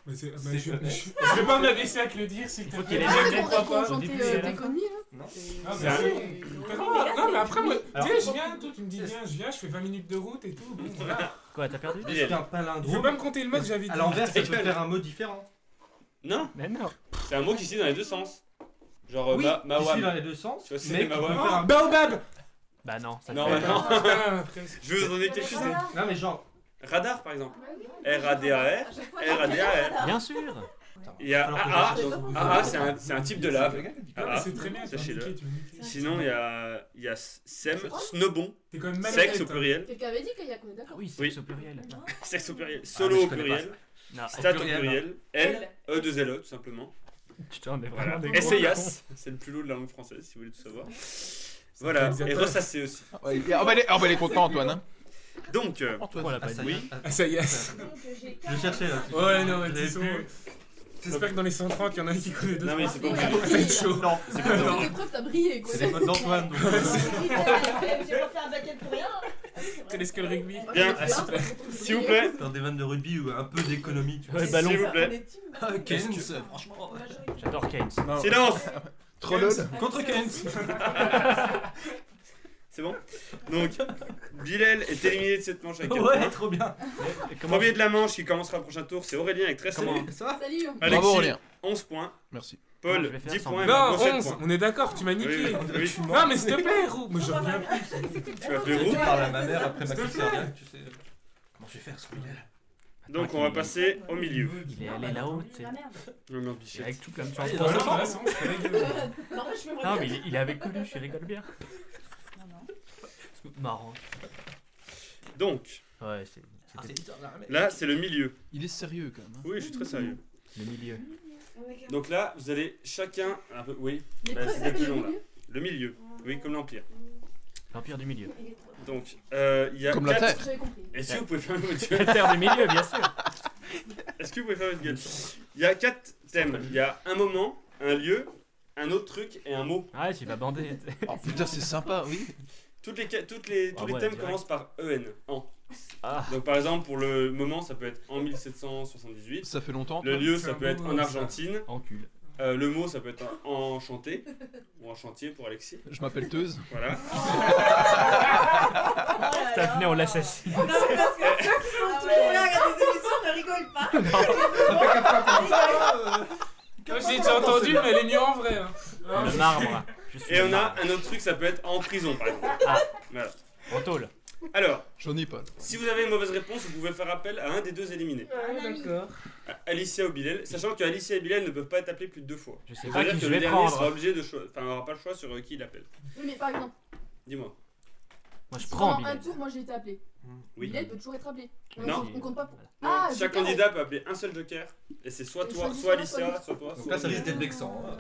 S5: Mais c'est- bah,
S8: C'est-
S5: je, je, je vais pas m'abaisser à te le dire, s'il te
S3: Faut
S5: plaît.
S3: qu'il ait
S4: Ah,
S3: les
S4: tu
S3: mêmes
S4: pourrais
S3: papa.
S4: trop
S3: Au début,
S4: chanter euh,
S3: c'est
S4: tes
S3: la-
S4: conneries, là.
S8: Non.
S5: Ah,
S1: C'est
S5: bah,
S1: un-
S5: c'est- non, mais après, moi,
S8: Alors,
S5: tu sais, je viens, toi, tu me dis, viens, je viens, je fais vingt minutes de route et tout. Bon, voilà.
S3: Quoi, t'as perdu?
S8: Est-ce qu'un
S5: Il faut
S8: palindrome,
S5: pas me compter le mot que j'avais dit.
S8: à l'envers, ça
S1: Ta
S8: peut
S1: gueule.
S8: faire un mot différent?
S1: Non,
S3: Mais non.
S1: c'est un mot qui se dit dans les deux sens. Genre euh,
S8: Oui,
S1: ma,
S8: qui
S1: mawam.
S8: suit dans les deux sens,
S1: Tu vois, c'est
S8: mais
S1: ma
S8: qui peut
S1: voix.
S8: faire
S5: Oh,
S8: un...
S5: Baobab.
S3: Bah non, ça
S1: Non,
S3: fait.
S1: bah non.
S5: Ah, presque.
S1: Je vais vous en donner quelques-uns.
S8: Non, mais genre...
S1: Radar par exemple.
S4: Bah oui.
S1: R A D A R.
S4: À chaque fois,
S1: R A D A R.
S3: Bien sûr.
S1: Il y a
S8: Alors que
S1: A A.
S8: je cherche dans son
S1: A A, c'est un, c'est un type de lave.
S5: Ouais, mais
S1: A A.
S5: c'est très bien, tu vas
S1: Sachez-le.
S5: niquer, tu vas niquer.
S1: Sinon, il y a, il y a Sem, Snobon,
S5: T'es quand même mal
S1: sexe au
S5: honnête, hein.
S1: pluriel.
S4: Quelqu'un avait dit qu'il y a qu'on est
S3: Ah
S4: d'accord.
S3: oui,
S1: Oui.
S3: c'est au pluriel.
S1: Sexe au pluriel.
S8: Ah,
S1: Solo
S8: mais je
S1: au
S8: connais
S1: pluriel.
S3: Non,
S1: Stat au
S8: pluriel,
S1: pluriel. L, E, deux L E, tout simplement.
S3: putain, mais
S1: Voilà.
S3: vraiment des gros
S1: Essayas, c'est le plus lourd de la langue française, si vous voulez tout savoir. Voilà, et
S5: réalisateur.
S1: ressassé aussi.
S6: Ouais, il- ah, bah, il est- ah, bah, il est content, Antoine. Hein.
S1: Donc, euh,
S3: Pourquoi on l'a pas
S8: Ah, ça
S3: dit?
S8: y est. Ah,
S5: Ah, ça y est.
S8: Je cherchais là.
S5: Ouais, non, mais
S8: Je
S5: t'es
S8: l'avais
S5: sûr.
S8: plus.
S5: J'espère que dans les cent trente, il y en a un qui connaît deux.
S1: non mais c'est pas
S4: Ouais.
S1: obligé.
S5: Ça va être chaud.
S8: Non,
S1: C'est pas
S5: Non.
S1: obligé.
S4: Pour l'épreuve, t'as brillé, quoi.
S8: c'est les potes d'Antoine. donc, euh,
S7: J'ai pas fait un baguette pour rien.
S5: Tu connais ce que le rugby?
S4: Moi,
S1: Bien.
S4: j'ai fait un,
S5: super.
S1: S'il vous plaît,
S8: Faire des vannes de rugby ou un peu d'économie, tu vois.
S3: Ouais, ballon.
S1: s'il vous plaît.
S8: Ah, Keynes, franchement.
S3: J'adore Keynes.
S1: Silence.
S6: Trollol.
S8: Contre Keynes.
S1: C'est bon. Donc, Bilal est éliminé de cette manche avec quatre
S8: Ouais,
S1: points.
S8: trop bien.
S3: Et comment-
S1: Premier de la manche qui commencera le prochain tour, c'est Aurélien avec treize
S3: Comment
S1: points.
S8: Ça va?
S4: Salut.
S6: Bravo,
S1: Alexis,
S6: Aurélien.
S1: onze points.
S6: Merci.
S3: Comment
S1: Paul,
S3: je vais faire
S1: dix
S3: sans
S1: points. et
S3: Bilal
S5: Non,
S1: Margot, sept
S5: onze,
S1: points.
S5: on est d'accord, tu m'as niqué.
S1: Oui, oui.
S5: Non, mais s'il te plaît, Roux, mais je reviens plus.
S1: Tu vas appeler
S8: Je
S1: Roux.
S8: parle à ma mère après ma
S5: S'il te
S8: crise
S5: plaît.
S8: cardiaque, tu sais. Comment je vais faire sans Bilal?
S1: Donc, on va passer au milieu.
S3: Il est allé là-haut, tu sais.
S7: Ah merde.
S1: Je me mets en bichette.
S3: Avec tout comme ça.
S8: Ah, il est
S5: Dans
S8: dans
S5: le
S8: sa chambre.
S5: chambre, je fais la gueule.
S7: Non, mais je fais
S3: Non, mais il est, il est avec Coluche, il rigole bien.
S7: Non, non.
S3: C'est marrant.
S1: Donc,
S3: Ouais, c'est
S8: Ah,
S3: c'était
S8: c'est bizarre, là, mais-
S1: là, c'est le milieu.
S6: Il est sérieux quand même. hein.
S1: Oui, je suis très sérieux.
S3: le milieu.
S1: Donc là, vous allez chacun... Un peu... Oui,
S4: L'épreuve,
S1: Bah, c'était plus
S4: c'est
S1: long,
S4: le
S1: là.
S4: milieu.
S1: le milieu. Oui, comme l'Empire.
S3: L'empire du milieu.
S1: Donc, euh, il y a
S6: Comme la
S1: quatre...
S6: Terre.
S4: J'avais compris.
S1: Est-ce que vous pouvez faire votre
S3: La
S1: gueule
S3: terre du milieu, bien sûr.
S1: Est-ce que vous pouvez faire votre gueule Il y a quatre thèmes. Il y a un moment, un lieu, un autre truc et un mot.
S3: Ah, tu vas bander.
S6: Oh putain, c'est sympa, oui.
S1: Toutes les, toutes les, tous
S3: Ah
S1: les
S3: ouais,
S1: thèmes
S3: direct.
S1: commencent par E N. En.
S3: Ah,
S1: Donc par exemple, pour le moment, ça peut être en mille sept cent soixante-dix-huit.
S6: Ça fait longtemps.
S1: Le
S6: toi.
S1: lieu,
S5: C'est
S1: ça
S5: un
S1: peut être
S5: beau
S1: en
S5: mot, ça.
S1: Argentine.
S3: encul.
S1: Euh, le mot, ça peut être en enchanté. Ou en chantier pour Alexis.
S6: Je m'appelle Teuse.
S1: Voilà.
S3: Ça venait, on l'assassine.
S7: Non, mais parce que ceux qui sont toujours là à regarder des émissions ne rigolent pas.
S5: Moi, j'ai déjà entendu, mais elle est mieux en vrai. hein. Ah,
S3: Le marbre. Je suis
S1: Et
S3: le
S1: on a
S3: marbre.
S1: un autre truc, ça peut être en prison par exemple.
S3: Ah.
S1: Voilà.
S3: En tôle.
S1: Alors,
S6: J'en ai pas.
S1: si vous avez une mauvaise réponse, vous pouvez faire appel à un des deux éliminés.
S5: D'accord.
S1: À Alicia ou Bilal, sachant que Alicia et Bilal ne peuvent pas être appelés plus de deux fois.
S3: Je sais
S1: Ça veut
S3: pas
S1: dire
S3: qui
S1: que
S3: je
S1: le
S3: vais
S1: dernier sera
S3: prendre.
S1: obligé de choisir. Enfin, on n'aura pas le choix sur euh, qui il appelle.
S4: Oui, mais par exemple,
S1: Dis-moi.
S3: Moi, je
S4: si
S3: prends
S4: pendant un
S3: Bilal.
S4: tour, moi j'ai été appelé.
S1: Oui.
S4: Bilal peut toujours être appelé. On
S1: Non.
S4: compte- On compte pas pour.
S1: Non,
S4: Ah,
S1: chaque
S4: joker,
S1: candidat peut appeler un seul joker. Et c'est soit
S4: Et
S1: toi,
S4: choisis
S1: soit
S4: soit, soit
S1: Alicia,
S4: l'autre.
S1: soit toi.
S8: Donc
S1: soit
S8: là, ça risque
S1: Bilal.
S8: d'être vexant. hein.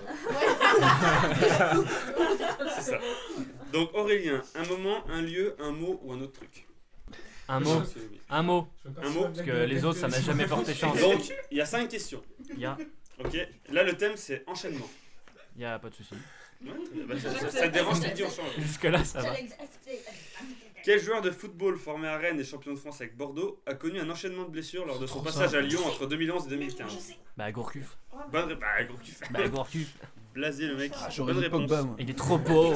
S1: C'est ça. Donc Aurélien, un moment, un lieu, un mot ou un autre truc.
S3: Un mot. Un mot.
S1: Un mot,
S3: Parce que les autres, ça n'a jamais porté chance.
S1: Donc, il y a cinq questions.
S3: Il y a,
S1: Ok. Là, le thème, c'est enchaînement.
S3: il y a pas de souci.
S1: Ouais, bah, ça, ça- ça te dérange, tu te dis on change.
S3: Jusque là, ça va.
S1: Quel joueur de football formé à Rennes et champion de France avec Bordeaux a connu un enchaînement de blessures lors de son
S6: Trop
S1: passage
S6: simple.
S1: à Lyon entre deux mille onze et deux mille quinze?
S3: Bah Gourcuff.
S1: Bonne réponse. Bah, gros kiff.
S3: Bah Gourcuff.
S1: Blasé le mec.
S6: Ah, j'aurais
S1: Bonne
S6: dit
S1: réponse.
S6: Pogba, moi.
S3: Il est trop beau.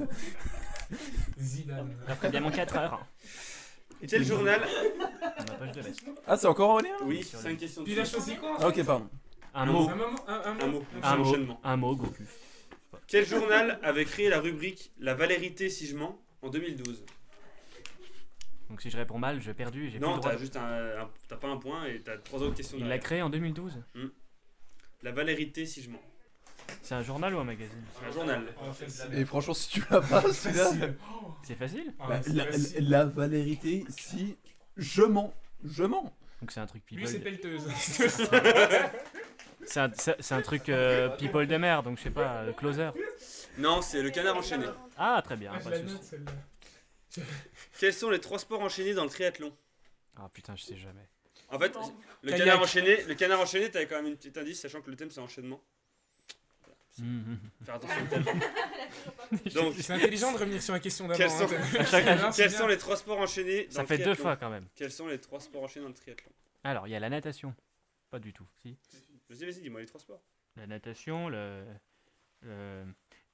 S5: Zidane.
S3: Ça ferait bien mon quatre heures.
S1: Quel journal?
S3: On n'a pas de veste.
S6: Ah, c'est encore Aurélien
S1: Oui, cinq questions. de
S5: Puis il a
S1: suite.
S5: choisi quoi
S6: Ah, ok, pardon.
S3: Un
S1: Un
S3: mot.
S5: Un moment, un, un
S1: Un
S5: mot.
S1: mot.
S3: Un
S1: C'est
S3: mot.
S1: l'enchaînement.
S3: Un mot, Gourcuff.
S1: Quel journal avait créé la rubrique La Valérité si je mens en deux mille douze?
S3: Donc si je réponds mal, j'ai perdu et j'ai plus
S1: Non,
S3: le droit.
S1: t'as juste un, un- t'as pas un point et t'as trois autres questions.
S3: Il l'a
S1: derrière.
S3: créé en deux mille douze.
S1: La Valérité si je mens.
S3: C'est un journal ou un magazine?
S1: C'est un journal.
S5: Ah, facile.
S6: Et franchement, si tu l'as pas, celui-là.
S5: Facile.
S3: C'est facile?
S5: Ah,
S6: Bah,
S5: c'est
S6: la,
S5: facile.
S6: la valérité, si je mens, je mens.
S3: Donc c'est un truc
S5: Lui, c'est
S3: people.
S5: pelleteuse.
S3: C'est un, c'est- c'est un truc euh, people de mer, donc je sais pas, euh, closer.
S1: Non, c'est le canard enchaîné.
S3: Ah, très bien,
S5: Ah, je
S3: pas
S5: la
S3: de
S5: note,
S3: soucis.
S5: celle-là.
S1: Quels sont les trois sports enchaînés dans le triathlon?
S3: Ah putain, je sais jamais.
S1: En fait, le
S5: Kayak.
S1: canard enchaîné, le canard enchaîné, t'avais quand même une petite indice, sachant que le thème c'est enchaînement.
S3: Mhm.
S1: Faire attention au thème. Donc,
S5: C'est intelligent de revenir sur la question d'avant.
S1: Quels sont-
S5: hein.
S3: À chaque-
S5: Ah, c'est
S1: quels
S5: bien.
S1: sont les trois sports enchaînés dans
S3: Ça
S1: le
S3: fait deux
S1: triathlon
S3: fois quand même.
S1: Quels sont les trois sports enchaînés dans le triathlon?
S3: Alors, il y a la natation. Pas du tout. Si.
S1: Vas-y, vas-y, dis-moi les trois sports.
S3: La natation, le. le...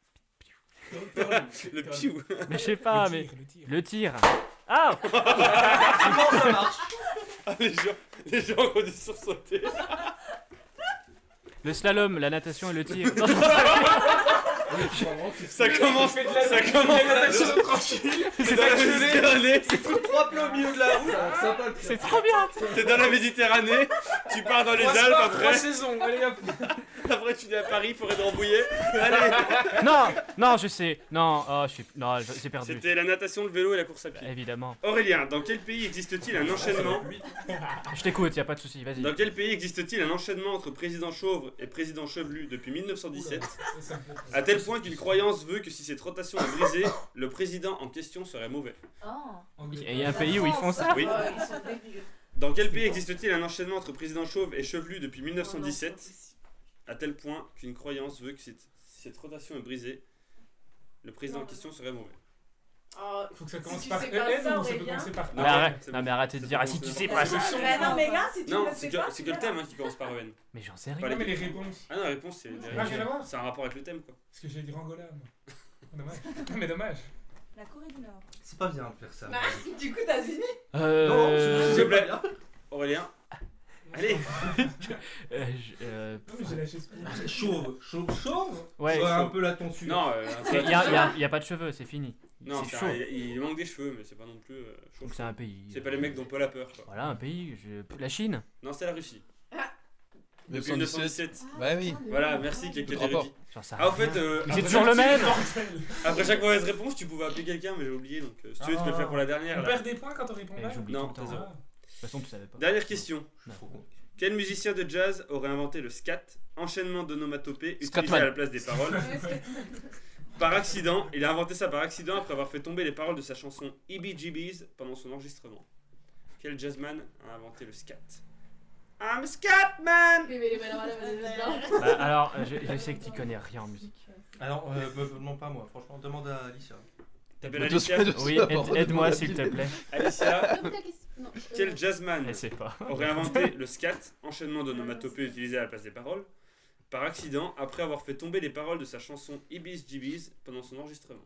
S1: Le piou.
S3: Mais je sais pas,
S5: Le
S3: mais.
S5: tir, le tir.
S3: Le tir. Ah
S2: Comment ça marche?
S1: Ah, les gens, les gens ont dû sursauter.
S3: Le slalom, la natation et le tir. Non,
S1: Ça commence,
S5: fait de la-
S1: ça commence.
S2: C'est
S1: dans la Méditerranée.
S2: trois plats au milieu de la route. Sympa le
S3: c'est trop bien.
S1: T'es dans la Méditerranée, tu pars dans les
S5: Trois
S1: Alpes
S5: sports, trois
S1: après,
S5: saisons, allez hop.
S1: après tu es à Paris, forêt de Rambouillet. Allez,
S3: Non, non, je sais. Non, oh, je suis. Non, j'ai perdu.
S1: c'était la natation, le vélo et la course à pied.
S3: Évidemment.
S1: Aurélien, dans quel pays existe-t-il un enchaînement
S3: Je t'écoute, y a pas de souci, vas-y.
S1: Dans quel pays existe-t-il un enchaînement entre président chauve et président chevelu depuis mille neuf cent dix-sept,
S5: Ça me fait-
S1: à tel point qu'une croyance veut que si cette rotation est brisée, le président en question serait mauvais.
S7: Oh.
S3: Et il y a un pays où ils font ça.
S1: Oui.
S7: Ouais, ils sont débiles.
S1: Dans quel pays existe-t-il un enchaînement entre président chauve et chevelu depuis mille neuf cent dix-sept, à tel point qu'une croyance veut que cette, si cette rotation est brisée, le président en question serait mauvais.
S7: Oh,
S5: Faut que ça
S7: Si
S5: commence
S7: tu
S5: par
S7: sais
S5: E
S7: pas
S5: N
S7: ça,
S5: ou ça peut
S7: Aurélien.
S5: commencer par
S1: Non,
S3: Mais
S1: ouais,
S3: arrête,
S1: c'est
S3: non
S1: bon.
S3: mais arrêtez de
S1: C'est
S3: dire,
S1: bon,
S3: ah si
S1: c'est
S3: tu
S1: bon.
S3: sais
S5: Bah,
S3: pas
S5: c'est
S3: ça.
S5: sûr.
S7: Bah non, mais gars, si tu
S1: Non,
S7: ne
S1: c'est
S7: sais
S1: que,
S7: pas.
S1: c'est que le thème hein, qui commence par E N.
S3: Mais j'en sais
S1: Pas
S3: rien.
S5: Non,
S1: les-
S5: mais les réponses.
S1: Ah non, la réponse c'est.
S5: Ah, rien à voir.
S1: C'est un rapport avec le thème quoi.
S5: Parce que j'ai dit Angola, moi. Dommage. Non, mais dommage.
S7: La Corée du Nord.
S2: C'est pas bien de faire ça.
S4: Bah, du coup, t'as fini.
S3: Euh.
S1: S'il te plaît.
S2: bien.
S1: Aurélien. Allez.
S3: euh, je- euh,
S5: Non, mais j'ai lâché ce coup.
S2: Chauve, chauve, chauve.
S3: Ouais,
S2: Je vois
S1: chaud.
S2: un peu la tonsure.
S1: Non, euh,
S3: Il y, a- y a- y a pas de cheveux, c'est fini.
S1: non,
S3: c'est
S1: c'est
S3: chaud.
S1: un- il, il manque des cheveux, mais c'est pas non plus euh, chaud.
S3: Donc c'est un pays.
S1: C'est pas les mecs dont Paul a peur quoi.
S3: Voilà, un pays. je- La Chine.
S1: Non, c'est la Russie. Depuis
S6: mille neuf cent
S1: mille neuf cent
S6: dix-sept.
S1: dix-sept.
S6: Bah oui.
S1: Voilà, merci quelqu'un
S6: Le rapport.
S1: d'érudit.
S3: J'en sais
S1: Ah, au
S3: rien.
S1: fait, euh,
S3: Mais c'est
S1: après
S3: toujours le
S1: chaque-
S3: même.
S1: Après chaque mauvaise réponse, tu pouvais appeler quelqu'un, mais j'ai oublié donc euh, si tu veux, tu peux le faire pour la dernière.
S5: On
S1: là.
S5: perd des points quand on répond
S3: Eh,
S5: mal.
S3: j'oublie
S1: Non,
S3: tout le
S1: t'as
S3: temps.
S1: zéro.
S3: De toute façon, tu savais pas.
S1: Dernière question.
S2: Je suis trop con.
S1: Quel musicien de jazz aurait inventé le scat, enchaînement d'onomatopées utilisé
S6: Scatman.
S1: à la place des paroles? Par accident, il a inventé ça par accident après avoir fait tomber les paroles de sa chanson E B G B's pendant son enregistrement. Quel jazzman a inventé le scat? I'm a scatman!
S4: Oui, mais voilà, voilà, voilà, voilà.
S3: Bah, alors, euh, je, je sais que tu connais rien en musique.
S2: Alors, euh, bah, non, pas moi, franchement, demande à Alicia.
S1: T'appelles
S6: Mais
S1: Alicia?
S6: de- de-
S3: Oui,
S6: de-
S3: aide-
S6: de-
S3: aide-moi
S6: de-
S3: s'il te plaît.
S1: Alicia,
S4: Donne ta question. Non, euh,
S1: quel jazzman
S3: Elle sait pas.
S1: aurait inventé le scat, enchaînement d'onomatopées utilisé à la place des paroles, par accident après avoir fait tomber les paroles de sa chanson E B G B's pendant son enregistrement?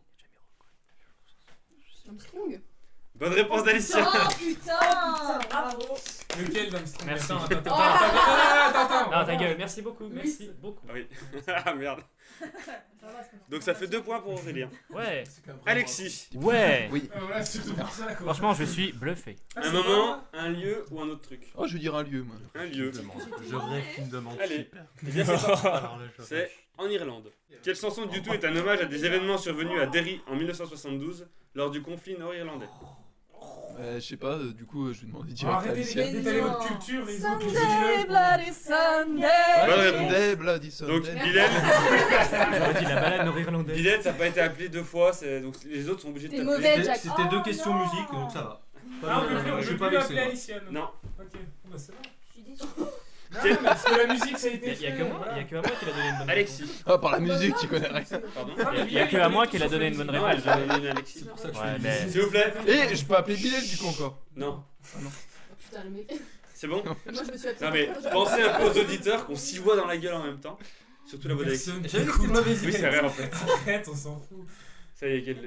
S4: Armstrong.
S1: Bonne réponse d'Alicia!
S7: Oh putain! Bravo!
S5: Lequel d'Armstrong?
S3: Merci.
S5: Attends, attends, attends, attends, attends, attends.
S3: Non, ta gueule, merci beaucoup,
S4: Oui,
S3: merci
S4: c'est-
S3: beaucoup.
S1: Ah oui. Ah merde. Donc ça fait deux points pour Aurélien.
S3: Ouais,
S1: Alexis,
S3: ouais.
S6: Oui.
S5: Ah, voilà, c'est surtout pour ça, quoi.
S3: Franchement, je suis bluffé.
S5: Ah,
S1: un
S5: c'est
S1: moment, un lieu ou un autre truc?
S6: Oh, je vais dire un lieu, moi.
S1: Un lieu.
S9: Je rêve qu'il me demande
S1: Allez.
S9: super.
S1: Eh bien, c'est ça.
S9: Alors là, je
S1: C'est
S9: rêve.
S1: en Irlande. Quelle chanson du tout est un hommage à des événements survenus à Derry en mille neuf cent soixante-douze lors du conflit nord-irlandais?
S6: Euh, je sais pas, euh, du coup, euh, je vais demander
S5: bon.
S6: direct à
S5: Arrêtez
S6: Alicia.
S5: les- d'étaler votre culture, les autres.
S7: Sunday, bloody Sunday!
S1: Bonne réponse.
S6: Sunday, Bloody Sunday.
S1: Donc Bilal,
S3: J'aurais dit la balade nord-irlandaise.
S1: Bilal, ça n'a pas été appelé deux fois, c'est- donc les autres sont obligés de
S4: T'es
S1: t'appeler.
S4: mauvais,
S2: C'était
S4: Jack.
S2: c'était deux
S7: Oh,
S2: questions
S7: non.
S2: musique, donc ça va. Pas
S5: Ah, on
S2: de-
S5: peut plus, on
S2: je
S5: peut
S2: suis pas
S5: plus
S2: vexé.
S5: appeler
S2: moi.
S5: Alicia. non.
S1: Non.
S5: Ok, bon, bah c'est bon.
S7: Je suis déçue.
S5: Non, mais parce que la musique, ça a été
S3: Il y a
S5: fait,
S3: que moi,
S5: voilà.
S3: il y a que à moi qu'il a donné une bonne réponse.
S1: Alexis,
S6: Ah, par la musique, tu connais rien.
S1: pardon.
S5: Ah, mais
S3: Il y a que à moi qu'il a donné une bonne
S1: Non, elle
S3: réponse.
S1: a donné Alexis.
S2: C'est pour ça que je
S3: Ouais,
S2: suis
S3: mais-
S1: S'il vous plaît.
S6: Et je peux appeler Bilal du coup encore.
S1: Non.
S4: Putain, le mec.
S1: C'est bon?
S4: Moi, je me suis appelée.
S1: Non mais pensez un peu aux auditeurs qu'on s'y voit dans la gueule en même temps. Surtout la voix d'Alexis.
S5: Personne
S2: J'avais dit que c'était une mauvaise
S1: Oui,
S2: idée.
S1: c'est vrai en fait.
S5: Arrête, on s'en fout.
S1: Ça y est, quel...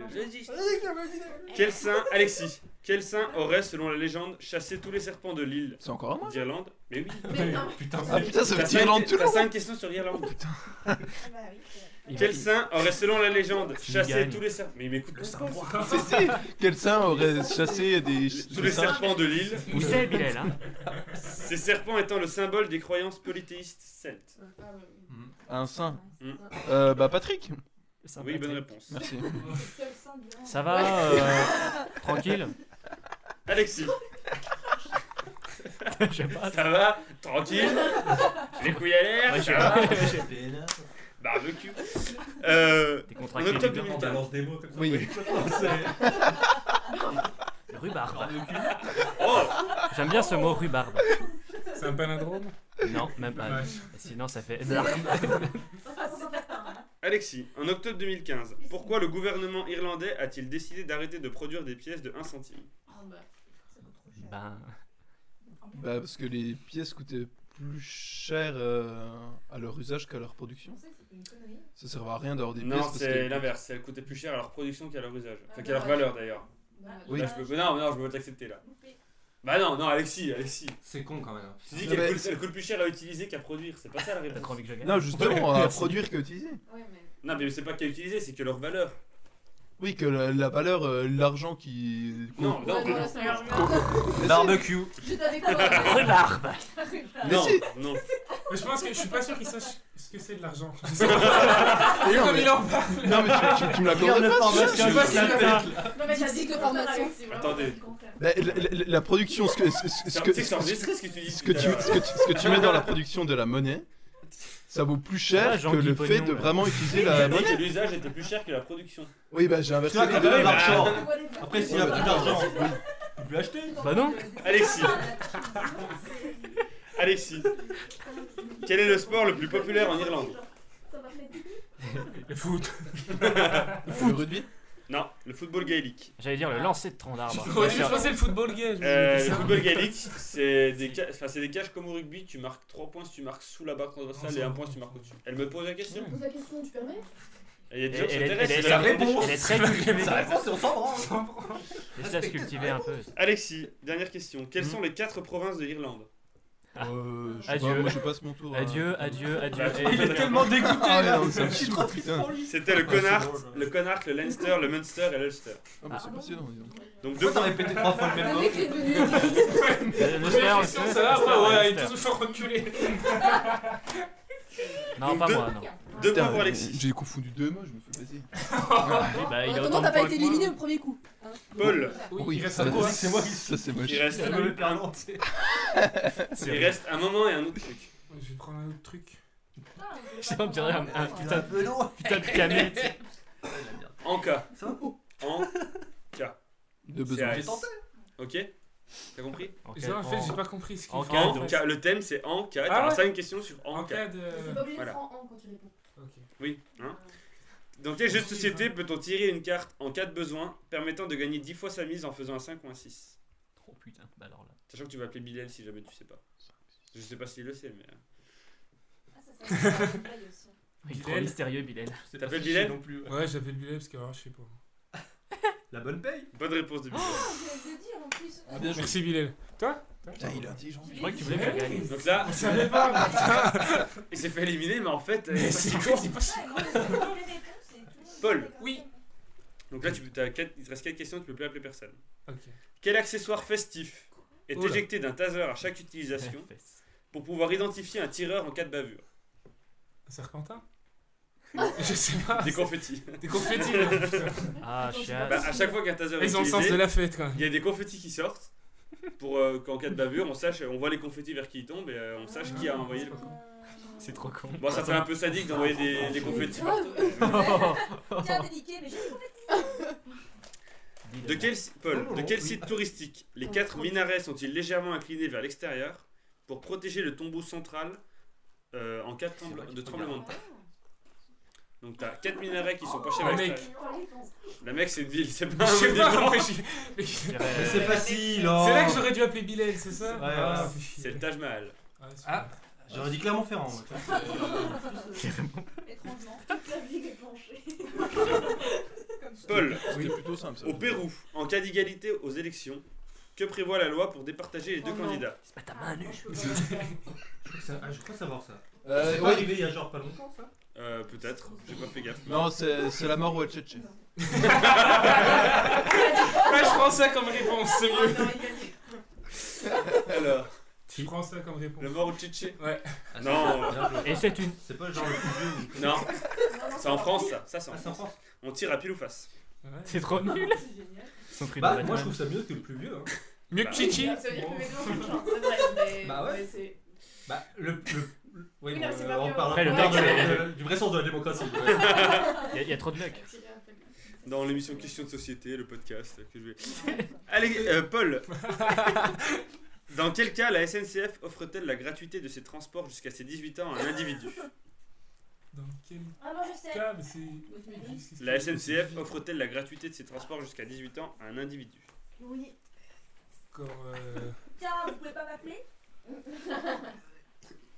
S1: Quel saint, Alexis, quel saint aurait, selon la légende, chassé tous les serpents de l'île
S6: C'est encore à moi?
S1: d'Irlande? Mais oui.
S4: Mais non.
S2: Putain,
S6: Ah putain, ça veut
S1: T'as
S6: dire
S1: cinq-
S6: Irlande tout le
S1: T'as
S6: long.
S1: cinq questions sur l'Irlande.
S7: Ah bah oui, c'est vrai.
S3: Il-
S1: Quel
S3: il-
S1: saint aurait, selon la légende,
S3: S'il
S1: chassé
S3: gagne.
S1: tous les serpents? Mais il m'écoute pas.
S6: Si, si. Quel saint aurait chassé des.
S1: Tous les
S6: saints
S1: serpents de l'île.
S3: Où c'est, Bilal, hein?
S1: Ces serpents étant le symbole des croyances polythéistes celtes.
S6: Un saint.
S1: Hmm.
S6: Euh, bah, Patrick.
S1: Oui, bonne réponse.
S6: Merci.
S7: Seul sein du monde.
S3: Ça va euh, tranquille?
S1: Alexis,
S3: Je sais pas.
S1: ça va? Tranquille? Les couilles à l'air?
S3: Ouais, je sais
S1: ça va?
S3: pas.
S1: Barbecue. Euh,
S3: T'es
S1: en
S3: contracté
S1: octobre
S3: du
S1: deux mille
S2: on
S1: quinze.
S2: balance des mots comme ça.
S6: Oui.
S3: rhubarbe.
S1: Oh!
S3: J'aime bien ce mot rhubarbe.
S5: C'est un palindrome?
S3: Non, même pas.
S5: Dommage.
S3: Sinon, ça fait.
S1: Alexis, en octobre deux mille quinze, pourquoi le gouvernement irlandais a-t-il décidé d'arrêter de produire des pièces de un centime?
S3: Ben.
S6: Bah, parce que les pièces coûtaient plus cher euh, à leur usage qu'à leur production. Ça servait à rien d'avoir des pièces.
S1: Non,
S6: parce
S1: c'est
S6: que-
S1: l'inverse. Elles coûtaient plus cher à leur production qu'à leur usage. Enfin,
S4: Ah,
S1: qu'à leur
S4: ouais.
S1: valeur d'ailleurs.
S6: Oui.
S1: Là, je peux... Non, non, je peux pas t'accepter là. Bah non, non, Alexis, Alexis.
S9: C'est con quand même.
S1: Tu dis
S6: Ah,
S1: qu'elle
S6: mais-
S1: coûte, elle coûte plus cher à utiliser qu'à produire. C'est pas ça la
S3: T'as trop
S1: réponse.
S3: envie que je gagne?
S6: Non, justement, à
S3: Merci.
S6: produire qu'à utiliser.
S4: Ouais, mais.
S1: Non, mais c'est pas qu'à utiliser, c'est que leur valeur.
S6: Oui, que la, la valeur, euh, l'argent qui.
S1: Non, non,
S4: Ouais,
S1: non.
S4: non, c'est un-
S9: Barbecue.
S4: J'étais avec toi.
S3: Rhubarbe.
S6: Mais
S1: Non,
S6: si.
S1: non.
S5: Mais je pense que je suis pas sûr qu'il sache ce que c'est de l'argent. Je
S6: Mais
S5: sais
S6: non,
S5: pas comme
S6: mais-
S5: il en parle.
S6: Non, mais tu, tu, tu me
S8: Regarde
S6: l'accordes
S8: le
S6: pas.
S8: pharmacien
S6: je- je-
S8: qui se la pète, là.
S7: Non, mais t'as
S4: Dixit
S7: dit
S4: de
S7: que
S4: formation.
S1: Attendez.
S6: Bah, la, la- la production, ce que, ce, ce- ce
S1: C'est
S6: que,
S1: c'est enregistré ce que tu dis.
S6: ce que tu, ce que tu, ce que tu mets dans la production de la monnaie, ça vaut plus cher
S3: Ah,
S6: que
S3: Jean-Guy
S6: le
S3: Pognon,
S6: fait de
S3: là.
S6: vraiment utiliser
S1: Il a
S6: la
S1: dit
S6: monnaie.
S1: que l'usage était plus cher que la production.
S6: Oui, bah j'ai inversé.
S8: Tu vois,
S6: les
S8: quand
S6: deux.
S8: même,
S1: bah,
S8: l'argent.
S1: bah,
S8: Après, s'il y a plus d'argent, il peut plus acheter.
S3: Bah non.
S1: Alexis. Alexis. Quel est le sport le plus populaire en Irlande?
S5: Le foot.
S6: Le rugby.
S1: Non, le football gaélique.
S3: J'allais dire le lancer de tronc d'arbre.
S5: Ouais,
S3: Ouais,
S5: je
S3: c'est-
S5: pensais le football gay. je me
S1: Euh,
S5: suis dit
S1: le
S5: ça.
S1: football gaélique, c'est des, ca- enfin, c'est des cages comme au rugby. Tu marques trois points si tu marques sous la barre transversale et un point si tu marques au-dessus. Elle me pose la question.
S4: Pose la question, tu permets?
S1: Et il y a des
S3: Elle-
S1: gens qui
S3: elle est-
S1: s'intéressent.
S3: elle est-
S1: c'est
S8: Sa
S1: la
S8: réponse.
S3: Elle est très cultivée.
S8: Sa réponse, c'est on s'en branle.
S3: Laisse-la se cultiver un peu.
S1: Alexis, dernière question. Quelles
S3: Hmm.
S1: sont les quatre provinces de l'Irlande?
S6: Euh, je sais
S3: Adieu.
S6: pas, moi je passe mon tour. hein.
S3: Adieu, adieu, adieu.
S1: Bah,
S3: Et-
S8: Il est tellement dégoûté.
S6: Ah,
S8: là.
S6: non, ça me
S8: Je suis
S6: saoule,
S8: trop triste
S6: putain.
S8: pour lui.
S1: C'était le
S8: Ah, c'est
S1: Connacht,
S8: bon, je-
S1: le Connacht, le Leinster, le Munster et l'Ulster.
S6: Ah, bah c'est passionnant, dis donc.
S1: Donc deux
S8: Pourquoi t'as
S1: points.
S8: répété trois fois le même
S4: Le
S8: mot
S4: mec est devenu.
S3: Le- le
S5: Première
S3: star,
S5: question,
S3: le
S5: ça
S3: star,
S5: va,
S3: le
S5: ouais,
S3: star,
S5: ouais,
S3: le
S5: ils
S3: star.
S5: tous font reculer.
S3: Non,
S1: Donc
S3: pas
S1: deux-
S3: moi, non.
S1: Deux points
S6: Putain,
S1: pour Alexis.
S6: J'ai confondu deux mots, je me fais plaisir.
S3: Oui, bah, il a
S4: Comment
S3: autant
S4: t'as
S3: de
S4: pas
S3: points
S4: été
S3: que moi.
S4: éliminé au premier coup? hein
S1: Paul,
S5: Oui, il reste
S6: ça,
S5: un point.
S6: c'est moi qui. Ça, c'est moche.
S1: il reste,
S8: C'est le perdant, tu sais.
S3: C'est
S1: il
S3: vrai.
S1: reste un moment et un autre truc.
S5: Je vais prendre un autre truc.
S3: Ça me dirait un, un putain,
S8: peu lourd.
S3: putain de canette.
S1: En cas.
S8: Ça va.
S1: En
S6: De
S1: C
S6: besoin.
S1: A
S8: J'ai
S1: S.
S8: tenté.
S1: Ok? T'as compris?
S3: En
S5: Genre, en
S3: cas-
S5: fait,
S3: en-
S5: j'ai pas compris ce qu'il
S3: en
S5: faut.
S3: cas
S1: En
S3: de-
S1: cas. Le thème c'est en cas.
S5: Ah
S1: T'auras
S5: ouais.
S1: cinq questions sur en
S5: En
S1: cas.
S5: cas de.
S4: C'est pas obligé
S1: Voilà.
S4: d'être en en quand tu réponds.
S5: Ok.
S1: Oui. Hein? Dans quel jeu de société peut-on tirer une carte en cas de besoin permettant de gagner dix fois sa mise en faisant un cinq ou un six?
S3: Oh putain, bah alors là.
S1: Sachant que tu vas appeler Bilal si jamais tu sais pas. Je sais pas s'il le sait, mais.
S7: Ah, ça, ça, ça, ça, aussi.
S3: Il est trop
S5: Bilal.
S3: mystérieux, Bilal.
S8: C'est
S1: T'appelles
S8: pas
S1: Bilal
S8: fiché non plus. ouais.
S5: Ouais, j'appelle Bilal parce que alors, je sais pas.
S8: La bonne paye.
S1: Bonne réponse de Bilal.
S7: Oh, je vais le dire en plus.
S6: Ah, bien joué.
S5: Merci Bilal. Toi?
S6: Putain, il est intelligent.
S3: Je crois que tu voulais que je gagne.
S1: Donc là,
S5: On savait pas, putain.
S1: il s'est fait éliminer, mais en fait.
S5: Mais
S1: euh,
S5: c'est
S1: pas si
S5: con,
S1: con.
S5: c'est pas si
S7: Ouais, moi, j'ai pas les réponses et tout le monde
S1: Paul.
S7: est d'accord.
S5: Oui.
S1: Donc là, tu peux, t'as quatre- il te reste quatre questions, tu peux plus appeler personne.
S5: Ok.
S1: Quel accessoire festif est
S5: Oula.
S1: éjecté d'un taser à chaque utilisation pour pouvoir identifier un tireur en cas de bavure?
S5: Un serpentin? Je sais pas.
S1: Des confettis.
S5: Des confettis. là, putain.
S3: Ah,
S1: Bah,
S3: chiasse.
S1: à chaque fois qu'un taser est
S5: Ils ont le sens de
S1: utilisé,
S5: la fête quand même.
S1: il y a des confettis qui sortent pour euh, qu'en cas de bavure, on sache, on voit les confettis vers qui ils tombent et euh, on sache qui a envoyé le.
S3: C'est trop con.
S1: Bon, ça fait un peu sadique d'envoyer des, des confettis partout.
S7: Bien déliqué, mais j'ai compris.
S1: De quel, si- Paul, de quel site touristique les quatre minarets sont-ils légèrement inclinés vers l'extérieur pour protéger le tombeau central euh, en cas de, tremble- de tremblement de terre? Donc t'as quatre minarets qui sont penchés
S5: Oh,
S1: vers
S5: mec.
S1: l'extérieur. La mec, c'est une ville, c'est pas
S5: Je
S1: un
S5: sais pas,
S1: monument.
S5: mais j'ai- mais-
S3: Je dirais-
S8: Mais c'est facile, oh.
S5: C'est là que j'aurais dû appeler Bilal, c'est ça?
S8: Ouais,
S5: Ah,
S8: ouais.
S5: fait chier.
S1: C'est le Taj Mahal.
S5: Ah, super.
S8: Ah. J'aurais dit Clermont-Ferrand. moi, tu vois.
S7: Étrangement, toute la ville est penchée.
S1: Paul,
S6: C'était plutôt simple ça.
S1: au Pérou, en cas d'égalité aux élections, que prévoit la loi pour départager les deux
S4: Oh non.
S1: candidats?
S3: C'est pas ta main nue.
S8: Je crois que ça- ah, je crois savoir ça.
S6: Euh,
S8: C'est pas
S6: ouais.
S8: arrivé il y a genre pas longtemps ça.
S1: Euh, peut-être, j'ai pas fait gaffe.
S6: Non, c'est c'est la mort ou Tchétché.
S5: Ouais, je prends ça comme réponse, c'est mieux.
S1: Alors,
S5: Je prends ça comme réponse.
S1: le mort au Tchétché?
S5: Ouais.
S8: Ah,
S1: Non.
S8: c'est- bien joué.
S3: Et c'est une.
S8: C'est pas genre le plus vieux. ou-
S1: Non, c'est en France ça. Ça, c'est en
S8: Ah, c'est en
S1: France.
S8: France.
S1: On tire à pile ou face.
S5: Ouais.
S3: C'est trop nul.
S7: C'est génial.
S3: Ils sont pris
S8: Bah,
S3: dans
S8: moi je
S3: Batman.
S8: trouve ça mieux que le plus vieux. Hein.
S5: Mieux que
S1: Bah,
S5: Chichi.
S4: Ça veut dire que mes deux ont changé, c'est vrai, mais.
S8: Bah ouais.
S4: mais c'est-
S8: Bah, le. le... le- Oui,
S4: Oui,
S8: bon,
S4: non, c'est
S8: euh,
S4: pas
S8: on
S4: mieux.
S8: parle
S3: Après, le
S8: on
S3: mec,
S8: parle de-
S3: c'est-
S8: de- du vrai sens de la démocratie. ouais.
S3: Il y a- il y a trop de luck.
S1: Dans l'émission Questions de société, le podcast que je vais. Allez, euh, Paul. Dans quel cas la S N C F offre-t-elle la gratuité de ses transports jusqu'à ses dix-huit ans à un individu?
S5: Dans quel
S7: Ah, moi je sais.
S5: cas, mais c'est.
S1: La S N C F offre-t-elle la gratuité de ses transports jusqu'à dix-huit ans à un individu?
S7: Oui.
S5: Quand. euh,
S7: Tiens, vous pouvez pas m'appeler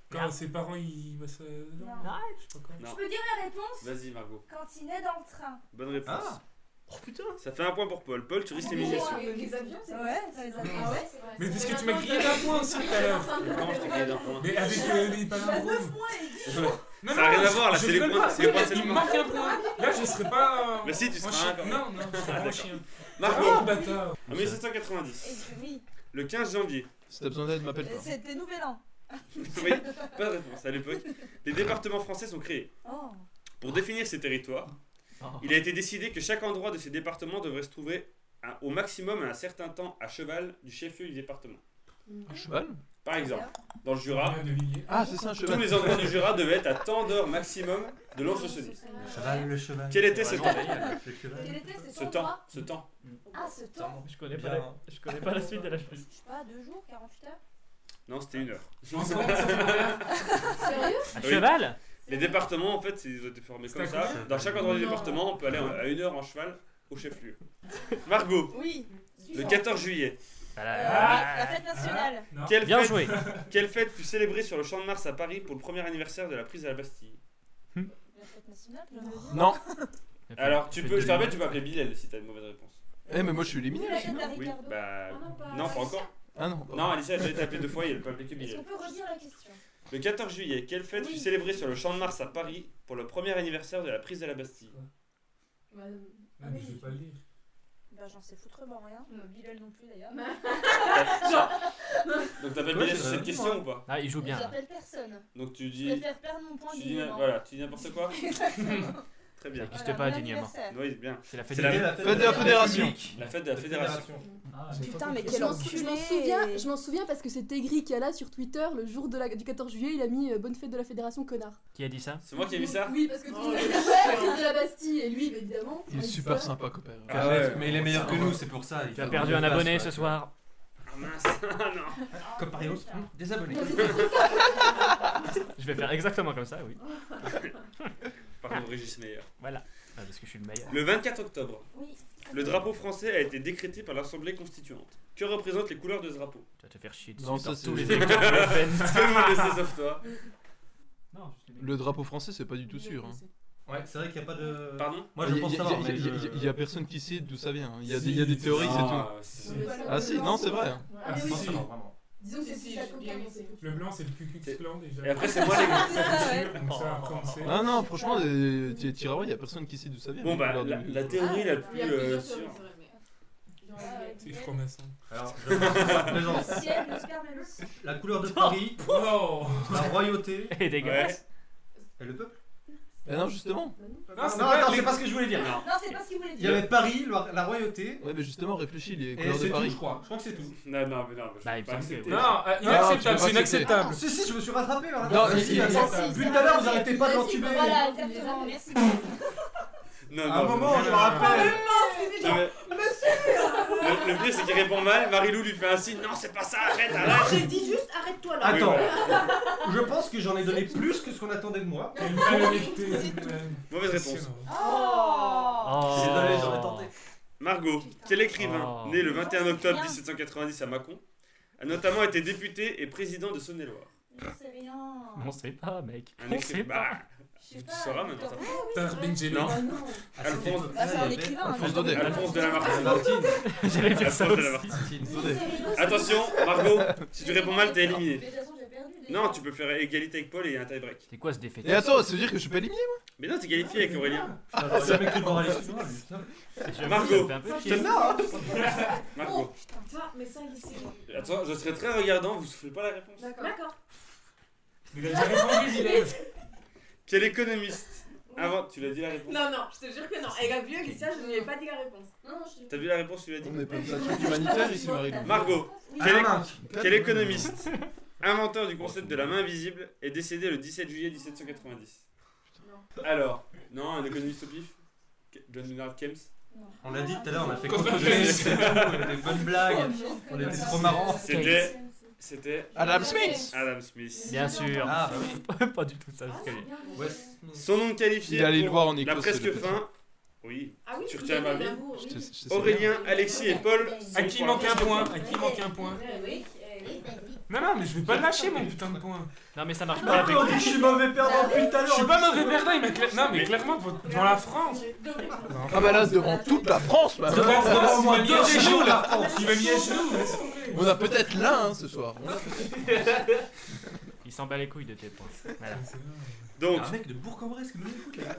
S5: Quand ses parents ils bossent. euh, Non,
S7: Non.
S5: je sais pas quand.
S1: Non.
S7: Je peux dire la réponse
S1: Vas-y, Margot.
S7: quand il naît dans le train.
S1: Bonne réponse.
S2: Ah.
S3: Oh putain.
S1: Ça fait un point pour Paul. Paul, tu risques l'élimination.
S4: Les avions, c'est
S7: Ouais, ça les a fait.
S4: Ah ouais, c'est vrai.
S5: Mais parce que tu m'as grillé d'un point aussi tout à l'heure.
S1: Non, je t'ai grillé d'un point.
S5: Mais avec euh, les palindromes.
S7: neuf mois et dix.
S5: Non,
S1: Ça a rien à voir, là,
S5: je
S1: c'est les
S5: rigole
S1: points-
S5: pas.
S1: c'est les points de
S5: Il me
S1: seulement.
S5: manque un point. Là, je serais pas.
S1: Mais si, tu
S5: en
S1: seras
S5: chien.
S1: un quand même.
S5: Non, non, je serais pas un chien. Oh,
S1: Margot,
S5: bâtard.
S1: en mille sept cent quatre-vingt-dix,
S7: Et oui,
S1: le quinze janvier.
S6: Si t'as besoin d'aide, m'appelle pas.
S7: c'était Nouvel An.
S1: Oui, pas de réponse. À l'époque, les départements français sont créés.
S7: Oh.
S1: Pour définir ces territoires,
S3: Oh.
S1: il a été décidé que chaque endroit de ces départements devrait se trouver à- au maximum à un certain temps à cheval du chef-lieu du département.
S6: Un cheval?
S1: Par exemple, dans le Jura,
S5: De Villiers.
S6: Ah, c'est ça, un
S1: tous
S6: cheval.
S1: les endroits du Jura devaient être à tant d'heures maximum de Lons-le-Saunier.
S9: Le cheval, le cheval.
S1: Quel était ce
S9: Vraiment,
S1: temps
S9: génial, le cheval.
S7: Quel était ce
S1: Ce
S7: temps,
S1: temps,
S7: toi
S1: ce temps.
S7: Ah, ce temps.
S3: Je connais
S9: Bien.
S3: pas, la... je connais pas la suite de la chose.
S7: Je sais pas, deux jours, quarante-huit heures.
S1: Non, c'était une heure.
S5: En France, ça fait combien
S4: Sérieux
S3: Un
S1: Oui.
S3: cheval.
S1: Les départements, en fait, ils ont été formés comme
S5: C'était
S1: ça.
S5: combien
S1: Dans chaque endroit du
S4: Non.
S1: département, on peut aller en- à une heure en cheval au chef-lieu. Margot,
S7: Oui.
S1: le quatorze juillet,
S3: Voilà.
S7: La fête nationale.
S5: Non.
S1: quelle
S3: Bien
S1: fête,
S3: joué.
S1: quelle fête fut célébrée sur le Champ de Mars à Paris pour le premier anniversaire de la prise de la Bastille?
S7: La fête nationale, je viens de le dire.
S6: Non.
S1: Alors, tu
S3: Fête
S1: peux,
S3: de
S1: je te rappelle,
S3: l'humain.
S1: tu peux appeler Bilal si t'as une mauvaise réponse.
S6: Eh, mais moi je suis éliminé
S7: La
S6: aussi.
S7: fête de
S1: Oui,
S7: Ricardo.
S1: bah.
S4: Ah non, pas-
S1: Non, pas encore.
S6: Ah non.
S1: Non, Alicia a déjà été appelée deux fois et elle peut appeler que
S7: Est-ce
S1: Bilal.
S7: qu'on peut redire la question?
S1: Le quatorze juillet, quelle fête
S7: Oui.
S1: fut célébrée sur le Champ de Mars à Paris pour le premier anniversaire de la prise de la Bastille?
S4: Ouais,
S5: Non, mais je vais pas le lire.
S7: Bah, j'en sais foutrement rien. Euh, Bilal non plus d'ailleurs.
S1: Donc t'appelles
S6: Ouais,
S1: Bilal
S6: j'ai
S1: sur cette
S6: rien dit,
S1: question
S6: moi.
S1: ou pas?
S3: Ah, il joue bien. là.
S7: J'appelle personne.
S1: Donc tu
S7: Je
S1: dis.
S7: préfère perdre mon point
S1: Tu dis,
S7: dignement.
S1: voilà, tu dis n'importe quoi? Très bien.
S3: Ça n'existe pas dignement.
S1: Oui, bien.
S3: C'est la fête
S1: C'est
S3: de
S1: la-
S6: Fête de la fédération.
S1: La fête de la fédération.
S2: Ah,
S7: Putain, mais
S4: Je
S7: quel
S4: m'en sou- je
S7: enculé.
S4: m'en souviens, je m'en souviens parce que c'est Tegri qui a là sur Twitter le jour de la, du quatorze juillet, il a mis euh, bonne fête de la fédération connard.
S3: Qui a dit ça?
S1: C'est moi qui ai mis ça?
S4: Oui, parce que tout le
S8: Oh,
S4: monde a
S8: il
S4: dit
S8: est
S4: ouais,
S8: chiant.
S4: fête de la Bastille et lui, bah, évidemment.
S6: Il est
S4: dit
S6: super
S4: ça.
S6: sympa, copain.
S1: Ah ouais.
S9: Mais il est meilleur que nous, c'est pour ça. il
S3: Tu as
S9: faut
S3: perdu
S9: qu'on
S3: un
S9: le fasse,
S3: abonné
S9: ouais.
S3: ce soir.
S1: Ah mince, ah non.
S9: Comme Paris Host, des abonnés.
S3: Je vais faire exactement comme ça, oui.
S1: Pardon, Régis Meyer.
S3: Voilà. Ah, parce que je suis le meilleur.
S1: Le vingt-quatre octobre,
S7: Oui.
S1: le drapeau français a été décrété par l'Assemblée constituante. Que représentent les couleurs de ce drapeau?
S3: Tu vas te faire chier dessus
S6: Non,
S3: par
S6: ça, c'est-
S3: tous les électeurs de la F N.
S1: Tout le monde le sait sauf toi.
S2: Non, je l'ai mis.
S6: Le drapeau français, c'est pas du tout sûr. hein.
S9: Ouais, c'est vrai qu'il n'y a pas de.
S1: Pardon?
S9: Moi
S6: Il
S9: je
S6: y a-
S9: pense
S6: il y a-
S9: savoir,
S6: il y a-
S9: mais
S6: il y a-
S9: je-
S6: il y a personne qui sait d'où ça vient. hein. Il y a
S5: Si,
S6: des il y a des
S5: c'est
S6: théories, c'est tout.
S1: Ah, c'est-
S6: Ah si, non, c'est vrai. Ah,
S9: Je pense savoir, vraiment.
S4: Disons que c'est
S8: Si, si,
S4: si ça
S8: j'ai
S4: compte
S8: bien
S4: pas,
S8: mis.
S4: on sait.
S5: Le blanc, c'est le Ku Klux Klan déjà.
S1: Et après, c'est moi les gars.
S7: C'est ça, ouais.
S5: Donc ça, après, on sait.
S6: Non, non, franchement, euh, tu tu iras voir, il y a personne qui sait d'où ça vient.
S1: Bon,
S6: les
S1: bah,
S6: couleurs
S1: la,
S6: du-
S1: la théorie la
S4: Ah,
S1: plus
S8: Il y a
S1: euh,
S8: plusieurs
S1: sûre.
S8: théories, c'est vrai, mais-
S5: C'est franc-maçon.
S9: Alors, je pense les gens.
S7: Le ciel, le sperme et le sang.
S9: La couleur de Paris,
S5: Oh
S9: la royauté
S3: Et des
S1: Ouais.
S3: gosses.
S9: et le peuple.
S6: Ah non, justement.
S5: Non,
S9: Non,
S5: c'est
S9: non,
S5: pas
S9: attends,
S5: les-
S9: c'est pas ce que je voulais dire.
S1: Non.
S7: Non, c'est pas ce qu'il voulait
S9: Il y
S7: dire.
S9: avait Paris, la la royauté,
S6: Ouais, mais justement, réfléchis, les
S9: et
S6: couleurs de
S9: c'est tout, je
S6: Paris.
S9: crois. Je crois que c'est tout.
S1: Non, non, mais non, mais je
S3: Bah,
S1: peux
S3: il
S1: pas
S3: me semble que-
S1: accepter.
S5: Non, euh,
S6: Non, tu peux
S5: inacceptable,
S6: pas
S5: c'est
S6: accepter.
S5: inacceptable.
S9: Si, si, je me suis rattrapé là.
S6: Non,
S9: Si,
S6: il-
S9: si,
S6: il-
S9: attends,
S7: si,
S9: Depuis
S7: ça
S9: tout à l'heure,
S7: va,
S9: vous arrêtez pas de
S7: Vas-y,
S9: l'entuber.
S7: Voilà, exactement, merci.
S1: Non,
S9: À
S1: non,
S9: un
S1: mais-
S9: moment, je me rappelle.
S1: Non, mais- Le, le pire, c'est qu'il répond mal. Marilou lui fait un signe. Non, c'est pas ça, arrête, arrête.
S8: J'ai dit juste arrête-toi là.
S9: Attends,
S1: Oui,
S9: je pense que j'en ai donné plus que ce qu'on attendait de moi.
S5: Quelle malhonnêteté.
S1: Mauvaise réponse.
S7: Oh.
S3: Oh.
S9: Désolé, j'aurais tenté.
S1: Margot, quel écrivain,
S3: Oh.
S1: né le vingt et un octobre
S7: Rien.
S1: dix-sept cent quatre-vingt-dix à Mâcon, a notamment été député et président de Saône-et-Loire?
S7: J'en sais rien.
S3: On sait pas, mec.
S1: Un
S3: On
S1: écri-
S3: sait pas.
S1: Bah,
S7: Je sais
S1: tu
S7: pas.
S1: sauras maintenant. ça.
S5: Tar Benjelloun.
S1: Non.
S4: Ah non.
S1: Alphonse,
S7: Ah, c'est un écrivain.
S6: Alphonse
S7: hein.
S6: Daudet.
S1: Alphonse de Lamartine.
S9: Martine.
S3: J'allais dire ça
S1: Alphonse de
S3: aussi.
S1: Lamartine.
S9: Martine.
S6: Daudet.
S1: Attention, Margot, si tu réponds mal, t'es
S7: Mais
S1: éliminé.
S7: de toute façon, j'ai perdu. déjà.
S1: Non, tu peux faire égalité avec Paul et un tie-break.
S3: C'est quoi ce défait?
S6: Et attends, ça veut dire que je suis pas éliminé?
S1: Mais non, t'es qualifié avec Aurélien.
S9: J'aurais jamais cru voir aller sur moi, lui.
S1: Margot.
S3: Ça me fait un peu
S1: Je
S3: chier.
S1: te-
S7: Oh,
S1: Margot,
S8: Toi, mais ça, ici.
S1: attends, je serai très regardant, vous soufflez pas la réponse.
S4: D'accord.
S8: D'accord.
S5: Il a déjà répondu, Bilal.
S1: Quel économiste avant, tu l'as dit la réponse.
S8: Non, non, je te jure que non. Et vu Alicia, je ne lui ai pas dit la réponse.
S4: Non, non, je te
S1: T'as vu la réponse, tu l'as dit.
S6: On n'est pas de truc humanitaire ici, Marilou.
S1: Margot,
S7: Oui.
S1: quel,
S9: À la
S1: é-
S9: main.
S1: quel économiste, inventeur du concept de la main invisible, est décédé le dix-sept juillet mille sept cent quatre-vingt-dix? Alors, non, un économiste au pif? John Maynard Keynes?
S9: On l'a dit tout à l'heure, on a fait
S5: Quand
S9: contre
S5: on
S9: des
S5: fait-
S9: des bonnes blagues. On était trop marrants.
S1: C'était, c'était
S6: Adam Smith.
S1: Adam Smith.
S3: Bien sûr.
S9: Ah, bah oui.
S3: Pas du tout ça. jusqu'à lui.
S9: Ouais.
S1: Son nom qualifié
S6: Il est allé le
S1: pour
S6: voir en
S1: la
S6: Écosse,
S1: presque
S6: le
S1: fin. Oui.
S8: Ah oui,
S1: Tu
S8: vous
S1: retiens
S8: avez
S1: ma
S8: de
S1: vie
S8: l'amour,
S6: Je
S8: oui.
S6: te- je te sais
S1: Aurélien, Alexis et Paul.
S5: À
S1: sont
S5: qui
S1: pour la
S5: manque un
S1: presque
S5: point
S1: fin.
S5: À qui manque un point
S8: Eh oui, eh oui.
S5: Non, non, Non, mais je vais pas le lâcher, mon putain de point.
S3: Non, mais ça marche pas avec.
S8: On dit que je suis mauvais perdant depuis tout à
S5: Je
S8: l'heure.
S5: suis pas mauvais perdant, il m'a cla- Non, mais clairement, devant devant la France.
S6: Ah bah là, devant toute la France, bah,
S5: Devant la France, il m'a mis à
S8: deux
S5: genoux,
S8: la
S5: là.
S8: France.
S5: Il m'a mis à genoux, laisse tomber.
S6: on a peut-être l'un hein, ce soir. On a peut-être-
S3: Il s'en bat les couilles de tes points. Voilà.
S5: C'est vrai.
S1: Donc,
S8: Un mec de Bourg-en-Bresse qui nous écoute là.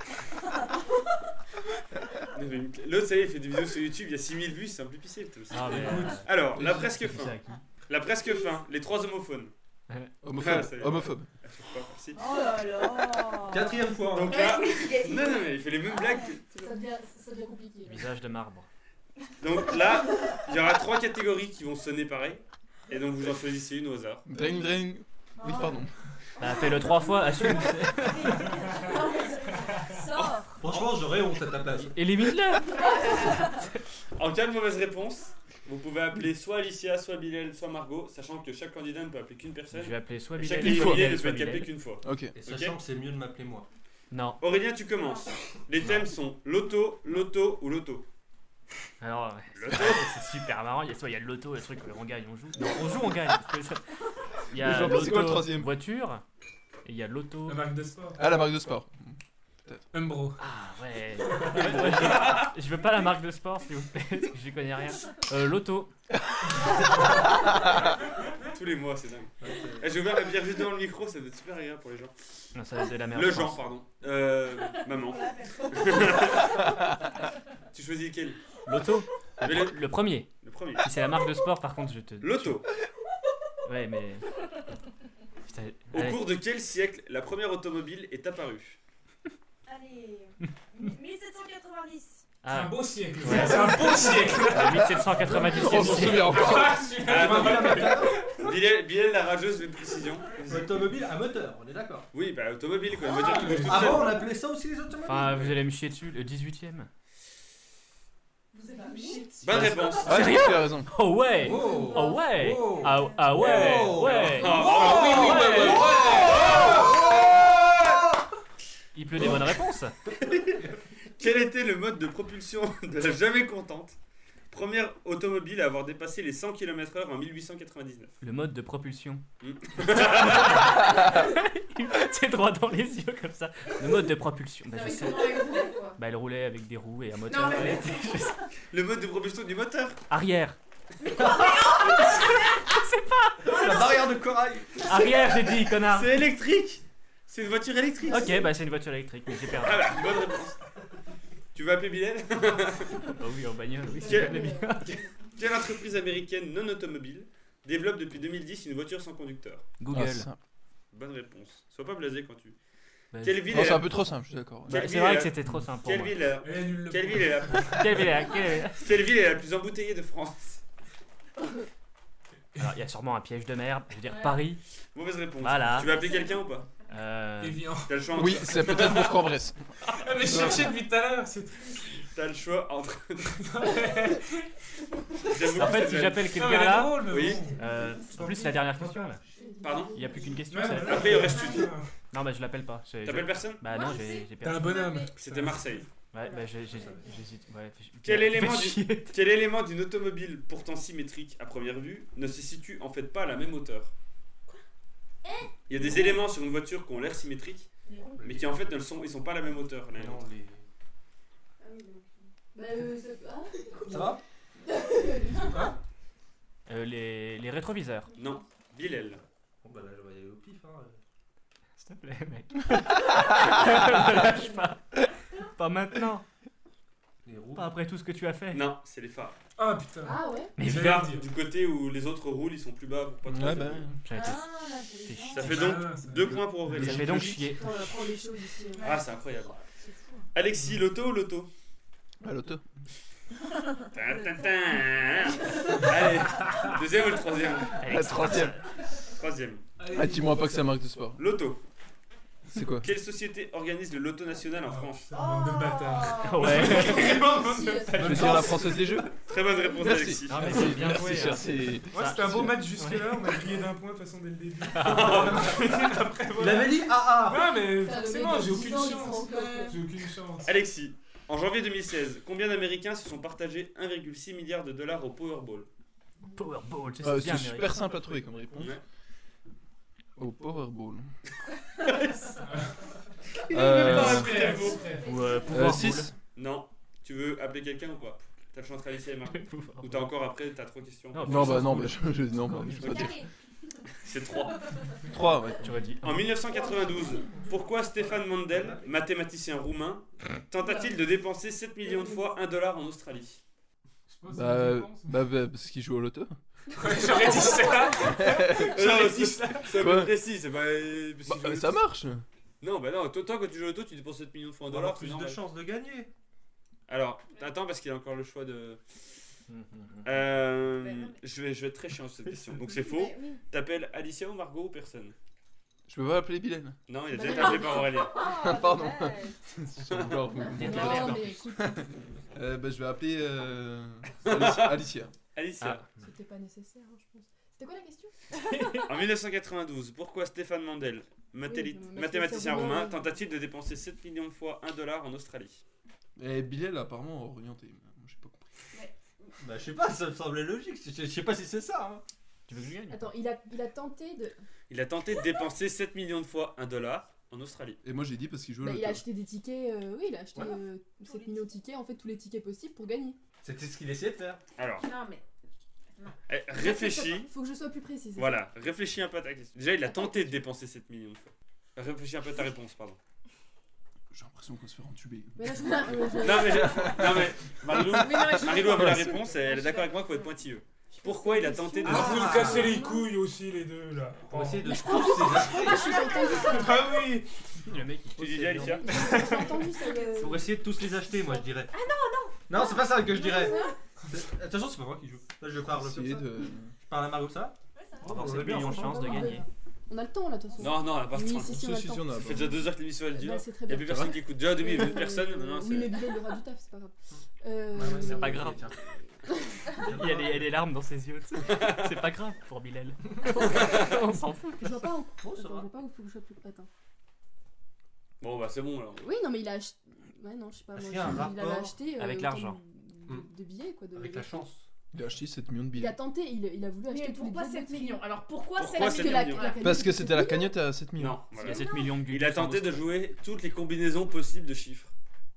S1: l'autre, ça y est, il fait des vidéos sur YouTube, il y a six mille vues, c'est un peu pissé. putain.
S3: Ah, mais. euh,
S1: Alors, la presque
S3: c'est
S1: fin.
S3: à qui
S1: La presque fin, les trois homophones. Ah,
S6: Homophobe.
S1: ça y est.
S6: Homophobe.
S1: À chaque fois, merci.
S7: Oh là là.
S8: Quatrième fois. hein.
S1: Donc là,
S7: Eh,
S1: non, non, mais il fait les mêmes blagues. que-
S4: Ça devient, ça devient compliqué.
S3: Visage de marbre.
S1: Donc là, il y aura trois catégories qui vont sonner pareil. Et donc vous en choisissez une au hasard.
S6: Dring, dring. Oui, pardon.
S3: Bah, fais-le trois fois, assume.
S7: Sors.
S9: Franchement, j'aurais honte à ta place.
S3: Élimine-le.
S1: En cas de mauvaise réponse, vous pouvez appeler soit Alicia, soit Bilal, soit Margot, sachant que chaque candidat ne peut appeler qu'une personne.
S3: Je vais appeler soit
S1: Et
S3: Bilal,
S1: chaque
S3: soit
S1: éliminé
S3: Bilal,
S1: ne
S3: soit
S1: peut être appelé
S3: Bilal.
S1: qu'une fois.
S6: Ok.
S9: Et sachant que c'est mieux de m'appeler moi.
S3: Non.
S1: Aurélien, tu commences. Les thèmes sont loto, loto ou loto.
S3: Alors, ouais,
S1: Loto.
S3: c'est super marrant. Il y a, soit il y a le loto, le truc, on gagne, on joue. Non, on joue, on gagne. Il y
S6: Mais
S3: a
S6: j'en pense, c'est quoi le
S3: loto
S6: troisième
S3: voiture. Et il y a l'auto.
S5: La marque de sport.
S6: Ah, la marque de sport.
S5: Umbro.
S3: Ah ouais. Ouais, je, je veux pas la marque de sport, s'il vous plaît, parce que j'y connais rien. Euh, l'auto.
S1: Tous les mois, c'est dingue. Eh, J'ai ouvert la bière juste devant le micro, ça doit être super agréable pour les gens.
S3: Non, ça va être de la merde.
S1: Le
S3: je
S1: genre,
S3: pense.
S1: pardon. Euh, maman. Tu choisis lequel?
S3: L'auto.
S1: Mais
S3: Le,
S1: le-
S3: le premier.
S1: Le premier.
S3: Si c'est la marque de sport, par contre, je te.
S1: Loto.
S3: Ouais, mais. Putain,
S1: Au
S3: allez.
S1: cours de quel siècle la première automobile est apparue?
S7: Allez. mille sept cent quatre-vingt-dix.
S5: C'est un
S3: Ah,
S5: beau siècle.
S3: Ouais.
S5: C'est un beau siècle.
S3: le mille sept cent quatre-vingt-dix.
S6: On s'en souvient encore.
S5: Ah, celui-là,
S1: Ah,
S5: tu m'as mis la main.
S1: Bilal, Bilal, la rageuse de précision.
S9: Automobile à moteur, on est d'accord.
S1: Oui, bah automobile quoi. Une voiture qui bouge toute
S9: Avant,
S1: seule.
S9: on appelait ça aussi les automobiles.
S3: Enfin, vous allez me chier dessus, le dix-huitième.
S4: Vous êtes obligé.
S1: Bonne réponse.
S6: Ah, j'ai tu as raison.
S3: Oh ouais.
S9: Oh.
S3: Oh ouais.
S9: Oh.
S3: Ah, ah ouais.
S9: Oh.
S3: Ouais.
S1: Ah, ah, oui, oui, oui, oui, oui.
S3: Il pleut des bonnes réponses.
S1: Quel était le mode de propulsion de la jamais contente première automobile à avoir dépassé les cent kilomètres heure en mille huit cent quatre-vingt-dix-neuf?
S3: Le mode de propulsion.
S1: Hmm.
S3: C'est droit dans les yeux comme ça. Le mode de propulsion. Bah,
S4: Non,
S3: je
S4: mais
S3: sais.
S4: comment elle roule, quoi.
S3: Bah, elle roulait avec des roues et un moteur.
S4: Non, mais-
S3: Je sais.
S1: Le mode de propulsion du moteur.
S3: Arrière.
S8: La barrière de corail.
S3: Arrière, j'ai dit, connard.
S1: C'est électrique. C'est une voiture électrique.
S3: Ok, bah c'est une voiture électrique, mais j'ai perdu.
S1: Ah bah, bonne réponse. Tu veux appeler Bilal?
S3: Bah oui, en bagnole, oui, c'est
S1: Quel-
S3: bien.
S1: Quelle entreprise américaine non automobile développe depuis deux mille dix une voiture sans conducteur?
S3: Google.
S6: Ah, simple.
S1: Bonne réponse. Sois pas blasé quand tu.
S3: Bah,
S1: Quelle ville
S6: Non,
S1: est
S6: c'est
S1: la...
S6: un peu trop simple, je suis d'accord.
S3: bah,
S1: Quelle
S3: c'est
S1: ville
S3: vrai
S1: est
S3: que
S1: la-
S3: c'était trop simple pour
S1: Quelle
S3: moi.
S1: ville, est la...
S5: Elle annule le
S1: Quelle
S5: point.
S1: ville est la...
S3: Quelle ville, quelle-
S1: Quelle ville est la plus embouteillée de France?
S3: Alors, il y a sûrement un piège de merde. Je veux dire
S4: Ouais.
S3: Paris.
S1: Mauvaise réponse.
S3: Voilà.
S1: Tu veux appeler quelqu'un ou pas?
S3: Euh...
S5: Évian.
S1: T'as le choix entre...
S6: Oui, c'est peut-être Bourg-en-Bresse.
S5: Ah, mais je cherchais depuis tout à l'heure. c'est-
S1: T'as le choix entre...
S3: En fait, si j'appelle
S5: Non,
S3: quelqu'un
S5: mais elle est
S3: là.
S5: drôle, mais
S1: Oui.
S5: bon.
S3: Euh, en plus, c'est la dernière question là.
S1: Pardon?
S3: Il n'y a plus qu'une question.
S5: Ouais,
S3: c'est la-
S5: voilà.
S1: Après, il reste une.
S3: Non, bah je l'appelle pas. c'est- je-
S1: T'appelles personne?
S3: Bah non, j'ai j'ai
S5: T'es un
S3: perdu.
S5: bonhomme.
S1: C'était Marseille.
S3: Ouais, bah j'ai- j'ai- j'hésite. Ouais, fais-
S1: Quel
S3: fais
S1: élément,
S3: chier.
S1: du... Quel élément d'une automobile pourtant symétrique à première vue ne se situe en fait pas à la même hauteur? Il y a des éléments sur une voiture qui ont l'air symétriques, mais qui en fait ne le sont, ils sont pas à la même hauteur. l'un et
S9: Non,
S1: l'autre.
S9: les-
S4: Ah oui, donc. Bah, euh, ça- ah.
S8: Ça va
S3: Euh, les, les rétroviseurs.
S1: Non, Bilal.
S9: Bon, bah là, je vais y aller au pif. Hein.
S3: S'il te plaît, mec. Me lâche pas. Pas maintenant.
S9: Les roues.
S3: Pas après tout ce que tu as fait.
S1: Non, c'est les phares.
S5: Ah putain.
S4: Ah ouais.
S3: Mais
S1: Les
S5: je vais
S1: phares
S5: le dire.
S1: du côté où les autres roulent, ils sont plus bas pour pas trop.
S6: Ouais, bah.
S3: J'avais été-
S7: Ah, là, c'est
S1: Ça
S7: bon.
S1: fait donc
S5: Ah, ça-
S1: deux points pour
S3: Ça
S1: Aurélie.
S3: fait donc chier.
S4: On apprend les choses ici. hein.
S1: Ah, c'est incroyable.
S7: C'est fou.
S1: Alexis, loto ou loto?
S6: Ah, l'auto.
S1: Tin, tin, tin. Allez, deuxième ou le troisième?
S3: Allez,
S6: La troisième.
S1: Troisième.
S6: Ah, dis-moi pas que c'est la marque de sport.
S1: Loto.
S6: C'est quoi?
S1: Quelle société organise le loto national en France?
S5: C'est un bande de bâtards.
S4: Oh.
S3: Ouais.
S4: Si, euh,
S6: Je veux dire la française des jeux.
S1: Très bonne réponse,
S6: Merci.
S1: Alexis.
S3: Non, mais c'est bien
S6: Merci,
S3: joué.
S6: cher,
S3: hein.
S6: c'est-
S5: Ouais, c'était un beau match jusque-là. On a grillé d'un point de toute façon dès le début.
S8: Il
S5: voilà.
S8: avait dit ah ah.
S5: Non, mais
S4: Putain, le
S5: forcément,
S4: mec de
S5: j'ai aucune
S4: dix ans, il
S5: chance.
S4: se rend compte.
S5: J'ai aucune chance.
S1: Alexis, en janvier deux mille seize, combien d'Américains se sont partagés un virgule six milliard de dollars au Powerball?
S3: Powerball, tu sais,
S6: Euh,
S3: c'est bien
S6: c'est super
S3: américain.
S6: simple à trouver comme réponse.
S1: Ouais.
S6: Au Powerball.
S1: Il
S6: Euh,
S1: avait pas
S5: Euh,
S1: appelé le mot.
S3: Ou euh,
S6: Euh,
S3: Powerball.
S6: six.
S1: Non. Tu veux appeler quelqu'un ou pas? T'as le choix entre Alicia et Marco. Ou t'as encore après, t'as trois questions.
S3: Non,
S6: Non, bah non, bah, je, je- non, bah, je vais pas dire.
S7: Carré.
S1: C'est trois.
S6: trois, ouais.
S3: Tu aurais dit.
S1: En mille neuf cent quatre-vingt-douze, pourquoi Stéphane Mandel, mathématicien roumain, tenta-t-il de dépenser sept millions de fois un dollar en Australie?
S5: Je pense que
S6: Bah,
S5: c'est une réponse.
S6: bah, bah, parce qu'il joue au loto.
S5: J'aurais dit ça.
S1: Non, c'est c'est un peu
S6: Quoi
S1: précis, c'est pas. parce
S6: Bah,
S1: qu'il joue au
S6: ça
S1: loto.
S6: marche.
S1: Non, bah non, toi, toi, quand tu joues au loto, tu dépenses sept millions de fois un dollar, c'est
S9: Plus de
S1: normal.
S9: chances de gagner.
S1: Alors, attends, parce qu'il a encore le choix de.
S3: Mhm.
S1: Euh,
S7: Ouais, non,
S1: je, vais, je vais être très chiant sur cette question. Donc c'est faux.
S7: Mais oui.
S1: T'appelles Alicia ou Margot ou personne?
S6: Je peux pas appeler Bilal.
S1: Non, il a
S4: Bah
S1: déjà été
S4: non.
S1: appelé par Aurélien.
S7: Ah,
S6: Pardon.
S7: dommage.
S6: J'ai encore-
S3: T'es
S4: Non,
S3: tolérant.
S4: mais écoute,
S6: Euh, bah, je vais appeler euh, Alicia. Alicia.
S1: Alicia.
S3: Ah.
S4: c'était pas nécessaire, hein, je pense. C'était quoi la question?
S1: En mille neuf cent quatre-vingt-douze, pourquoi Stéphane Mandel, matéli-
S4: Oui,
S1: mathématicien
S4: roumain,
S1: roumain,
S4: oui.
S1: tenta-t-il de dépenser sept millions de fois un dollar en Australie?
S6: Et Bilal, apparemment, orienté. Moi, j'ai pas compris.
S9: Bah, je sais pas, ça me semblait logique. Je je sais pas si c'est ça. Hein.
S3: Tu veux que je gagne?
S4: Attends, il a, il a tenté de.
S1: Il a tenté de dépenser sept millions de fois un dollar en Australie.
S6: Et moi, j'ai dit parce qu'il joue au
S4: Bah,
S6: loto.
S4: il a acheté des tickets. euh, oui, il a acheté
S9: Voilà.
S4: euh, sept millions de tickets, en fait, tous les tickets possibles pour gagner.
S9: C'était ce qu'il essayait de faire.
S1: Alors,
S7: Non, mais.
S1: eh, réfléchis.
S4: Faut que je sois plus précis. c'est
S1: Voilà, réfléchis un peu à ta question. Déjà, il a tenté de dépenser sept millions de fois. Réfléchis un peu à ta réponse, pardon.
S6: J'ai l'impression qu'on se fait entuber.
S4: ça. Mais là, je vois. euh, je-
S1: Non mais, j'ai- non, mais Marilou,
S7: Oui, non, je-
S1: Marilou a vu la réponse et elle est d'accord avec moi qu'il faut être pointilleux. Pourquoi il a tenté de...
S5: Ah, vous nous cassez les couilles aussi, les deux là.
S9: Pour essayer de
S4: Mais
S9: se
S4: en plus,
S9: tous ces aspects.
S4: je suis entendu ça.
S5: Ah oui.
S3: Le mec, il
S1: Tu
S3: pose
S1: dis
S3: ses
S1: Alicia?
S4: J'ai entendu ça. le-
S9: Pour essayer de tous les acheter, moi je dirais. Ah non, non Non, c'est pas ça que je dirais. C'est- Attention, c'est pas moi qui joue. Là, je parle comme ça.
S6: Essayer de...
S9: Je parle à Mario, ça
S3: On va avoir sept millions de chances de gagner.
S4: On a le temps là, de toute façon.
S1: Non, non, on a pas
S4: Oui,
S1: le temps.
S4: si, si, on a le
S6: Si, si,
S4: temps.
S6: on a
S1: Ça
S6: pas.
S1: fait déjà deux heures que l'émission elle dure.
S4: Bah, c'est très
S1: Il n'y a
S4: bien.
S1: plus personne qui écoute. Déjà au début, il y avait
S4: Euh,
S1: personne, maintenant
S4: Oui, mais
S1: c'est...
S4: Bilal, il aura du taf, c'est pas grave. Euh,
S9: Ouais, ouais,
S3: c'est pas grave.
S9: Tiens.
S3: Il y a les, il y a les larmes dans ses yeux. tu sais. C'est pas grave pour Bilal. On s'en fout.
S4: Je vois pas où.
S9: Bon, ça
S4: Attends, je
S9: va.
S4: vois pas où faut que je sois plus. Attends.
S1: Bon bah c'est bon alors.
S4: Oui, non, mais il a acheté. Ouais, non, je sais pas.
S9: Est-ce
S4: Moi,
S9: qu'il y a un
S4: je- il avait
S9: rapport
S4: acheté. euh,
S3: avec
S4: autant
S3: l'argent.
S4: De, de- de billets, quoi. De,
S9: Avec
S4: de-
S9: la chance.
S6: Il a acheté sept millions de
S4: Il
S6: billets.
S4: a tenté, il, il a voulu acheter
S7: Mais
S4: tous les
S7: pourquoi
S4: billets.
S7: sept millions? Alors pourquoi
S1: Pourquoi
S7: c'est
S4: Parce
S1: sept
S4: que la,
S1: millions
S4: la cagnotte,
S6: Parce que
S4: c'est
S6: c'était la
S4: sept
S6: cagnotte à sept millions.
S1: Non,
S3: Il y
S1: voilà.
S3: a sept millions de
S1: Il a
S3: glucides en
S1: tenté de
S3: Australie.
S1: jouer toutes les combinaisons possibles de chiffres.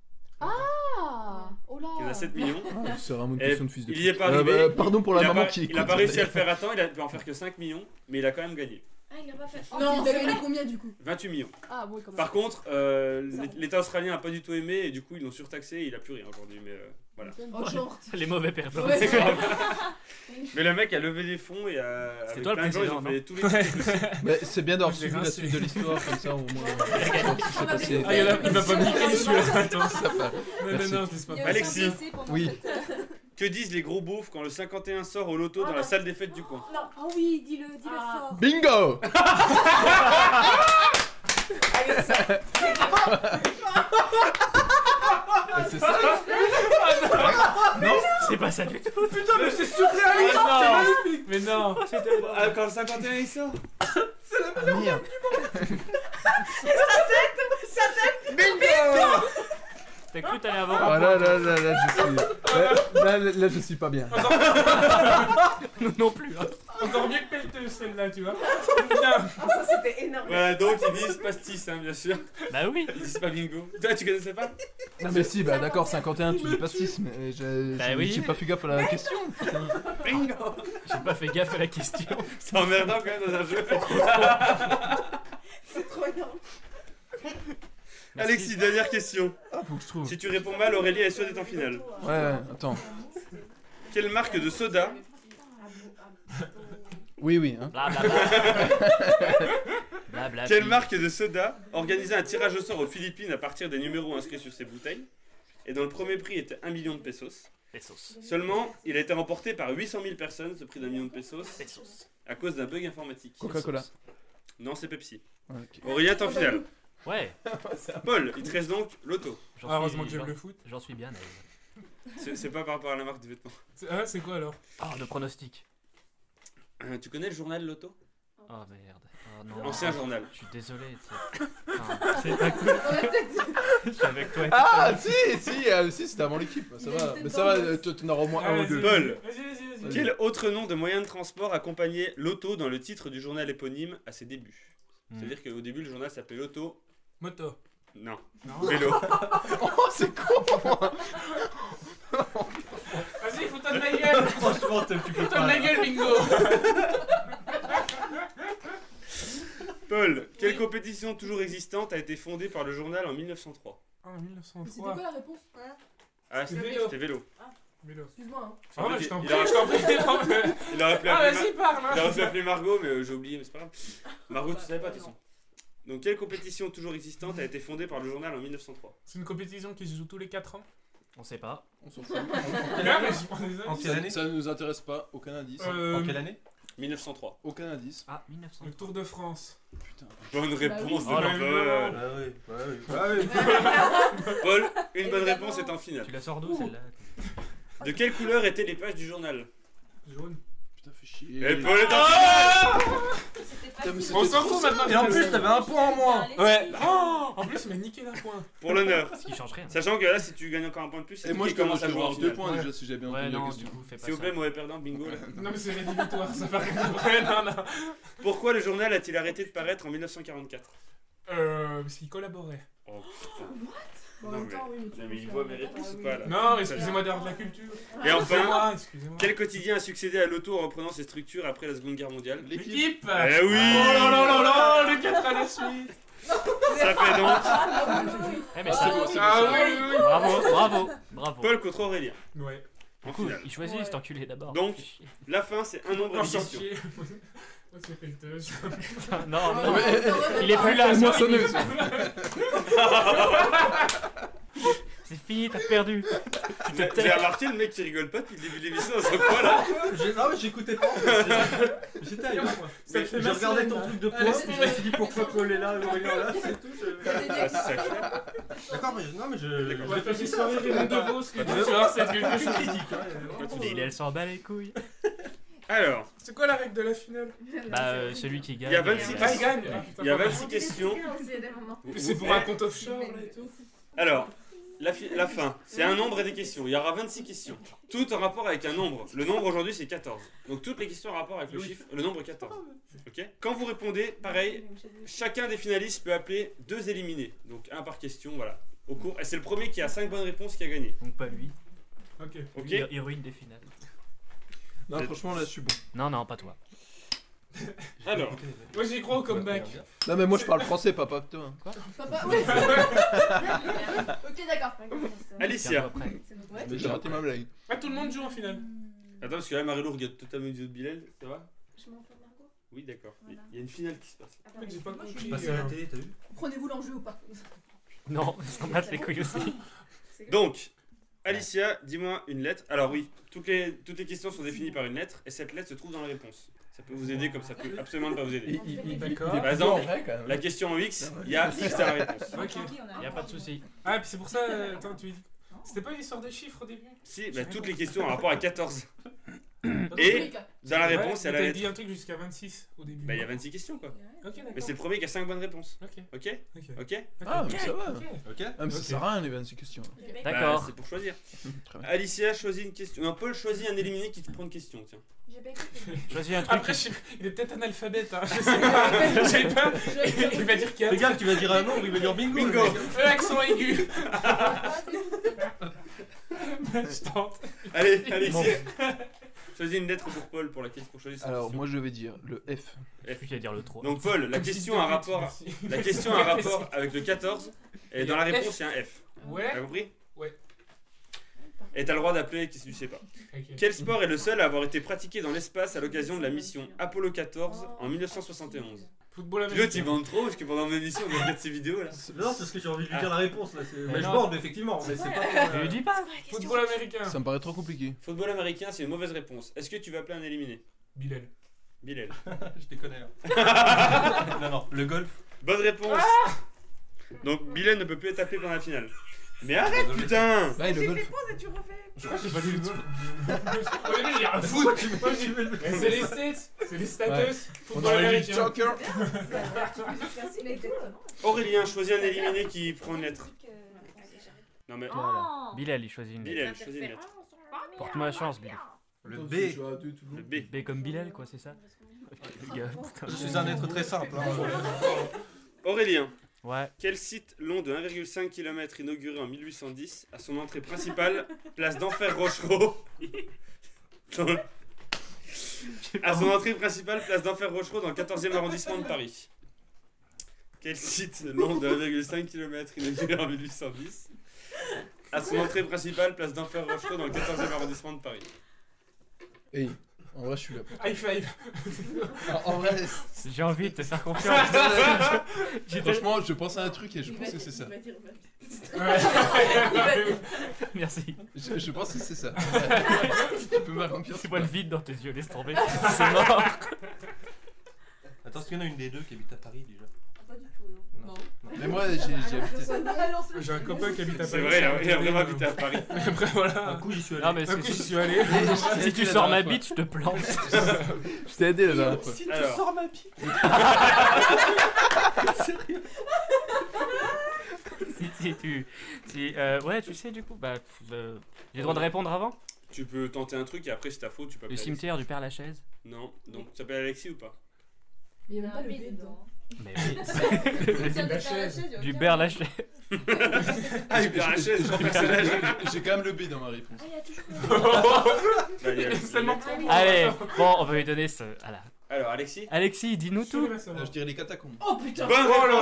S4: Ah, oh là.
S1: Il y en a sept millions.
S6: Ah, c'est vraiment une
S1: Et
S6: question de fils de
S1: il y est
S6: pute.
S1: pas
S6: Euh,
S1: arrivé.
S6: bah, pardon pour la
S1: il a
S6: maman
S1: pas,
S6: qui écoute.
S1: il a pas réussi à le
S6: d'ailleurs.
S1: faire à temps, il a pu en faire que cinq millions, mais il a quand même gagné.
S7: Ah, il a pas fait.
S4: Oh,
S7: non,
S4: il a
S7: c'est
S4: gagné
S7: vrai.
S4: combien du coup?
S1: vingt-huit millions.
S4: Ah, bon, quand même.
S1: Par contre, euh,
S4: Ça.
S1: l'État australien a pas du tout aimé et du coup ils l'ont surtaxé et il a plus rien aujourd'hui. Mais euh, voilà.
S4: Oh, short.
S3: Les mauvais perdants.
S4: Ouais.
S1: C'est grave. Mais le mec a levé des fonds et a.
S3: C'est
S1: avec
S3: toi le
S1: plein de gens, ils ont
S3: président,
S1: fait tous les trucs possibles.
S6: Mais c'est bien d'avoir
S5: Je l'ai
S6: suivi la
S5: rincé.
S6: suite de l'histoire comme ça au moins. euh, ce qui s'est passé.
S5: Ah, il, y en a- il m'a pas niqué celui-là. Attends.
S6: Ça va.
S5: Non, non,
S6: Merci.
S5: non, je laisse pas.
S7: Il y a
S5: passer.
S7: aussi
S1: Alexis.
S7: un blessé pendant
S6: Oui.
S7: cette, euh,
S1: Que disent les gros beaufs quand le cinquante et un sort au loto dans la salle des fêtes du coin?
S7: Non. Ah oui, dis-le, dis-le Ah. fort.
S6: Bingo.
S7: Allez, ça.
S6: C'est ça.
S3: C'est pas ça du tout.
S5: Putain, mais c'est soufflé à lui.
S1: Ah,
S5: C'est magnifique. Mais non.
S1: Ah, quand le cinquante et un il sort?
S6: Merde.
S3: T'as cru t'allais avoir
S6: Ah
S3: un
S6: là là là là je suis. Là, là, là, là, je suis pas bien.
S3: Nous non plus. hein.
S5: Encore mieux que Pelteux celle-là, tu vois. Putain.
S7: Ah, ça c'était énorme.
S1: Voilà, donc ils disent pastis, hein, bien sûr.
S3: Bah oui.
S1: Ils disent pas bingo. Toi, tu connaissais pas?
S6: Non mais si, bah d'accord, cinquante et un, tu dis pas six, mais j'ai
S3: Bah
S6: j'ai-
S3: oui.
S6: j'ai pas fait gaffe à la question. putain.
S1: Bingo.
S3: J'ai pas fait gaffe à la question.
S1: C'est emmerdant quand même dans un jeu.
S7: C'est trop énorme.
S3: Merci.
S1: Alexis, dernière question.
S6: Ah, faut que je trouve.
S1: Si tu réponds mal, Aurélie est sûre d'être en finale.
S6: Ouais, ouais, attends.
S1: Quelle marque de soda
S6: Oui, oui, hein.
S3: Bla bla bla. Bla bla.
S1: Quelle
S3: fille.
S1: marque de soda organisait un tirage au sort aux Philippines à partir des numéros inscrits sur ses bouteilles et dont le premier prix était un million de pesos?
S3: Pesos.
S1: Seulement, il a été remporté par huit cent mille personnes, ce prix d'un million de pesos,
S3: Pesos.
S1: à cause d'un bug informatique.
S6: Coca-Cola.
S1: Non, c'est Pepsi.
S6: Ok.
S1: Aurélien est en finale.
S3: Ouais.
S1: Paul, il te reste donc l'auto.
S3: J'en
S5: Ah, heureusement que
S3: suis-
S5: j'aime
S3: j'en-
S5: le foot.
S3: J'en suis bien à l'aise.
S1: C'est c'est pas par rapport à la marque de vêtements.
S5: C'est- Ah, c'est quoi alors?
S3: Oh, le pronostic.
S1: Euh, tu connais le journal Loto?
S3: Oh merde. Oh non.
S1: L'ancien journal.
S3: Je suis désolé. tu sais. Enfin, c'est pas cool. Je suis avec toi. et tout
S6: Ah,
S3: ça.
S6: si, si, euh, si, c'était avant l'équipe. Ça
S4: Il a
S6: va.
S4: une
S6: Mais
S4: tête
S6: ça va,
S4: d'angoisse.
S6: euh, tu tu en auras au moins
S5: Ah,
S6: un ou
S5: vas-y,
S6: deux.
S1: Paul.
S5: Vas-y, vas-y, vas-y. vas-y.
S1: Quel autre nom de moyen de transport accompagnait l'auto dans le titre du journal éponyme à ses débuts? C'est-à-dire qu'au début, le journal s'appelait l'auto.
S5: Moto.
S1: Non.
S5: Non.
S1: Vélo.
S6: Oh, c'est con.
S5: Vas-y, fous-toi de ma gueule.
S9: Franchement, t'es tu peux
S5: Fous-toi de
S9: pas.
S5: ma gueule, bingo.
S1: Paul, quelle compétition toujours existante a été fondée par le journal en mille neuf cent trois?
S5: Ah,
S4: C'était
S5: mille neuf cent trois.
S4: quoi la réponse?
S1: Ah,
S5: C'était
S1: c'était
S5: vélo.
S1: c'était vélo.
S5: Vélo.
S4: Excuse-moi. Hein.
S5: Ah ouais, je t'en
S1: Il
S5: prie,
S1: aurait-
S5: je t'en prie. non, mais-
S1: Il aurait pu
S5: Ah,
S1: appeler
S5: vas-y, parle.
S1: Ma- il aurait pu
S5: hein.
S1: appeler Margot, mais euh, j'ai oublié, mais c'est pas grave. Margot, tu savais pas, de toute façon. Donc, quelle compétition toujours existante a été fondée par le journal en mille neuf cent trois?
S5: C'est une compétition qui se joue tous les quatre ans.
S3: On sait pas.
S6: On s'en fout.
S5: Non, mais je prends des
S9: En
S5: indices.
S9: quelle année
S6: Ça ne nous intéresse pas, aucun indice.
S5: Euh,
S9: En quelle année
S1: mille neuf cent trois.
S6: Aucun indice.
S3: Ah, mille neuf cents.
S5: Le Tour de France.
S6: Putain.
S1: Bonne réponse
S3: oui.
S1: de
S3: Oh,
S1: Paul.
S3: là.
S9: Ah oui, bah oui.
S1: Paul, une bonne
S4: Évidemment.
S1: réponse est en finale.
S3: Tu la sors d'où celle-là?
S1: De quelle couleur étaient les pages du journal?
S5: Jaune.
S6: Putain, fais chier.
S1: Et Paul est en finale.
S7: C'était
S6: Putain, mais
S7: facile.
S5: On s'en fout maintenant.
S9: Et en plus, t'avais un point en moins.
S1: Ouais.
S5: Oh, en plus, il m'a niqué d'un point.
S1: Pour l'honneur.
S3: Ce qui change rien.
S1: Sachant que là, si tu gagnes encore un point de plus, c'est
S6: Et
S1: toi
S6: moi,
S1: qui
S6: je commence
S1: commence
S6: à
S1: à jouer en
S6: avoir deux
S1: finale.
S6: points
S5: Ouais.
S6: déjà si j'ai bien
S3: Ouais,
S6: entendu la
S3: non,
S6: question.
S3: du coup, fais pas
S1: S'il vous
S3: ça.
S1: plaît, mauvais perdant, bingo. là.
S5: Non, mais c'est rédhibitoire, ça paraît vrai. Non, non.
S1: Pourquoi le journal a-t-il arrêté de paraître en mille neuf cent quarante-quatre?
S5: Euh, parce qu'il collaborait.
S1: Oh putain.
S4: Bon, en
S1: Non,
S4: même
S1: mais-
S4: temps, oui, mais tu
S1: non,
S4: vois,
S1: mais il
S4: ça-
S1: voit mes réponses
S4: Ah,
S1: ou
S4: oui.
S1: pas, là?
S5: Non, mais excusez-moi d'avoir de la culture.
S1: Et enfin,
S5: Excusez-moi, excusez-moi.
S1: quel quotidien a succédé à l'auto en reprenant ses structures après la Seconde Guerre mondiale?
S6: L'équipe.
S5: L'équipe.
S1: Eh
S5: Oh
S1: oui.
S5: là là là là, les quatre à la suite.
S1: Ça fait donc
S4: Ah, oui, oui, oui.
S3: Eh, mais
S6: Ah,
S3: ça.
S6: c'est beau, c'est beau.
S5: Ah
S6: c'est
S5: oui,
S6: beau.
S5: oui, oui.
S3: Bravo, bravo, bravo.
S1: Paul contre Aurélien.
S5: Ouais.
S1: En
S3: Du coup,
S1: finale.
S3: il choisit
S4: Ouais.
S3: cet enculé d'abord.
S1: Donc-
S3: Fais chier.
S1: La fin, c'est un nombre
S5: En
S1: de questions.
S5: chantier. Moi, c'est pelleteuse.
S3: Non,
S4: Non,
S3: non,
S4: mais-
S3: il est plus là.
S6: La
S3: c'est
S6: moissonneuse.
S3: C'est fini, t'as perdu. Tu te
S1: J'ai
S3: tais.
S1: remarqué le mec qui rigole pas depuis le début de l'émission dans son coin là.
S9: J'ai- Non, mais j'écoutais pas. J'étais ailleurs, moi.
S5: Ça fait
S9: J'ai
S5: ma
S9: regardé
S5: semaine,
S9: ton
S5: là.
S9: truc de
S5: Allez,
S9: poids,
S5: c'est
S9: puis je
S5: vrai.
S9: me suis dit pourquoi Paul est là, Aurélien là, c'est tout. je-
S1: Ah, c'est sacré.
S9: D'accord, mais non, mais je.
S1: D'accord.
S5: On va faire des soirées Raymond DeVos. Tu vois, c'est quelque chose.
S9: critique.
S3: Il elle s'en bat les couilles.
S1: Alors,
S5: C'est quoi la règle de la finale?
S3: Bah, euh, celui qui gagne.
S1: Il y a vingt-six
S3: euh,
S5: Ah, il gagne. Ah, putain,
S1: il y a
S5: pardon.
S1: vingt-six questions.
S5: C'est pour un compte offshore là et tout.
S1: Alors, la, fi- la fin, c'est un nombre et des questions. Il y aura vingt-six questions. Tout en rapport avec un nombre. Le nombre aujourd'hui, c'est quatorze. Donc toutes les questions en rapport avec le chiffre, le nombre quatorze. Ok. Quand vous répondez, pareil, chacun des finalistes peut appeler deux éliminés. Donc un par question, voilà. Au cours. Et c'est le premier qui a cinq bonnes réponses qui a gagné.
S3: Donc pas lui.
S5: Ok.
S1: Ok.
S3: Il, il ruine des finales.
S6: Non, franchement, là, je suis bon.
S3: Non, non, pas toi.
S1: Alors,
S5: Moi j'y crois au comeback.
S6: Non, mais moi, je parle français, papa, que toi.
S4: Papa, oui. Ok, d'accord.
S1: Alicia.
S3: Tiens-toi prêt.
S4: Ouais.
S6: Mais j'ai raté ma blague.
S5: Ah, tout le monde joue en finale.
S1: Attends, parce que là, Marie-Lou regarde totalement les yeux de Bilal. Ça va?
S7: Je m'en fous de Margot.
S1: Oui, d'accord. Il y a une finale qui se passe.
S5: En fait, j'ai pas compris.
S9: Passer à la
S5: euh,
S9: télé, t'as vu?
S4: Prenez-vous l'enjeu ou pas?
S3: Non, ils s'en battent les couilles aussi.
S1: Donc, Alicia, dis-moi une lettre. Alors oui, toutes les, toutes les questions sont définies par une lettre et cette lettre se trouve dans la réponse. Ça peut vous aider comme ça peut absolument ne pas vous aider.
S6: Il- il- il-
S5: D'accord.
S6: il est
S1: Par exemple,
S6: en vrai, quand même.
S1: La question en X, il y a X dans la réponse.
S5: Ok.
S3: Y a pas de souci.
S5: Ah, et puis c'est pour ça. euh, Attends, tu dis. C'était pas une histoire de chiffres au début?
S1: Si, bah, toutes les questions en rapport à quatorze.
S5: Ok.
S1: Et dans la réponse, il y a
S5: Ouais,
S1: la
S5: t'as dit
S1: lettre.
S5: un truc jusqu'à vingt-six au début.
S1: Bah, il y a vingt-six questions quoi.
S5: Ok, d'accord.
S1: Mais c'est le premier qui a cinq bonnes réponses.
S5: Ok,
S1: Ok?
S5: ok.
S1: Ok?
S6: Ah, mais ça va.
S5: Ok.
S9: Ok.
S6: Ah, mais ça
S5: Ok.
S6: sert à rien, les vingt-six questions.
S1: Bah,
S3: D'accord.
S1: c'est pour choisir.
S6: Très bien.
S1: Alicia choisit une question. Non, Paul choisit un éliminé qui te prend une question, tiens.
S7: J'ai pas écouté.
S3: Choisis un truc.
S5: Après, je sais- il est peut-être analphabète, hein. Je sais pas. Je sais pas. Il va dire qu'il y a
S9: Fais gaffe, tu vas dire un nombre, il va dire bingo.
S1: Bingo.
S9: le mec.
S5: un accent aigu. Je tente.
S1: Allez, Alicia.
S3: Bon,
S1: Choisis une lettre pour Paul pour la question. Pour choisir son
S6: Alors,
S1: question.
S6: moi, je vais dire le F.
S3: celui qui va dire le trois.
S1: Donc Paul, la
S5: Comme
S1: question
S5: si
S1: a un
S5: de
S1: rapport,
S5: merci.
S1: la question a un rapport avec le quatorze et dans la
S5: Il y a
S1: réponse
S5: F.
S1: il y a un F.
S5: Ouais.
S1: T'as compris?
S5: Ouais.
S1: Et t'as le droit d'appeler si tu sais pas.
S5: Ok.
S1: Quel sport est le seul à avoir été pratiqué dans l'espace à l'occasion de la mission Apollo quatorze en mille neuf cent soixante et onze?
S5: Football
S1: L'autre il
S5: américain.
S1: bande trop parce que pendant l'émission on regarde ces vidéos là.
S9: Non, c'est parce que j'ai envie de lui dire la réponse là. c'est- Mais je
S3: non.
S9: borde effectivement, mais c'est pas.
S3: Je lui dis pas.
S5: Football américain.
S6: Ça me paraît trop compliqué.
S1: Football américain c'est une mauvaise réponse. Est-ce que tu vas appeler un éliminé?
S5: Bilal.
S1: Bilal.
S9: Je te connais là. Non, non, le golf.
S1: Bonne réponse. Donc Bilal ne peut plus être appelé pendant la finale. Mais arrête putain.
S6: Là, le golf.
S5: Je crois que j'ai pas lu le mot. Au début, j'ai un foot. Moi, j'ai- Mais c'est les States. C'est les status.
S6: Ouais. On
S5: Football
S6: aurait dit
S5: américain.
S6: Joker.
S1: Aurélien choisis un éliminé qui prend une lettre. Non mais
S7: Oh.
S3: Bilal, il choisit une lettre.
S1: Bilal choisis une lettre.
S3: Porte-moi la chance, Bilal.
S9: Le
S6: Attends,
S9: B.
S6: je suis à deux tout le
S1: Le
S6: long.
S1: B.
S3: B comme Bilal, quoi, c'est ça? Les gars, putain.
S9: Je suis un être très simple. hein.
S1: Aurélien,
S3: Ouais.
S1: quel site long de un virgule cinq kilomètres inauguré en mille huit cent dix a son entrée principale, place d'Enfer Rochereau dans- À son entrée principale, place d'Enfer Rochereau dans le quatorzième arrondissement de Paris. Quel site long de un virgule cinq kilomètres inauguré en mille huit cent dix à son entrée principale, place d'Enfer Rochereau dans le quatorzième arrondissement de Paris.
S6: Hey, en vrai, je suis là.
S5: High five.
S6: En, en vrai,
S3: J'ai envie de te faire confiance. J'étais-
S6: franchement, je pense à un truc et je
S4: Il
S6: pense
S4: va
S6: que
S4: dire-
S6: c'est ça.
S4: il va dire Matt.
S3: Merci.
S6: Je, je pense que c'est ça. Tu peux me faire confiance.
S3: Tu vois le vide dans tes yeux, laisse tomber. C'est mort.
S9: Attends, est-ce qu'il y en a une des deux qui habite à Paris déjà?
S7: Pas du tout, non.
S9: Non.
S6: Mais moi, j'ai j'ai habité.
S5: J'ai un copain qui habite à Paris.
S1: C'est vrai, il a, il a vraiment habité à Paris.
S5: Mais après, voilà.
S9: Un coup, j'y suis allé.
S3: Non, mais
S5: Un coup,
S3: c'est-
S5: j'y suis allé.
S3: si tu sors ma bite, je te plante.
S6: Je t'ai aidé la dernière fois.
S1: Alors,
S3: ma bite. si, si tu. Si, euh, ouais, tu sais, du coup, bah. euh, j'ai le droit de répondre avant?
S1: tu peux tenter un truc et après, si t'as faux, tu peux
S3: Le
S1: appeler
S3: cimetière du Père Lachaise.
S1: Alexis. Non, donc tu t'appelles Alexis ou pas?
S4: Mais il n'y a
S7: Il y
S4: même
S7: a
S4: pas
S7: un
S4: le
S7: B
S4: B dedans.
S3: Mais oui,
S7: C'est
S5: La chaise.
S3: du Père Lachaise.
S1: Ah, il perd la chaise,
S6: J'ai-
S1: personnage.
S6: j'ai- J'ai quand même le B dans ma réponse.
S7: Ah, il y a toujours
S1: Bah, il y a-
S5: C'est tellement
S7: Ah oui.
S3: Allez, bon, on va lui donner ce. Voilà.
S1: Alors, Alexis.
S3: Alexis, dis-nous
S5: Je
S3: tout.
S5: vais savoir.
S6: Euh, Je dirais les catacombes.
S4: Oh putain.
S1: Bonne
S5: Oh là
S1: réponse.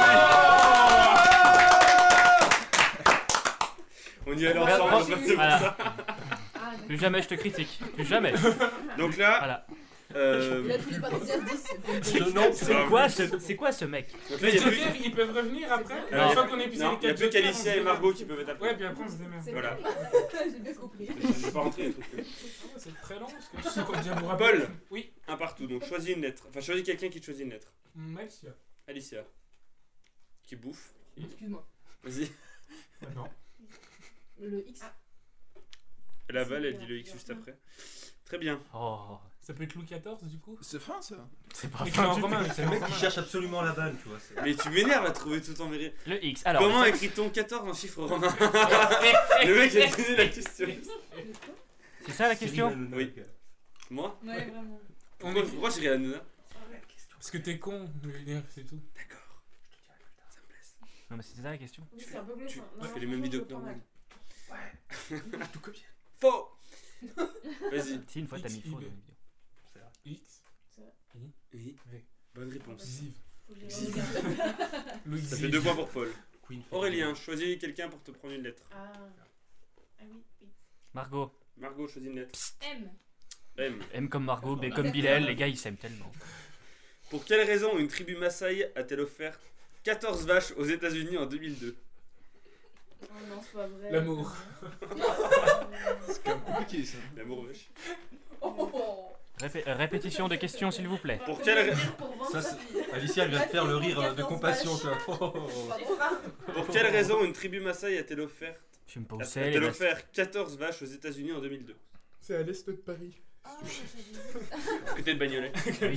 S1: On y allait
S3: Regarde,
S1: ensemble,
S3: oh,
S1: c'est pour
S3: voilà.
S1: ça.
S4: Ah,
S3: Plus jamais je te critique. Plus jamais.
S1: Donc là,
S3: Voilà.
S1: euh,
S4: il a tous les parodies dix.
S9: Non,
S3: C'est quoi ce, c'est quoi ce mec?
S1: donc là, il y
S5: Les
S1: a plus,
S5: jokers, ils peuvent revenir après.
S1: Non.
S5: Une fois qu'on est épuisé
S1: non,
S5: les
S1: il y a
S5: quatre
S1: plus
S5: jokers,
S1: qu'Alicia
S5: on
S1: et
S5: se
S1: Margot
S5: démerde.
S1: qui peuvent être appelés.
S5: Ouais, puis après on se démerde.
S4: C'est
S1: Voilà.
S4: bon. J'ai bien compris.
S1: Je vais pas rentrer les trucs.
S5: Ah, c'est très long parce que je sais qu'on déjà vous
S1: Paul.
S5: rappelle. Oui.
S1: Un partout, donc choisis une lettre. Enfin, choisis quelqu'un qui te choisit une lettre.
S5: Max.
S1: Alicia. Qui bouffe.
S4: Excuse-moi.
S1: Vas-y.
S5: Non.
S4: Le X.
S1: Elle avale, elle dit le X juste après. Très bien.
S3: Oh,
S5: Ça peut être Louis quatorze du coup.
S6: C'est fin ça.
S3: c'est pas
S5: Écrit
S3: fin
S5: en
S3: du tout.
S5: romain.
S9: C'est le mec qui cherche absolument la vanne, tu vois. c'est-
S1: Mais tu m'énerves à trouver tout en mérite.
S3: Le X. Alors,
S1: Comment
S3: ça-
S1: écrit-on quatorze en chiffre romain? Le mec a donné la question.
S3: c'est ça la question?
S9: Cyril Hanouna,
S1: Oui.
S9: le gars.
S1: Moi?
S7: Ouais, vraiment.
S5: On
S1: Pourquoi,
S5: est...
S1: pourquoi j'ai rien à
S5: Parce que t'es con, je veux dire, c'est tout.
S1: D'accord. Ça me blesse.
S3: Non, mais c'était ça la question.
S4: Oui, c'est un peu
S1: Tu,
S4: blessant.
S1: tu
S4: Non,
S1: fais les mêmes vidéos que
S4: franchement,
S1: Norman.
S6: Tout copié.
S1: Faux. Vas-y.
S3: Si, une fois t'as mis
S5: X,
S3: faux
S5: I,
S3: dans
S5: B.
S3: la vidéo.
S5: X.
S1: Oui.
S5: V.
S1: Bonne réponse.
S5: Ziv.
S4: faut que je les regarde.
S5: Louis
S1: Ça
S5: Ziv.
S1: fait deux points pour Paul.
S9: Queen
S1: Aurélien, choisis quelqu'un pour te prendre une lettre.
S7: Ah. Ah oui, oui.
S3: Margot.
S1: Margot, choisis une lettre.
S7: M.
S1: M.
S3: M comme Margot, B comme Bilal, les gars ils s'aiment tellement.
S1: Pour quelle raison une tribu Maasai a-t-elle offert quatorze vaches aux États-Unis en deux mille deux?
S4: Oh non, c'est pas vrai.
S5: L'amour.
S6: C'est quand même compliqué ça.
S1: L'amour vache.
S4: Oh.
S3: Répé- euh, répétition de questions s'il vous plaît.
S1: Pour quelle, ra-
S4: Pour vendre
S9: Ça,
S4: sa
S9: c'est-
S4: fille.
S9: Alicia, elle vient de faire le rire euh, de compassion, tu vois. Oh, oh, oh.
S4: Pardon.
S1: pour quelle raison une tribu Maasai a-t-elle offert,
S3: Je sais même pas où c'est.
S1: a-t-elle
S3: les
S1: offert quatorze vaches aux États-Unis en deux mille deux?
S5: C'est à l'est de Paris.
S7: Ah, j'avais
S1: Est-ce que t'es de Bagnolet?
S3: Oui.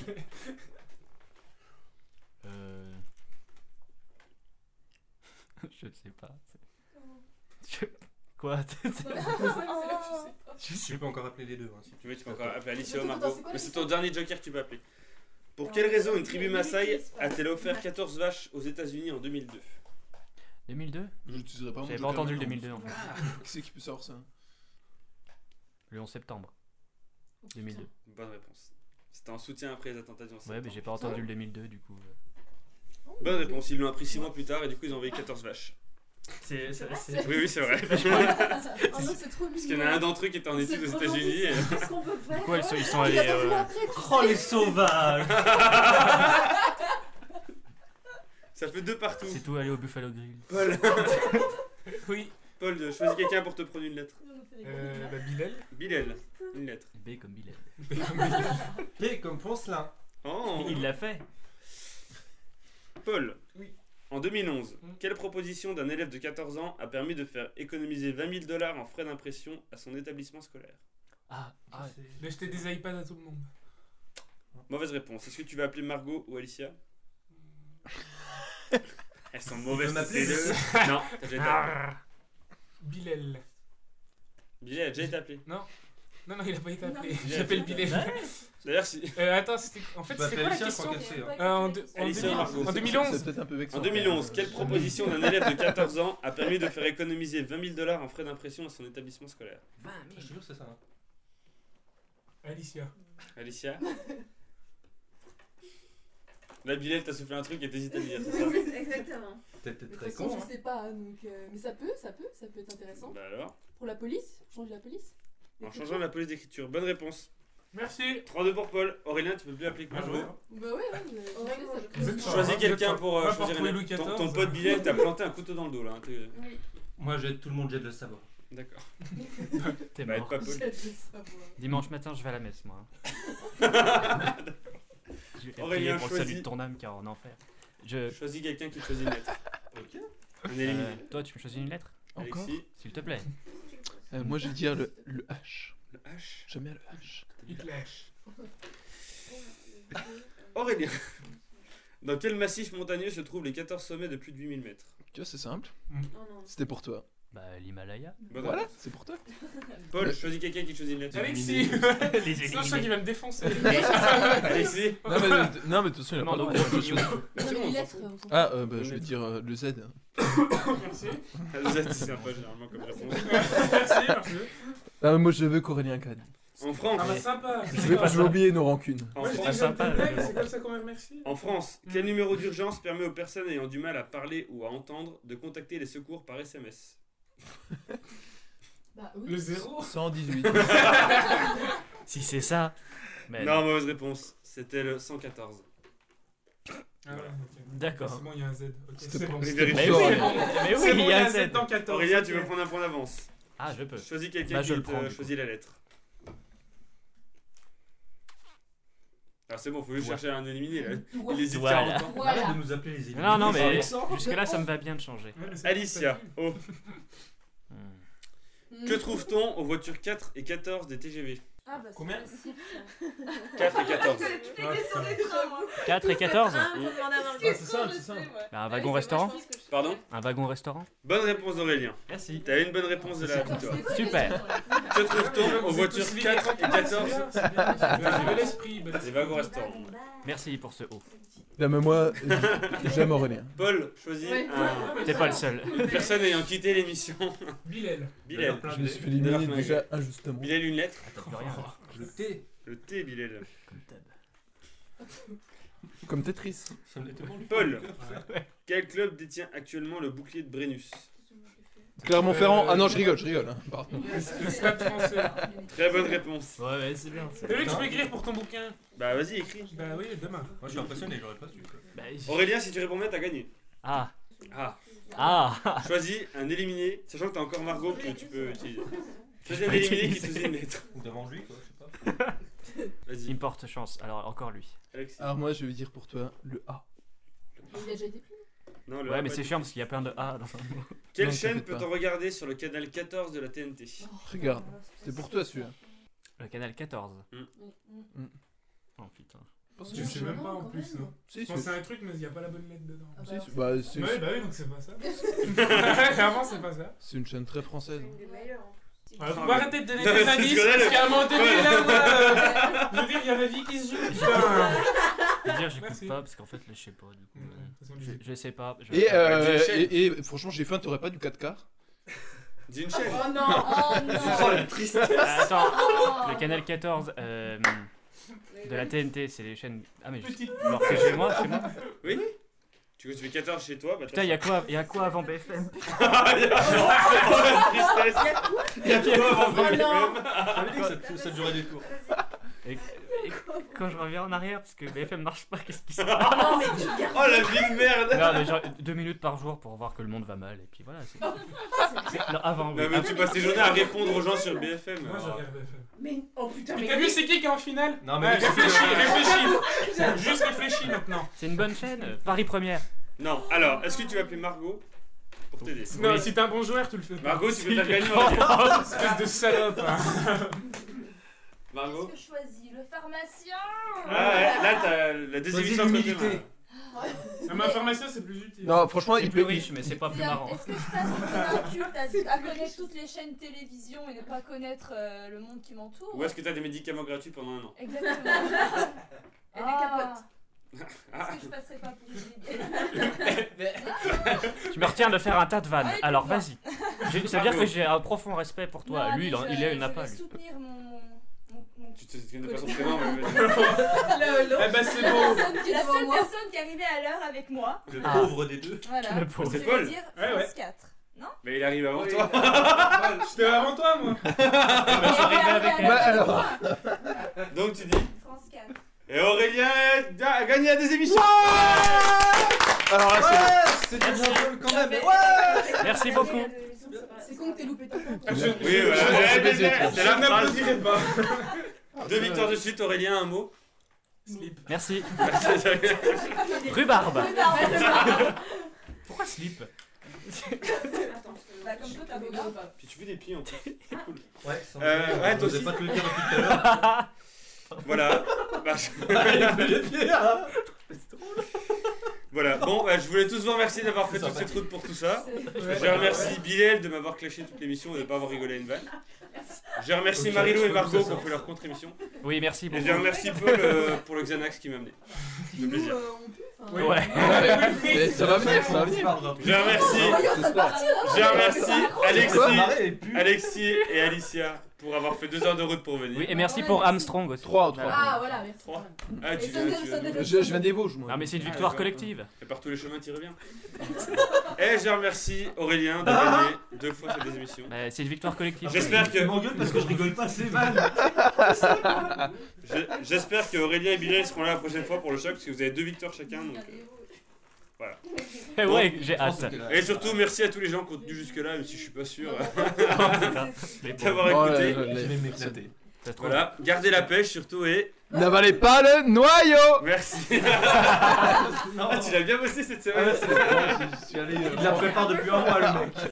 S3: Euh... Je sais pas. Je... Quoi?
S7: Oh.
S9: Je peux encore appeler les deux. Hein, si
S1: Tu veux, tu peux encore appeler Alicia ou
S4: Attends, attends,
S1: Margot.
S4: c'est quoi la
S1: Mais c'est
S4: question
S1: ton dernier joker que tu peux appeler. Pour
S7: Alors,
S1: quelle raison une
S7: il y
S1: tribu
S7: a
S1: Maasai
S7: Ulysse, pas-
S1: a-t-elle offert quatorze vaches aux États-Unis en deux mille deux?
S3: deux mille deux?
S6: Je l'utiliserai pas. mon
S3: J'avais pas
S6: joker
S3: entendu le
S6: maintenant.
S3: deux mille deux en fait.
S6: Qui c'est qui peut savoir ça?
S3: Le onze septembre. deux mille deux.
S1: Bonne réponse. C'était en soutien après les attentats du onze
S3: Ouais, mais
S1: septembre.
S3: j'ai pas entendu le deux mille deux du coup. euh.
S1: Bonne réponse, ils l'ont appris six mois plus tard et du coup ils ont envoyé quatorze vaches.
S3: C'est.
S1: Oui, oui, c'est vrai.
S4: Oh non, c'est trop mignon.
S1: Parce qu'il y en a un d'entre eux qui était en études aux États-Unis. Et...
S4: Qu'est-ce qu'on peut faire?
S3: Quoi, ils sont, ils sont
S4: Il
S3: allés.
S4: a pas voulu
S3: euh,
S4: après, tu
S9: Oh les sauvages!
S1: Ça fait deux partout.
S3: C'est tout aller au Buffalo Grill.
S1: Paul,
S5: Oui.
S1: Paul, euh, choisis quelqu'un pour te prendre une lettre.
S5: Euh, bah, Bilal.
S1: Bilal, une lettre.
S3: B comme Bilal.
S9: P comme Poncelin.
S1: Oh,
S3: Il l'a fait.
S1: Paul.
S5: Oui.
S1: En deux mille onze,
S5: Mm.
S1: quelle proposition d'un élève de quatorze ans a permis de faire économiser vingt mille dollars en frais d'impression à son établissement scolaire?
S3: Ah, ah.
S5: D'acheter des iPads à tout le monde.
S1: Mauvaise réponse. Est-ce que tu vas appeler Margot ou Alicia? Elles sont mauvaises
S9: Tu peux
S1: toutes les
S9: m'appeler
S1: deux. Non, t'as déjà été appelé.
S5: Bilal.
S1: Bilal a déjà été appelé.
S5: Non. Non, non, il a pas été appelé.
S1: Non.
S5: J'appelle Bilal.
S1: D'ailleurs, si.
S5: Euh, attends, c'était. En fait,
S9: Tu vas
S5: c'était quoi la
S9: appeler Alicia,
S5: question
S9: je crois qu'elle sait,
S5: Euh, en, deux- en
S1: Alicia
S5: deux mille-
S1: Margot.
S5: en
S6: C'est-
S5: deux mille onze.
S6: C'est peut-être un peu vexant.
S1: En deux mille onze, quelle proposition d'un élève de quatorze ans a permis de faire économiser vingt mille dollars en frais d'impression à son établissement scolaire?
S3: vingt
S9: Je
S3: mille.
S9: te jure, c'est ça. hein.
S5: Alicia.
S1: Alicia? Là, Bilal, t'as soufflé un truc et t'hésites à le dire, c'est ça?
S7: Exactement.
S9: T'es
S4: De
S9: peut-être
S4: toute
S9: très
S4: façon,
S9: con.
S4: je
S9: hein.
S4: sais pas, donc. euh, Mais ça peut, ça peut, ça peut être intéressant.
S1: Bah alors,
S4: Pour la police, changer la police.
S1: en changeant la police d'écriture. Bonne réponse.
S5: Merci.
S1: trois deux pour Paul. Aurélien, tu peux plus appeler que
S5: Bien joué.
S1: Margot.
S4: Bah ouais, ouais, mais-
S7: Ouais,
S4: ça
S7: moi,
S4: peut-
S7: je-
S5: Vous êtes fort,
S1: Choisis
S5: hein,
S1: quelqu'un
S5: vous êtes
S1: pour
S5: fort.
S1: euh,
S5: Pas pour
S1: choisir
S5: trouver
S1: un-
S5: Louis
S1: ton, ton
S5: quatorze.
S1: pote Bilal t'a planté un couteau dans le dos là. hein, t'es-
S7: Oui.
S9: Moi, j'aide tout le monde, j'ai de le savoir.
S1: D'accord.
S3: T'es
S1: Bah,
S3: mort.
S1: pas Paul.
S4: J'ai hâte de savoir.
S3: Dimanche matin, je vais à la messe, moi. Je vais
S1: Aurélien,
S3: prier pour le
S1: choisis.
S3: salut de ton âme, car en enfer. Je...
S1: Choisis quelqu'un qui choisit une lettre.
S9: Ok.
S1: Un éliminé.
S3: Euh, toi, tu me choisis une lettre,
S6: Encore
S1: Alexis,
S3: s'il te plaît.
S6: Euh, Moi, je vais dire le, le H.
S1: le H.
S6: J'aime bien le H.
S5: Il te lâche.
S1: Aurélien. Dans quel massif montagneux se trouvent les quatorze sommets de plus de huit mille mètres?
S6: Tu vois, c'est simple.
S7: Oh non.
S6: C'était pour toi.
S3: Bah, l'Himalaya.
S1: Bonne
S6: Voilà,
S1: réponse.
S6: c'est pour toi.
S1: Paul, choisis quelqu'un qui choisit une lettre.
S5: Alexis.
S3: Les
S5: Sinon, je sens qu'il va me défoncer.
S1: Alexis.
S6: Non, mais, non, mais de toute façon, il a pas
S3: Demande
S6: le
S3: au
S6: droit.
S3: gros
S6: Je-
S3: mignon.
S1: Mais c'est
S4: Non,
S1: bon,
S4: mais
S1: on
S4: les
S1: s'en
S4: lettres,
S1: fout.
S4: on s'en fout.
S6: Ah, euh, bah, je vais dire euh, le Z.
S5: Merci.
S1: Ah, Z, c'est sympa généralement comme réponse.
S5: Merci, merci.
S6: Ah, moi, je veux qu'Aurélien gagne.
S1: En France,
S5: Ah, bah sympa.
S6: Je vais, je vais oublier nos rancunes.
S1: en,
S5: Moi, je dis
S1: Fran-
S5: que
S3: sympa,
S5: j'aime tes blagues,
S3: le-
S5: c'est comme ça qu'on me remercie.
S1: en France, quel numéro d'urgence permet aux personnes ayant du mal à parler ou à entendre de contacter les secours par S M S?
S4: Bah oui.
S5: Le zéro.
S6: cent dix-huit.
S3: Si c'est ça. Mais
S1: Non, mauvaise réponse. C'était le cent quatorze.
S5: Ah ouais, ok.
S3: D'accord.
S5: C'est bon, il y a un Z. Ok,
S6: C'était
S5: c'est
S6: pour-
S5: bon.
S6: c'était
S3: Mais
S6: pour
S3: oui,
S6: toi.
S5: C'est bon.
S3: mais oui,
S5: C'est bon,
S3: il y a un Z.
S5: dans quatorze.
S1: Aurélien, tu
S5: ok.
S1: veux prendre un point d'avance?
S3: Ah, je peux.
S1: Choisis quelqu'un
S3: Bah,
S1: qui
S3: je le
S1: te
S3: prends, du coup.
S1: choisit la lettre. Ah, c'est bon, faut juste
S3: Ouais.
S1: chercher un éliminé là.
S4: Ouais.
S1: Il hésite
S3: Voilà.
S1: quarante ans.
S4: Voilà.
S9: Arrête de nous appeler les éliminés.
S3: Non, non,
S9: C'est
S3: mais
S9: vexant.
S3: jusque-là, ça me va bien de changer.
S5: Ouais, mais c'est
S1: Alicia,
S5: facile.
S1: oh.
S3: Hmm.
S1: Que trouve-t-on aux voitures quatre et quatorze des T G V?
S7: Ah bah c'est
S9: Combien
S7: facile, ça.
S1: quatre et quatorze.
S5: Ah, putain.
S3: quatre et quatorze.
S7: Un pour demander à Margot.
S9: Ah, c'est ça, c'est ça.
S3: Bah, un wagon restaurant.
S1: Pardon?
S3: Un wagon restaurant.
S1: Bonne réponse d'Aurélien.
S3: Merci.
S1: T'as une bonne réponse de la victoire.
S3: Super.
S1: Que trouve-t-on aux
S5: Vous êtes
S1: voitures
S5: tous
S1: quatre et
S5: liés.
S1: quatorze
S5: C'est bien, c'est bien. J'ai l'esprit. bon
S1: des wagons restaurants?
S3: Merci pour ce haut.
S6: Non, mais moi, j'aime Aurélien.
S1: Paul, choisis
S4: Ouais.
S1: un-
S3: T'es pas le seul.
S1: une personne ayant quitté l'émission.
S5: Bilal.
S1: Bilal.
S6: Je me suis fait éliminer déjà injustement.
S1: Bilal, une lettre.
S3: T'as plus rien.
S9: Le T.
S1: Le T, Bilal.
S3: Comme d'hab.
S6: Comme Tetris.
S9: Ça me l'est tellement
S1: Paul. Quel club détient actuellement le bouclier de Brennus?
S6: Clermont-Ferrand. Ah non, je rigole, je rigole. hein. Pardon.
S5: Le stade français.
S1: Très bonne réponse.
S3: Ouais, ouais, c'est bien.
S5: T'as vu que je peux écrire pour ton bouquin?
S1: Bah vas-y, écris.
S5: Bah oui, demain.
S9: Moi, je suis impressionné, j'aurais pas su.
S3: Bah,
S1: Aurélien, si tu réponds bien, t'as gagné.
S3: Ah.
S1: Ah.
S3: Ah.
S1: Choisis un éliminé, sachant que t'as encore Margot que tu peux utiliser. Choisis un
S3: peux
S1: éliminé qui
S3: utiliser.
S1: choisit une lettre.
S9: Ou devant lui, quoi, je sais pas.
S3: Il
S1: Vas-y,
S3: me porte chance. Alors, encore lui.
S1: Alexis.
S6: Alors moi, je vais dire pour toi le A.
S4: Il a déjà été pris.
S1: Non, le
S3: Ouais,
S1: A,
S3: mais
S1: pas
S3: c'est
S1: du
S3: chiant
S1: tout.
S3: parce qu'il y a plein de A dans un mot.
S1: Quelle
S6: Non,
S1: chaîne
S6: t'inquiète
S1: peut-on
S6: pas.
S1: regarder sur le canal quatorze de la T N T?
S6: Regarde, c'est pour toi celui-là.
S3: Le canal quatorze.
S1: Mm.
S3: Oh putain.
S5: Je sais même pas en
S4: quand
S5: plus,
S4: même.
S5: non.
S6: Si,
S5: Je
S6: si.
S5: pensais à un truc, mais il n'y a pas la bonne lettre dedans.
S4: Ah
S6: Si,
S4: bah,
S6: si, bah, c'est
S5: Ouais, bah oui, donc c'est pas ça. Clairement, c'est pas ça.
S6: c'est une chaîne très française.
S7: Une des meilleures en plus.
S5: Alors, faut arrêter de donner
S1: Non, mais
S5: des
S1: c'est
S5: indices,
S1: ce qu'on a,
S5: parce
S1: le-
S5: qu'à un moment donné, là, moi, euh, je veux dire, il y a ma vie qui se joue, putain.
S3: Je veux dire, j'écoute
S5: Merci.
S3: pas parce qu'en fait, là, je sais pas. Du coup,
S5: Ouais, de
S3: euh,
S5: toute façon,
S3: je,
S5: les-
S3: je sais pas. je-
S6: Et, euh,
S1: Dis une chaîne.
S6: et, et franchement, j'ai faim, t'aurais pas du quatre quarts?
S1: Dis une chaîne.
S4: Oh non, oh non.
S1: Oh la tristesse.
S3: Ah, attends,
S4: Oh.
S3: le canal quatorze euh, de la T N T, c'est les chaînes. Ah, mais je...
S5: Petite.
S3: alors que chez moi, chez moi.
S1: Oui. Tu veux quatorze chez toi, bah
S3: Putain, y'a quoi, y a quoi avant B F M?
S1: Oh la tristesse. Il y a quoi avant
S4: Oh
S1: B F M?
S4: non.
S9: J'avais dit que ça, ça durait des tours.
S3: Et, et quand je reviens en arrière, parce que B F M marche pas, qu'est-ce qui se passe?
S7: Non, mais tu viens.
S1: Oh la vie de merde.
S3: Non, mais genre deux minutes par jour pour voir que le monde va mal, et puis voilà. c'est- c'est- Non, avant, oui.
S1: Non mais tu passes tes journées à répondre aux gens sur B F M.
S5: Moi, je regarde B F M.
S7: Mais oh putain,
S5: Mais
S7: mais.
S5: t'as vu, c'est qui qui est en finale?
S9: Non, mais
S5: Ouais,
S9: lui,
S5: réfléchis,
S9: c'est-
S5: réfléchis. Juste réfléchis maintenant.
S3: C'est une bonne chaîne, euh, Paris Première.
S1: Non, alors, est-ce que tu vas appeler Margot pour t'aider?
S5: Non,
S3: Oui.
S5: si t'es un bon joueur, tu le fais pas.
S1: Margot, tu peux faire gagner Aurélien.
S5: Espèce de salope. hein.
S1: Margot?
S7: Qu'est-ce que je choisis? Le pharmacien.
S1: Ah ouais, là t'as la désillusion
S9: Choisis
S1: entre tes
S9: l'humilité.
S1: mains.
S5: Ah, mais information, c'est plus utile.
S6: Non, franchement,
S3: C'est
S6: il
S3: plus
S6: peut.
S3: riche, mais c'est pas plus
S7: C'est-à-dire,
S3: marrant.
S7: Est-ce que je passe pour un inculte à, à connaître toutes les chaînes télévision et ne pas connaître euh, le monde qui m'entoure?
S1: Ou est-ce que t'as des médicaments gratuits pendant un an?
S7: Exactement.
S4: Et des
S7: Ah.
S4: capotes.
S1: Ah.
S7: Est-ce que je passerai pas pour une idée?
S3: Tu me retiens de faire un tas de vannes.
S7: Allez,
S3: Alors
S7: pourquoi
S3: vas-y. Je- Ça veut dire que j'ai un profond respect pour toi.
S7: Non,
S3: Lui, il,
S7: mais
S3: en-
S7: je-
S3: il, est- il n'a
S7: je
S3: pas
S7: vais
S3: lui.
S7: soutenir mon, mon, mon, mon-
S1: Tu te souviens pas son prénom, mais vas-y.
S4: Le- l'autre
S5: Eh ben, c'est beau.
S4: personne qui est
S7: La
S4: devant
S7: seule
S4: moi.
S7: personne qui est arrivée à l'heure avec moi.
S9: Le
S3: Ah.
S9: pauvre des deux.
S7: Voilà.
S3: Le pauvre.
S7: Je
S1: C'est
S7: vais
S1: Paul.
S7: dire
S5: Ouais,
S7: France
S5: ouais.
S7: quatre. Non?
S1: Mais il arrive avant
S9: Oui.
S1: toi.
S5: J'étais avant toi, moi.
S3: Je suis arrivé avec elle.
S6: Bah alors.
S1: Donc tu dis.
S7: France quatre.
S1: Et Aurélien a gagné à des émissions.
S6: Alors là, c'est.
S9: C'était bien drôle quand même.
S3: Merci beaucoup.
S4: C'est con que t'aies loupé ta
S5: Ah, je-
S1: Oui, voilà.
S6: Je-
S1: Eh, mais
S6: je-
S1: c'est-
S6: je-
S1: C'est
S5: Je
S1: la phrase.
S5: n'applaudirai pas.
S1: Deux victoires de suite, Aurélien, un mot.
S5: Slip.
S3: Merci.
S1: Merci.
S3: Rhubarbe. Pourquoi slip?
S7: Bah, comme toi, t'as beau gars.
S1: Puis tu fais des pieds en plus. C'est cool.
S9: Ouais, sans
S1: Euh,
S9: doute.
S1: ouais,
S9: Je
S1: toi
S9: n'osais
S1: aussi.
S9: pas te le dire depuis tout à l'heure.
S1: Voilà. Bah, je-
S9: hein.
S1: Voilà. Bon, bah, je voulais tous vous remercier d'avoir fait toute cette route pour tout ça. Je remercie Bilal de m'avoir clashé toute l'émission et de ne pas avoir rigolé à une vanne. Je remercie
S9: Ok,
S1: Marilou
S9: je
S1: et
S9: peux
S1: Margot
S9: vous
S1: qui ont
S9: faire
S1: fait leur contre-émission.
S3: Oui, merci
S1: Et
S3: beaucoup.
S1: je remercie Paul euh, pour le Xanax qui m'a amené.
S4: Qui nous
S1: plaisir.
S4: euh, ont pu. enfin,
S5: Oui.
S3: Ouais.
S6: Mais ça va venir, ça va
S9: On
S6: venir.
S9: se parlera plus.
S1: Je remercie,
S6: J'espère.
S1: je remercie Alexis,
S9: Marée et puis-
S1: Alexis et Alicia pour avoir fait deux heures de route pour venir.
S3: Oui, et merci pour Armstrong aussi.
S6: Trois, trois.
S4: Ah voilà, merci.
S1: Trois. Ah,
S4: Et
S1: tu
S4: ça
S1: viens,
S4: nous-
S1: tu
S4: ça
S1: viens.
S4: nous-
S6: Je, je viens des Vosges, moi.
S3: Non, mais c'est une
S1: Ah,
S3: victoire
S1: d'accord.
S3: collective.
S1: Et par tous les chemins, tu reviens. Et je remercie Aurélien de gagner deux fois cette émissions.
S3: Bah, c'est une victoire collective.
S1: J'espère que,
S9: Tu m'engueules parce que je rigole pas, c'est mal.
S1: je- j'espère que Aurélien et Bilal seront là la prochaine fois pour le choc parce que vous avez deux victoires chacun. Donc, euh,
S3: Eh ouais, j'ai
S9: Je pense
S3: hâte.
S9: que là-
S1: Et surtout, merci à tous les gens qui ont tenu jusque-là, même si je suis pas sûr
S3: Les pauvres.
S1: d'avoir
S6: Oh,
S1: écouté.
S6: là, là,
S9: Je
S6: là.
S9: vais m'éclater.
S3: C'est trop
S1: Voilà, gardez la pêche surtout et
S6: N'avalez pas le noyau.
S1: merci.
S9: Non,
S1: Ah, tu l'as bien bossé cette
S9: Ah ouais,
S1: semaine.
S9: c'est bon, je suis allé, euh,
S3: Il la prépare depuis un mois, le mec.